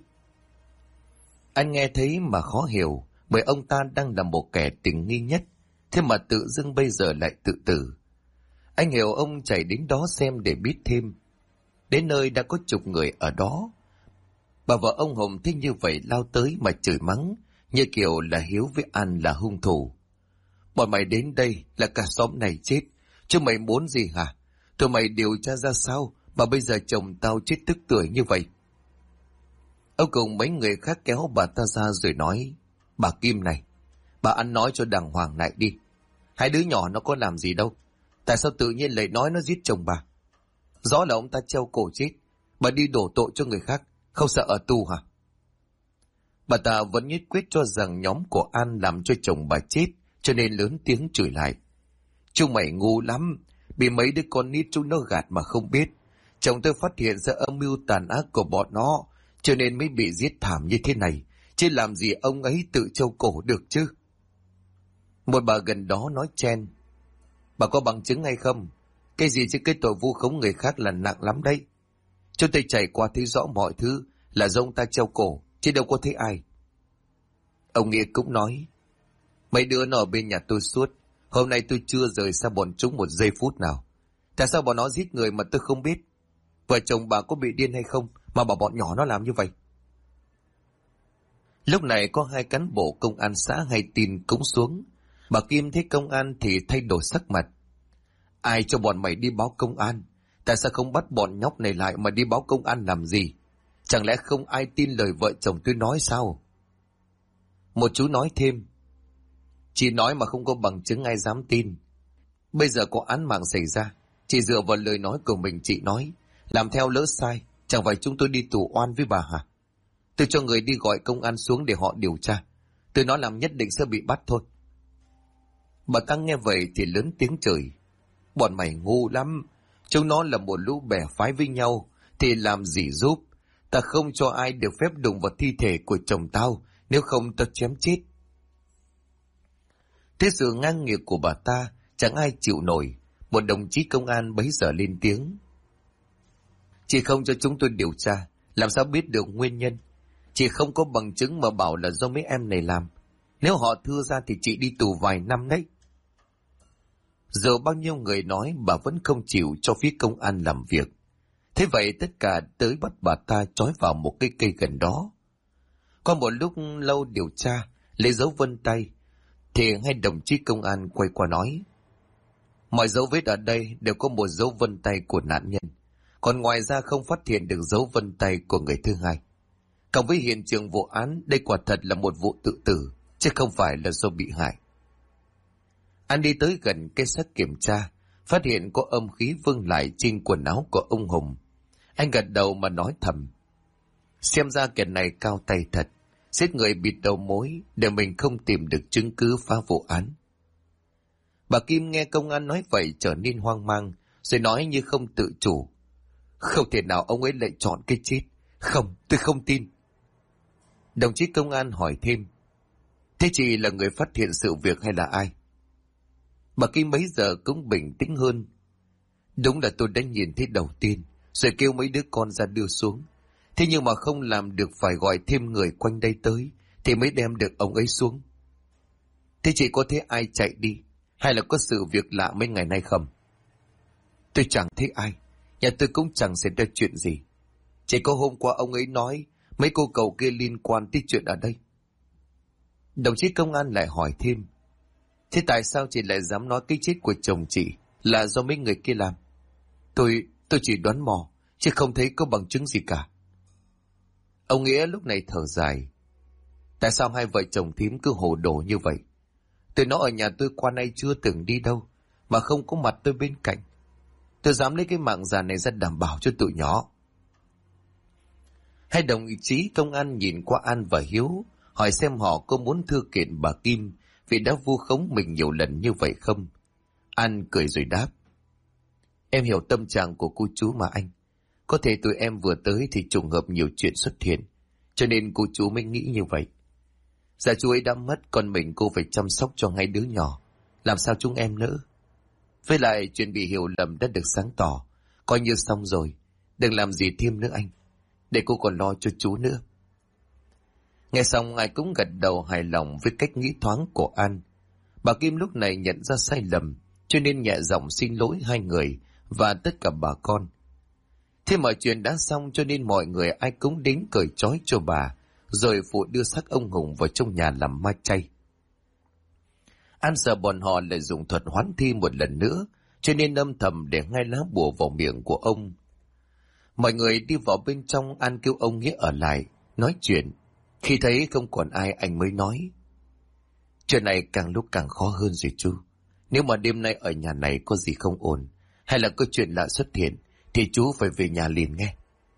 [SPEAKER 1] Anh nghe thấy mà khó hiểu, bởi ông ta đang là một kẻ tình nghi nhất, thế mà tự dưng bây giờ lại tự tử. Anh hiểu ông chạy đến đó xem để biết thêm. Đến nơi đã có chục người ở đó. Bà vợ ông Hùng thấy như vậy lao tới mà chửi mắng, như kiểu là Hiếu với An là hung thủ. Bọn mày đến đây là cả xóm này chết, chứ mày muốn gì hả? Tụi mày điều tra ra sao mà bây giờ chồng tao chết tức tưởi như vậy? Ông cùng mấy người khác kéo bà ta ra rồi nói: bà Kim này, bà ăn nói cho đàng hoàng lại đi. Hai đứa nhỏ nó có làm gì đâu, tại sao tự nhiên lại nói nó giết chồng bà? Rõ là ông ta treo cổ chết, bà đi đổ tội cho người khác, không sợ ở tù hả? Bà ta vẫn nhất quyết cho rằng nhóm của An làm cho chồng bà chết, cho nên lớn tiếng chửi lại: chúng mày ngu lắm, bị mấy đứa con nít chúng nó gạt mà không biết. Chồng tôi phát hiện ra âm mưu tàn ác của bọn nó, cho nên mới bị giết thảm như thế này, chứ làm gì ông ấy tự treo cổ được chứ? Một bà gần đó nói chen: bà có bằng chứng hay không? Cái gì chứ cái tội vu khống người khác là nặng lắm đấy. Chúng tôi trải qua thấy rõ mọi thứ là do ông ta treo cổ, chứ đâu có thấy ai. Ông Nghĩa cũng nói: mấy đứa nó ở bên nhà tôi suốt, hôm nay tôi chưa rời xa bọn chúng một giây phút nào. Tại sao bọn nó giết người mà tôi không biết? Vợ chồng bà có bị điên hay không mà bảo bọn nhỏ nó làm như vậy? Lúc này có 2 cán bộ công an xã hay tin cũng xuống. Bà Kim thấy công an thì thay đổi sắc mặt: ai cho bọn mày đi báo công an? Tại sao không bắt bọn nhóc này lại mà đi báo công an làm gì? Chẳng lẽ không ai tin lời vợ chồng tôi nói sao? Một chú nói thêm: chị nói mà không có bằng chứng ai dám tin. Bây giờ có án mạng xảy ra, chị dựa vào lời nói của mình chị nói, làm theo lỡ sai, chẳng phải chúng tôi đi tù oan với bà hả? Tôi cho người đi gọi công an xuống để họ điều tra. Tôi nói làm nhất định sẽ bị bắt thôi. Bà ta nghe vậy thì lớn tiếng chửi: bọn mày ngu lắm, chúng nó là một lũ bè phái với nhau thì làm gì giúp. Ta không cho ai được phép đụng vào thi thể của chồng tao, nếu không tao chém chết. Thế sự ngang ngược của bà ta chẳng ai chịu nổi. Một đồng chí công an bấy giờ lên tiếng. Chị không cho chúng tôi điều tra, làm sao biết được nguyên nhân? Chị không có bằng chứng mà bảo là do mấy em này làm. Nếu họ thưa ra thì chị đi tù vài năm đấy. Giờ bao nhiêu người nói, bà vẫn không chịu cho phía công an làm việc. Thế vậy tất cả tới bắt bà ta trói vào một cái cây gần đó. Qua một lúc lâu điều tra, lấy dấu vân tay, thì hai đồng chí công an quay qua nói. Mọi dấu vết ở đây đều có một dấu vân tay của nạn nhân. Còn ngoài ra không phát hiện được dấu vân tay của người thứ hai. Cộng với hiện trường vụ án, đây quả thật là một vụ tự tử, chứ không phải là do bị hại. Anh đi tới gần cái xác kiểm tra, phát hiện có âm khí vương lại trên quần áo của ông Hùng. Anh gật đầu mà nói thầm. Xem ra kẻ này cao tay thật, giết người bịt đầu mối để mình không tìm được chứng cứ phá vụ án. Bà Kim nghe công an nói vậy trở nên hoang mang, rồi nói như không tự chủ. Không thể nào ông ấy lại chọn cái chết. Không, tôi không tin. Đồng chí công an hỏi thêm. Thế chị là người phát hiện sự việc hay là ai? Bà Kim bấy giờ cũng bình tĩnh hơn. Đúng là tôi đã nhìn thấy đầu tiên, rồi kêu mấy đứa con ra đưa xuống. Thế nhưng mà không làm được, phải gọi thêm người quanh đây tới, thì mới đem được ông ấy xuống. Thế chị có thấy ai chạy đi, hay là có sự việc lạ mấy ngày nay không? Tôi chẳng thấy ai, nhà tôi cũng chẳng xảy ra chuyện gì. Chỉ có hôm qua ông ấy nói mấy cô cậu kia liên quan tới chuyện ở đây. Đồng chí công an lại hỏi thêm. Thế tại sao chị lại dám nói cái chết của chồng chị là do mấy người kia làm? Tôi chỉ đoán mò, chứ không thấy có bằng chứng gì cả. Ông Nghĩa lúc này thở dài. Tại sao hai vợ chồng thím cứ hồ đồ như vậy? Tụi nó ở nhà tôi qua nay chưa từng đi đâu, mà không có mặt tôi bên cạnh. Tôi dám lấy cái mạng già này ra đảm bảo cho tụi nhỏ. Hai đồng chí công an nhìn qua An và Hiếu, hỏi xem họ có muốn thư kiện bà Kim vì đã vu khống mình nhiều lần như vậy không. An cười rồi đáp. Em hiểu tâm trạng của cô chú mà anh. Có thể tụi em vừa tới thì trùng hợp nhiều chuyện xuất hiện, cho nên cô chú mới nghĩ như vậy. Dạ chú ấy đã mất, còn mình cô phải chăm sóc cho hai đứa nhỏ, làm sao chúng em nữa. Với lại chuyện bị hiểu lầm đã được sáng tỏ, coi như xong rồi. Đừng làm gì thêm nữa anh, để cô còn lo cho chú nữa. Nghe xong ai cũng gật đầu hài lòng với cách nghĩ thoáng của An. Bà Kim lúc này nhận ra sai lầm, cho nên nhẹ giọng xin lỗi hai người và tất cả bà con. Thế mọi chuyện đã xong, cho nên mọi người ai cũng đến cởi trói cho bà, rồi phụ đưa xác ông Hùng vào trong nhà làm ma chay. An sợ bọn họ lại dùng thuật hoán thi một lần nữa, cho nên âm thầm để ngay lá bùa vào miệng của ông. Mọi người đi vào bên trong, An kêu ông Nghĩa ở lại, nói chuyện. Khi thấy không còn ai, anh mới nói. Chuyện này càng lúc càng khó hơn rồi chú. Nếu mà đêm nay ở nhà này có gì không ổn, hay là có chuyện lạ xuất hiện, thì chú phải về nhà liền nghe.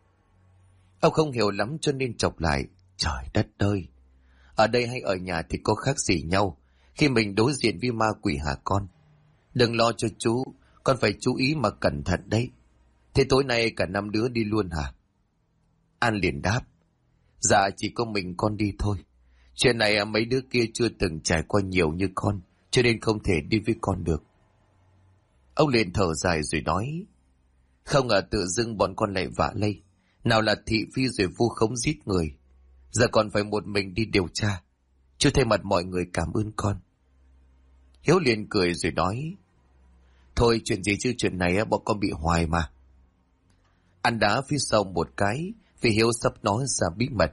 [SPEAKER 1] Ông không hiểu lắm cho nên chọc lại. Trời đất ơi! Ở đây hay ở nhà thì có khác gì nhau khi mình đối diện với ma quỷ hả con? Đừng lo cho chú, con phải chú ý mà cẩn thận đấy. Thế tối nay cả năm đứa đi luôn hả? An liền đáp. Dạ chỉ có mình con đi thôi. Chuyện này mấy đứa kia chưa từng trải qua nhiều như con, cho nên không thể đi với con được. Ông liền thở dài rồi nói. Không ngờ tự dưng bọn con lại vạ lây. Nào là thị phi rồi vu khống giết người. Giờ còn phải một mình đi điều tra. Chưa thay mặt mọi người cảm ơn con. Hiếu liền cười rồi nói. Thôi chuyện gì chứ, chuyện này bọn con bị hoài mà. An đá phía sau một cái, vì Hiếu sắp nói ra bí mật.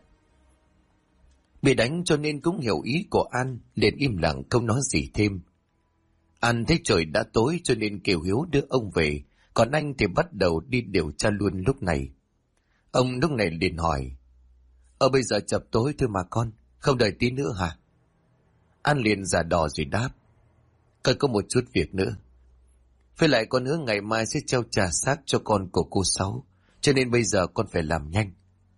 [SPEAKER 1] Bị đánh cho nên cũng hiểu ý của An, liền im lặng không nói gì thêm. An thấy trời đã tối cho nên kêu Hiếu đưa ông về, còn anh thì bắt đầu đi điều tra luôn lúc này. Ông lúc này liền hỏi. Bây giờ chập tối thôi mà con, không đợi tí nữa hả? An liền giả đò rồi đáp. Con có một chút việc nữa. Với lại con hứa ngày mai sẽ treo trà xác cho con của cô Sáu, cho nên bây giờ con phải làm nhanh.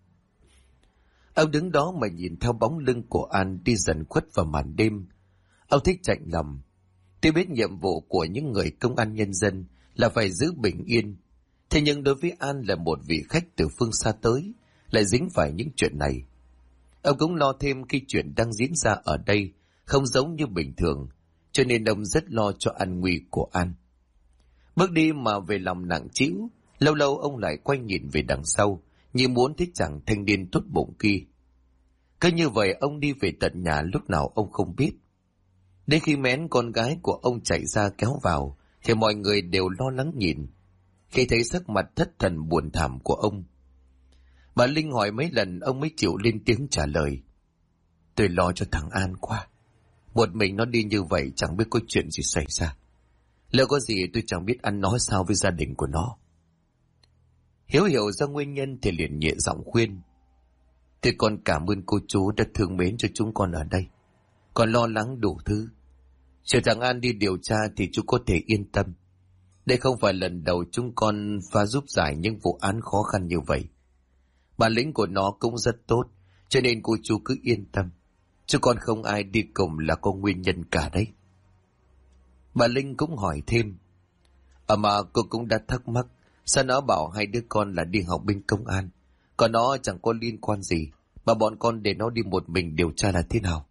[SPEAKER 1] Ông đứng đó mà nhìn theo bóng lưng của An đi dần khuất vào màn đêm. Ông thích chạnh lòng. Tuy biết nhiệm vụ của những người công an nhân dân là phải giữ bình yên, thế nhưng đối với An là một vị khách từ phương xa tới, lại dính phải những chuyện này. Ông cũng lo thêm khi chuyện đang diễn ra ở đây không giống như bình thường, cho nên ông rất lo cho an nguy của An. Bước đi mà về lòng nặng trĩu, lâu lâu ông lại quay nhìn về đằng sau, như muốn thấy chàng thanh niên tốt bụng kia. Cứ như vậy ông đi về tận nhà lúc nào ông không biết. Đến khi Mén con gái của ông chạy ra kéo vào, thì mọi người đều lo lắng nhìn. Khi thấy sắc mặt thất thần buồn thảm của ông, bà Linh hỏi mấy lần ông mới chịu lên tiếng trả lời. Tôi lo cho thằng An quá. Một mình nó đi như vậy chẳng biết có chuyện gì xảy ra. Lỡ có gì tôi chẳng biết ăn nói sao với gia đình của nó. Hiếu hiểu ra nguyên nhân thì liền nhẹ giọng khuyên. Thì con cảm ơn cô chú đã thương mến cho chúng con ở đây. Con lo lắng đủ thứ. Chờ thằng An đi điều tra thì chú có thể yên tâm. Đây không phải lần đầu chúng con phá giúp giải những vụ án khó khăn như vậy. Bản lĩnh của nó cũng rất tốt, cho nên cô chú cứ yên tâm. Chứ con không ai đi cùng là có nguyên nhân cả đấy. Bà Linh cũng hỏi thêm. Mà cô cũng đã thắc mắc, sao nó bảo hai đứa con là đi học bên công an, còn nó chẳng có liên quan gì, mà bọn con để nó đi một mình điều tra là thế nào?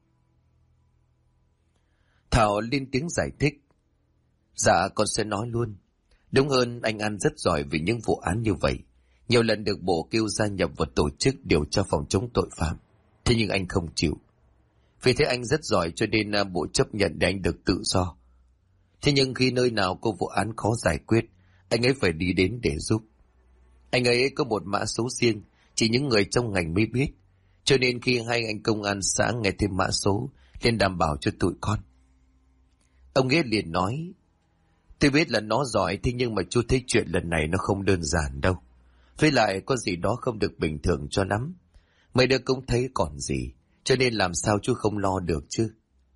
[SPEAKER 1] Thảo lên tiếng giải thích. Dạ con sẽ nói luôn. Đúng hơn, anh An rất giỏi vì những vụ án như vậy. Nhiều lần được bộ kêu gia nhập vào tổ chức điều tra phòng chống tội phạm. Thế nhưng anh không chịu. Vì thế anh rất giỏi cho nên bộ chấp nhận để anh được tự do. Thế nhưng khi nơi nào có vụ án khó giải quyết, anh ấy phải đi đến để giúp. Anh ấy có một mã số riêng, chỉ những người trong ngành mới biết. Cho nên khi hai anh công an xã nghe thêm mã số, liền đảm bảo cho tụi con. Ông Nghĩa liền nói, tôi biết là nó giỏi, thế nhưng mà chú thấy chuyện lần này nó không đơn giản đâu. Với lại có gì đó không được bình thường cho lắm. Mấy đứa cũng thấy còn gì, cho nên làm sao chú không lo được chứ.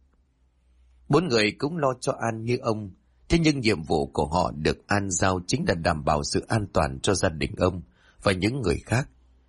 [SPEAKER 1] Bốn người cũng lo cho An như ông, thế nhưng nhiệm vụ của họ được An giao chính là đảm bảo sự an toàn cho gia đình ông và những người khác.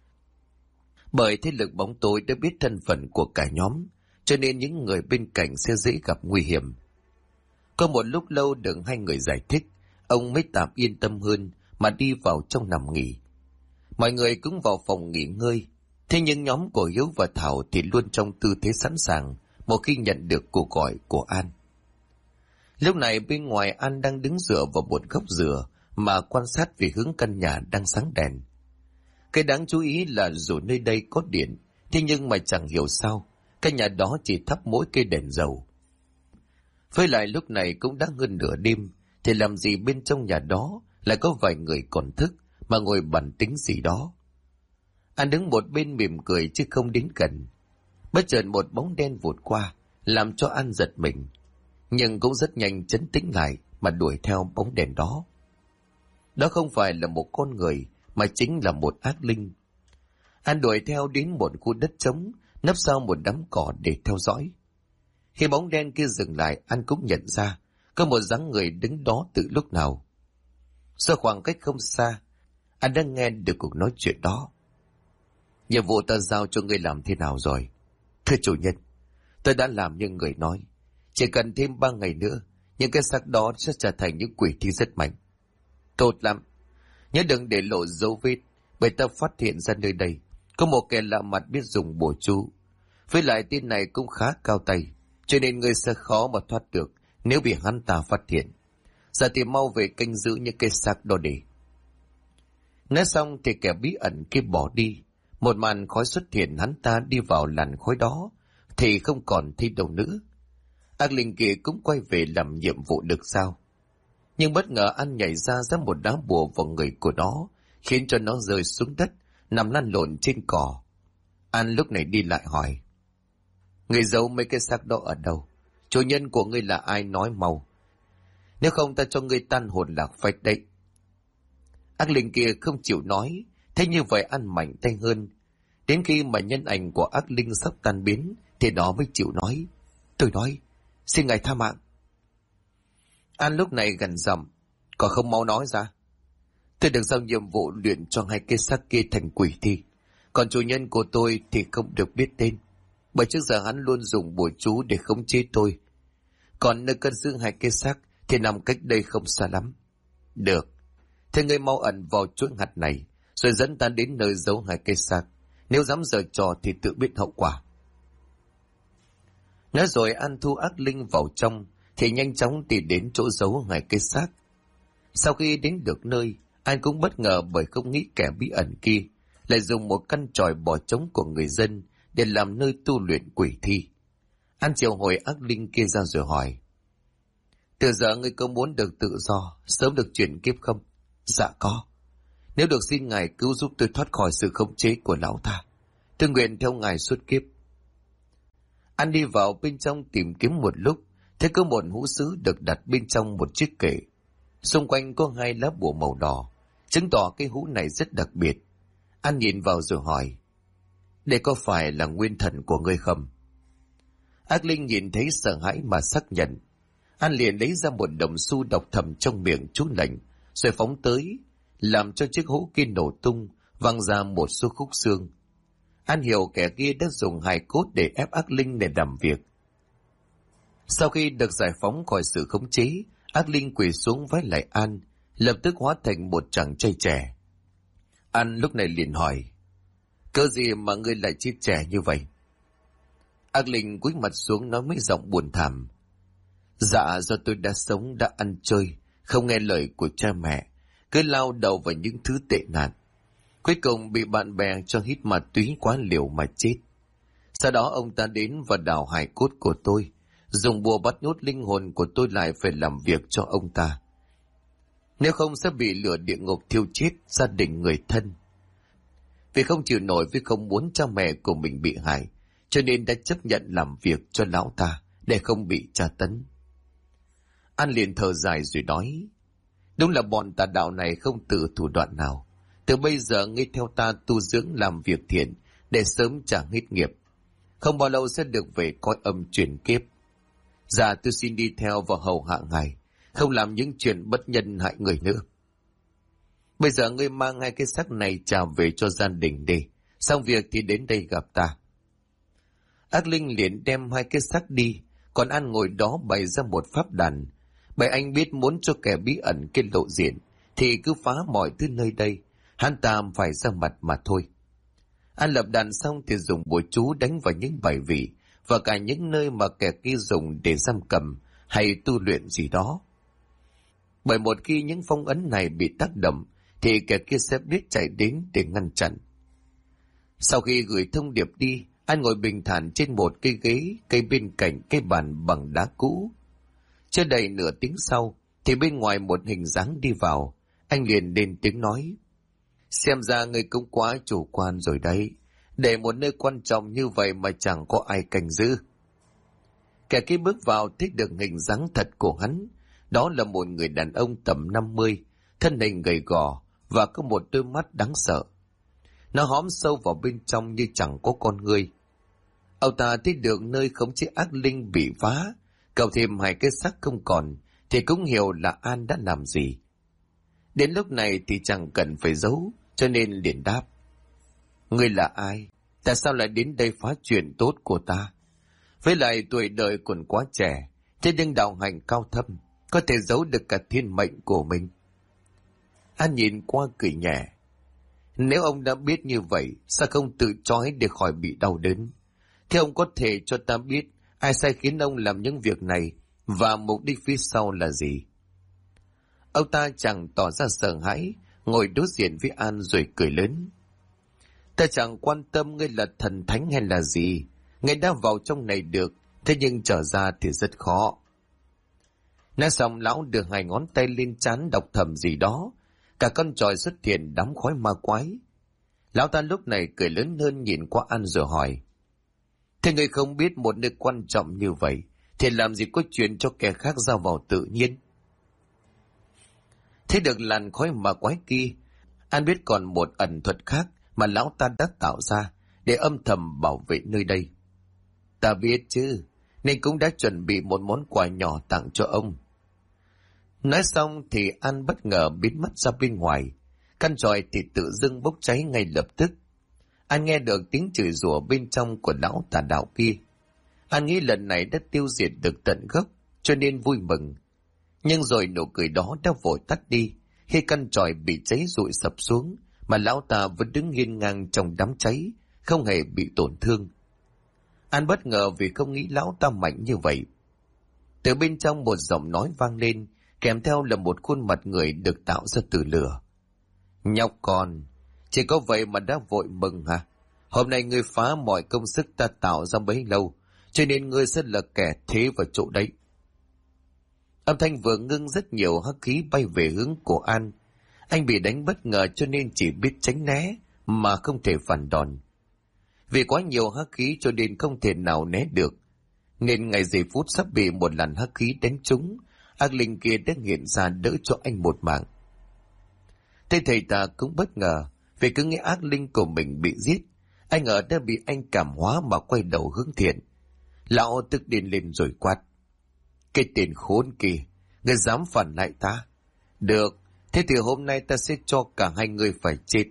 [SPEAKER 1] Bởi thế lực bóng tối đã biết thân phận của cả nhóm, cho nên những người bên cạnh sẽ dễ gặp nguy hiểm. Có một lúc lâu được hai người giải thích, ông mới tạm yên tâm hơn mà đi vào trong nằm nghỉ. Mọi người cũng vào phòng nghỉ ngơi, thế nhưng nhóm của Hiếu và Thảo thì luôn trong tư thế sẵn sàng một khi nhận được cuộc gọi của An. Lúc này bên ngoài An đang đứng dựa vào một góc dừa mà quan sát về hướng căn nhà đang sáng đèn. Cái đáng chú ý là dù nơi đây có điện, thế nhưng mà chẳng hiểu sao căn nhà đó chỉ thắp mỗi cây đèn dầu. Với lại lúc này cũng đã hơn nửa đêm, thì làm gì bên trong nhà đó lại có vài người còn thức mà ngồi bàn tính gì đó. An đứng một bên mỉm cười chứ không đến gần. Bất chợt một bóng đen vụt qua, làm cho An giật mình, nhưng cũng rất nhanh trấn tĩnh lại mà đuổi theo bóng đèn đó. Đó không phải là một con người, mà chính là một ác linh. An đuổi theo đến một khu đất trống, nấp sau một đám cỏ để theo dõi. Khi bóng đen kia dừng lại, An cũng nhận ra có một dáng người đứng đó từ lúc nào. Sau khoảng cách không xa, An đã nghe được cuộc nói chuyện đó. Nhiệm vụ ta giao cho ngươi làm thế nào rồi? Thưa chủ nhân, tôi đã làm như người nói. Chỉ cần thêm 3 ngày nữa, những cái xác đó sẽ trở thành những quỷ thi rất mạnh. Tốt lắm. Nhớ đừng để lộ dấu vết, bởi ta phát hiện ra nơi đây có một kẻ lạ mặt biết dùng bùa chú. Với lại tên này cũng khá cao tay, cho nên ngươi sẽ khó mà thoát được nếu bị hắn ta phát hiện. Giờ thì mau về canh giữ những cái xác đó đi. Nói xong thì kẻ bí ẩn kia bỏ đi. Một màn khói xuất hiện, hắn ta đi vào làn khói đó thì không còn thấy đâu nữa. Ác linh kia cũng quay về làm nhiệm vụ được giao. Nhưng bất ngờ An nhảy ra một đá bùa vào người của nó, khiến cho nó rơi xuống đất, nằm lăn lộn trên cỏ. An lúc này đi lại hỏi, người giấu mấy cái xác đó ở đâu? Chủ nhân của ngươi là ai, nói mau. Nếu không ta cho ngươi tan hồn lạc phách đấy. Ác linh kia không chịu nói, thế như vậy An mạnh tay hơn. Đến khi mà nhân ảnh của ác linh sắp tan biến, thì nó mới chịu nói. Tôi nói, xin ngài tha mạng. An lúc này gần giọng, còn không mau nói ra. Tôi được giao nhiệm vụ luyện cho hai cái xác kia thành quỷ thi, còn chủ nhân của tôi thì không được biết tên, bởi trước giờ hắn luôn dùng bùa chú để khống chế tôi. Còn nơi cất giữ hai cái xác thì nằm cách đây không xa lắm. Được, thế ngươi mau ẩn vào chuỗi hạt này, rồi dẫn ta đến nơi giấu hai cái xác. Nếu dám giở trò thì tự biết hậu quả. Nói rồi An thu ác linh vào trong, thì nhanh chóng tìm đến chỗ giấu hai cái xác. Sau khi đến được nơi, An cũng bất ngờ bởi không nghĩ kẻ bí ẩn kia lại dùng một căn chòi bò trống của người dân để làm nơi tu luyện quỷ thi. An triệu hồi ác linh kia ra rồi hỏi: từ giờ ngươi có muốn được tự do, sớm được chuyển kiếp không? Dạ có. Nếu được xin ngài cứu giúp tôi thoát khỏi sự khống chế của lão ta, tôi nguyện theo ngài suốt kiếp. An đi vào bên trong tìm kiếm một lúc, thấy có một hũ sứ được đặt bên trong một chiếc kệ. Xung quanh có hai lá bùa màu đỏ, chứng tỏ cái hũ này rất đặc biệt. An nhìn vào rồi hỏi: đây có phải là nguyên thần của ngươi không? Ác linh nhìn thấy sợ hãi mà xác nhận. An liền lấy ra một đồng xu đọc thầm trong miệng chú lệnh, rồi phóng tới, làm cho chiếc hũ kia nổ tung, văng ra một số khúc xương. An hiểu kẻ kia đã dùng hài cốt để ép ác linh để làm việc. Sau khi được giải phóng khỏi sự khống chế, ác linh quỳ xuống vái lại An, lập tức hóa thành một chàng trai trẻ. An lúc này liền hỏi: cớ gì mà ngươi lại chết trẻ như vậy? Ác linh cúi mặt xuống nói mấy giọng buồn thảm: dạ, do tôi đã sống, đã ăn chơi, không nghe lời của cha mẹ, cứ lao đầu vào những thứ tệ nạn. Cuối cùng bị bạn bè cho hít ma túy quá liều mà chết. Sau đó ông ta đến và đào hài cốt của tôi, dùng bùa bắt nhốt linh hồn của tôi lại phải làm việc cho ông ta. Nếu không sẽ bị lửa địa ngục thiêu chết gia đình người thân. Vì không chịu nổi, vì không muốn cha mẹ của mình bị hại, cho nên đã chấp nhận làm việc cho lão ta để không bị tra tấn. An liền thở dài rồi nói: đúng là bọn tà đạo này không tự thủ đoạn nào. Từ bây giờ ngươi theo ta tu dưỡng làm việc thiện để sớm trả hết nghiệp. Không bao lâu sẽ được về cõi âm chuyển kiếp. Dạ, tôi xin đi theo và hầu hạ ngài, không làm những chuyện bất nhân hại người nữa. Bây giờ ngươi mang hai cái xác này trả về cho gia đình đi, xong việc thì đến đây gặp ta. Ác linh liền đem hai cái xác đi, còn An ngồi đó bày ra một pháp đàn. Bởi anh biết muốn cho kẻ bí ẩn kia lộ diện thì cứ phá mọi thứ nơi đây, hắn ta phải ra mặt mà thôi. An lập đàn xong thì dùng bùa chú đánh vào những bài vị và cả những nơi mà kẻ kia dùng để giam cầm hay tu luyện gì đó. Bởi một khi những phong ấn này bị tác động thì kẻ kia sẽ biết chạy đến để ngăn chặn. Sau khi gửi thông điệp đi, An ngồi bình thản trên một cây ghế, cây bên cạnh cái bàn bằng đá cũ. Chưa đầy nửa tiếng sau thì bên ngoài một hình dáng đi vào. Anh liền lên tiếng nói: xem ra ngươi cũng quá chủ quan rồi đấy, để một nơi quan trọng như vậy mà chẳng có ai canh giữ. Kẻ kia bước vào thấy được hình dáng thật của hắn. Đó là một người đàn ông tầm 50, thân hình gầy gò và có một đôi mắt đáng sợ. Nó hõm sâu vào bên trong như chẳng có con người. Ông ta thấy được nơi khống chế ác linh bị phá, cộng thêm hai cái xác không còn, thì cũng hiểu là An đã làm gì. Đến lúc này thì chẳng cần phải giấu, cho nên liền đáp: ngươi là ai? Tại sao lại đến đây phá chuyện tốt của ta? Với lại tuổi đời còn quá trẻ, thế nhưng đạo hành cao thâm, có thể giấu được cả thiên mệnh của mình. An nhìn qua cười nhẹ: nếu ông đã biết như vậy, sao không tự trói để khỏi bị đau đớn? Thế ông có thể cho ta biết ai sai khiến ông làm những việc này và mục đích phía sau là gì? Ông ta chẳng tỏ ra sợ hãi, ngồi đối diện với An rồi cười lớn: ta chẳng quan tâm ngươi là thần thánh hay là gì, ngươi đã vào trong này được, thế nhưng trở ra thì rất khó. Nói xong lão đưa hai ngón tay lên trán đọc thầm gì đó, cả con chòi xuất hiện đám khói ma quái. Lão ta lúc này cười lớn hơn nhìn qua An rồi hỏi: thế ngươi không biết một nơi quan trọng như vậy thì làm gì có chuyện cho kẻ khác ra vào tự nhiên? Thấy được làn khói ma quái kia, An biết còn một ẩn thuật khác mà lão ta đã tạo ra để âm thầm bảo vệ nơi đây. Ta biết chứ, nên cũng đã chuẩn bị một món quà nhỏ tặng cho ông. Nói xong thì An bất ngờ biến mất ra bên ngoài. Căn chòi thì tự dưng bốc cháy ngay lập tức. An nghe được tiếng chửi rủa bên trong của lão tà đạo kia. An nghĩ lần này đã tiêu diệt được tận gốc, cho nên vui mừng. Nhưng rồi nụ cười đó đã vội tắt đi khi căn chòi bị cháy rụi sập xuống, mà lão ta vẫn đứng hiên ngang trong đám cháy, không hề bị tổn thương. An bất ngờ vì không nghĩ lão ta mạnh như vậy. Từ bên trong một giọng nói vang lên, kèm theo là một khuôn mặt người được tạo ra từ lửa. Nhóc con, chỉ có vậy mà đã vội mừng hả? Hôm nay ngươi phá mọi công sức ta tạo ra bấy lâu, cho nên ngươi sẽ là kẻ thế vào chỗ đấy. Âm thanh vừa ngưng, rất nhiều hắc khí bay về hướng của An. Anh bị đánh bất ngờ cho nên chỉ biết tránh né, mà không thể phản đòn. Vì quá nhiều hắc khí cho nên không thể nào né được, nên ngay giây phút sắp bị một làn hắc khí đánh trúng, ác linh kia đã hiện ra đỡ cho anh một mạng. Thế thầy ta cũng bất ngờ, vì cứ nghĩ ác linh của mình bị giết, anh ngờ đã bị anh cảm hóa mà quay đầu hướng thiện. Lão tức điên lên rồi quát: cái tên khốn kia, ngươi dám phản lại ta? Được, thế thì hôm nay ta sẽ cho cả hai người phải chết.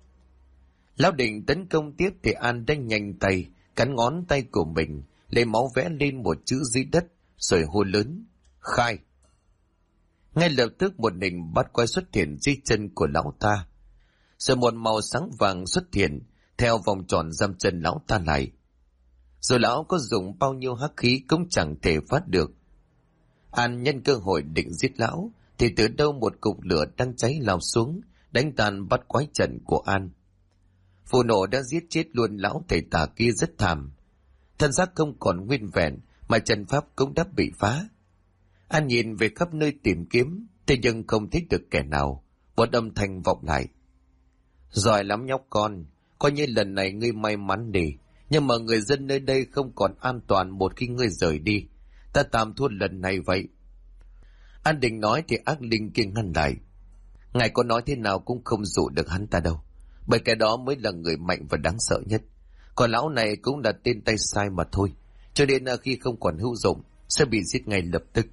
[SPEAKER 1] Lão định tấn công tiếp thì An đã nhanh tay cắn ngón tay của mình, lấy máu vẽ lên một chữ dưới đất, rồi hô lớn: khai! Ngay lập tức một hình bắt quái xuất hiện dưới chân của lão ta, rồi một màu sáng vàng xuất hiện theo vòng tròn giam chân lão ta lại. Rồi lão có dùng bao nhiêu hắc khí cũng chẳng thể phát được. An nhân cơ hội định giết lão, thì từ đâu một cục lửa đang cháy lao xuống, đánh tan bắt quái trận của An. Vụ nổ đã giết chết luôn lão thầy tà kia rất thảm. Thân xác không còn nguyên vẹn, mà trận pháp cũng đã bị phá. An nhìn về khắp nơi tìm kiếm, thế nhưng không thấy được kẻ nào. Một âm thanh vọng lại: giỏi lắm nhóc con, coi như lần này ngươi may mắn đi, nhưng mà người dân nơi đây không còn an toàn một khi ngươi rời đi. Ta tạm thua lần này vậy. An định nói thì ác linh kia ngăn lại: ngài có nói thế nào cũng không dụ được hắn ta đâu, bởi cái đó mới là người mạnh và đáng sợ nhất. Còn lão này cũng là tên tay sai mà thôi, cho nên khi không còn hữu dụng sẽ bị giết ngay lập tức.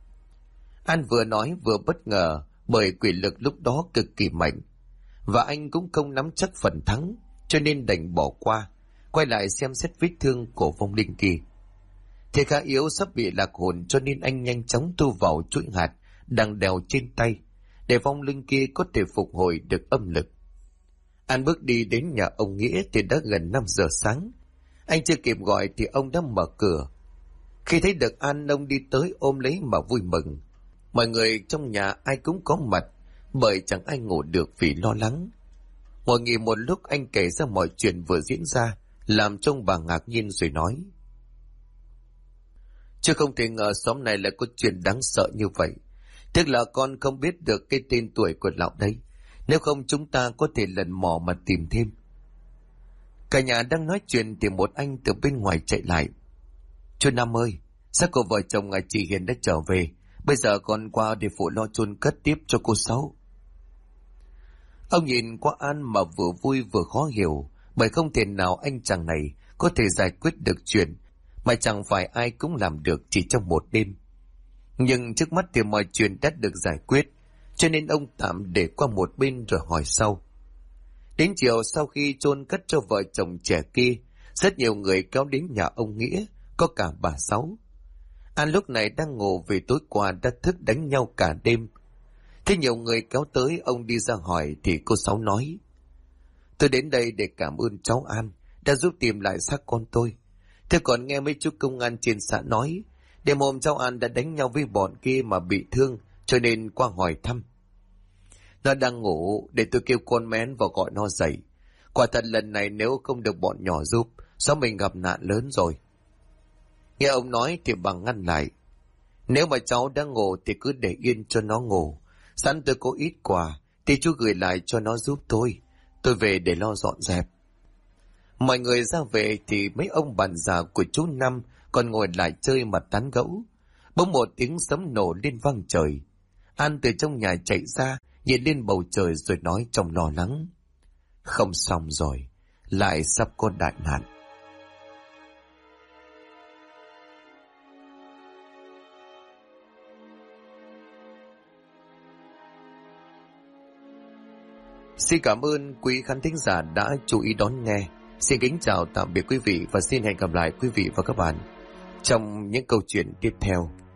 [SPEAKER 1] An vừa nói vừa bất ngờ, bởi quỷ lực lúc đó cực kỳ mạnh, và anh cũng không nắm chắc phần thắng, cho nên đành bỏ qua, quay lại xem xét vết thương của vong linh kia. Thì khá yếu sắp bị lạc hồn, cho nên anh nhanh chóng thu vào chuỗi hạt đang đeo trên tay, để vong linh kia có thể phục hồi được âm lực. An bước đi đến nhà ông Nghĩa thì đã gần 5 giờ sáng. Anh chưa kịp gọi thì ông đã mở cửa. Khi thấy được An, ông đi tới ôm lấy mà vui mừng. Mọi người trong nhà ai cũng có mặt, bởi chẳng ai ngủ được vì lo lắng. Ngồi nghỉ một lúc, anh kể ra mọi chuyện vừa diễn ra, làm trông bà ngạc nhiên rồi nói: chứ không thể ngờ xóm này lại có chuyện đáng sợ như vậy. Tiếc là con không biết được cái tên tuổi của lão đấy, nếu không chúng ta có thể lần mò mà tìm thêm. Cả nhà đang nói chuyện thì một anh từ bên ngoài chạy lại: chú Năm ơi, xác của vợ chồng ngài chị Hiền đã trở về, bây giờ con qua để phụ lo chôn cất tiếp cho cô Sáu. Ông nhìn qua An mà vừa vui vừa khó hiểu, bởi không thể nào anh chàng này có thể giải quyết được chuyện mà chẳng phải ai cũng làm được chỉ trong một đêm. Nhưng trước mắt thì mọi chuyện đã được giải quyết, cho nên ông tạm để qua một bên rồi hỏi sau. Đến chiều, sau khi chôn cất cho vợ chồng trẻ kia, rất nhiều người kéo đến nhà ông Nghĩa, có cả bà Sáu. An lúc này đang ngủ vì tối qua đã thức đánh nhau cả đêm. Thế nhiều người kéo tới, ông đi ra hỏi thì cô Sáu nói: tôi đến đây để cảm ơn cháu An đã giúp tìm lại xác con tôi. Thế còn nghe mấy chú công an trên xã nói, đêm hôm cháu An đã đánh nhau với bọn kia mà bị thương, cho nên qua hỏi thăm. Nó đang ngủ, để tôi kêu con Mén vào gọi nó dậy. Quả thật lần này nếu không được bọn nhỏ giúp, xóm mình gặp nạn lớn rồi. Nghe ông nói thì bà ngăn lại: nếu mà cháu đã ngủ thì cứ để yên cho nó ngủ. Sẵn tôi có ít quà thì chú gửi lại cho nó giúp tôi về để lo dọn dẹp. Mọi người ra về thì mấy ông bạn già của chú Năm còn ngồi lại chơi mà tán gẫu. Bỗng một tiếng sấm nổ lên vang trời. An từ trong nhà chạy ra, nhìn lên bầu trời rồi nói trong lo lắng: không xong rồi, lại sắp có đại nạn. Xin cảm ơn quý khán thính giả đã chú ý đón nghe. Xin kính chào tạm biệt quý vị và xin hẹn gặp lại quý vị và các bạn trong những câu chuyện tiếp theo.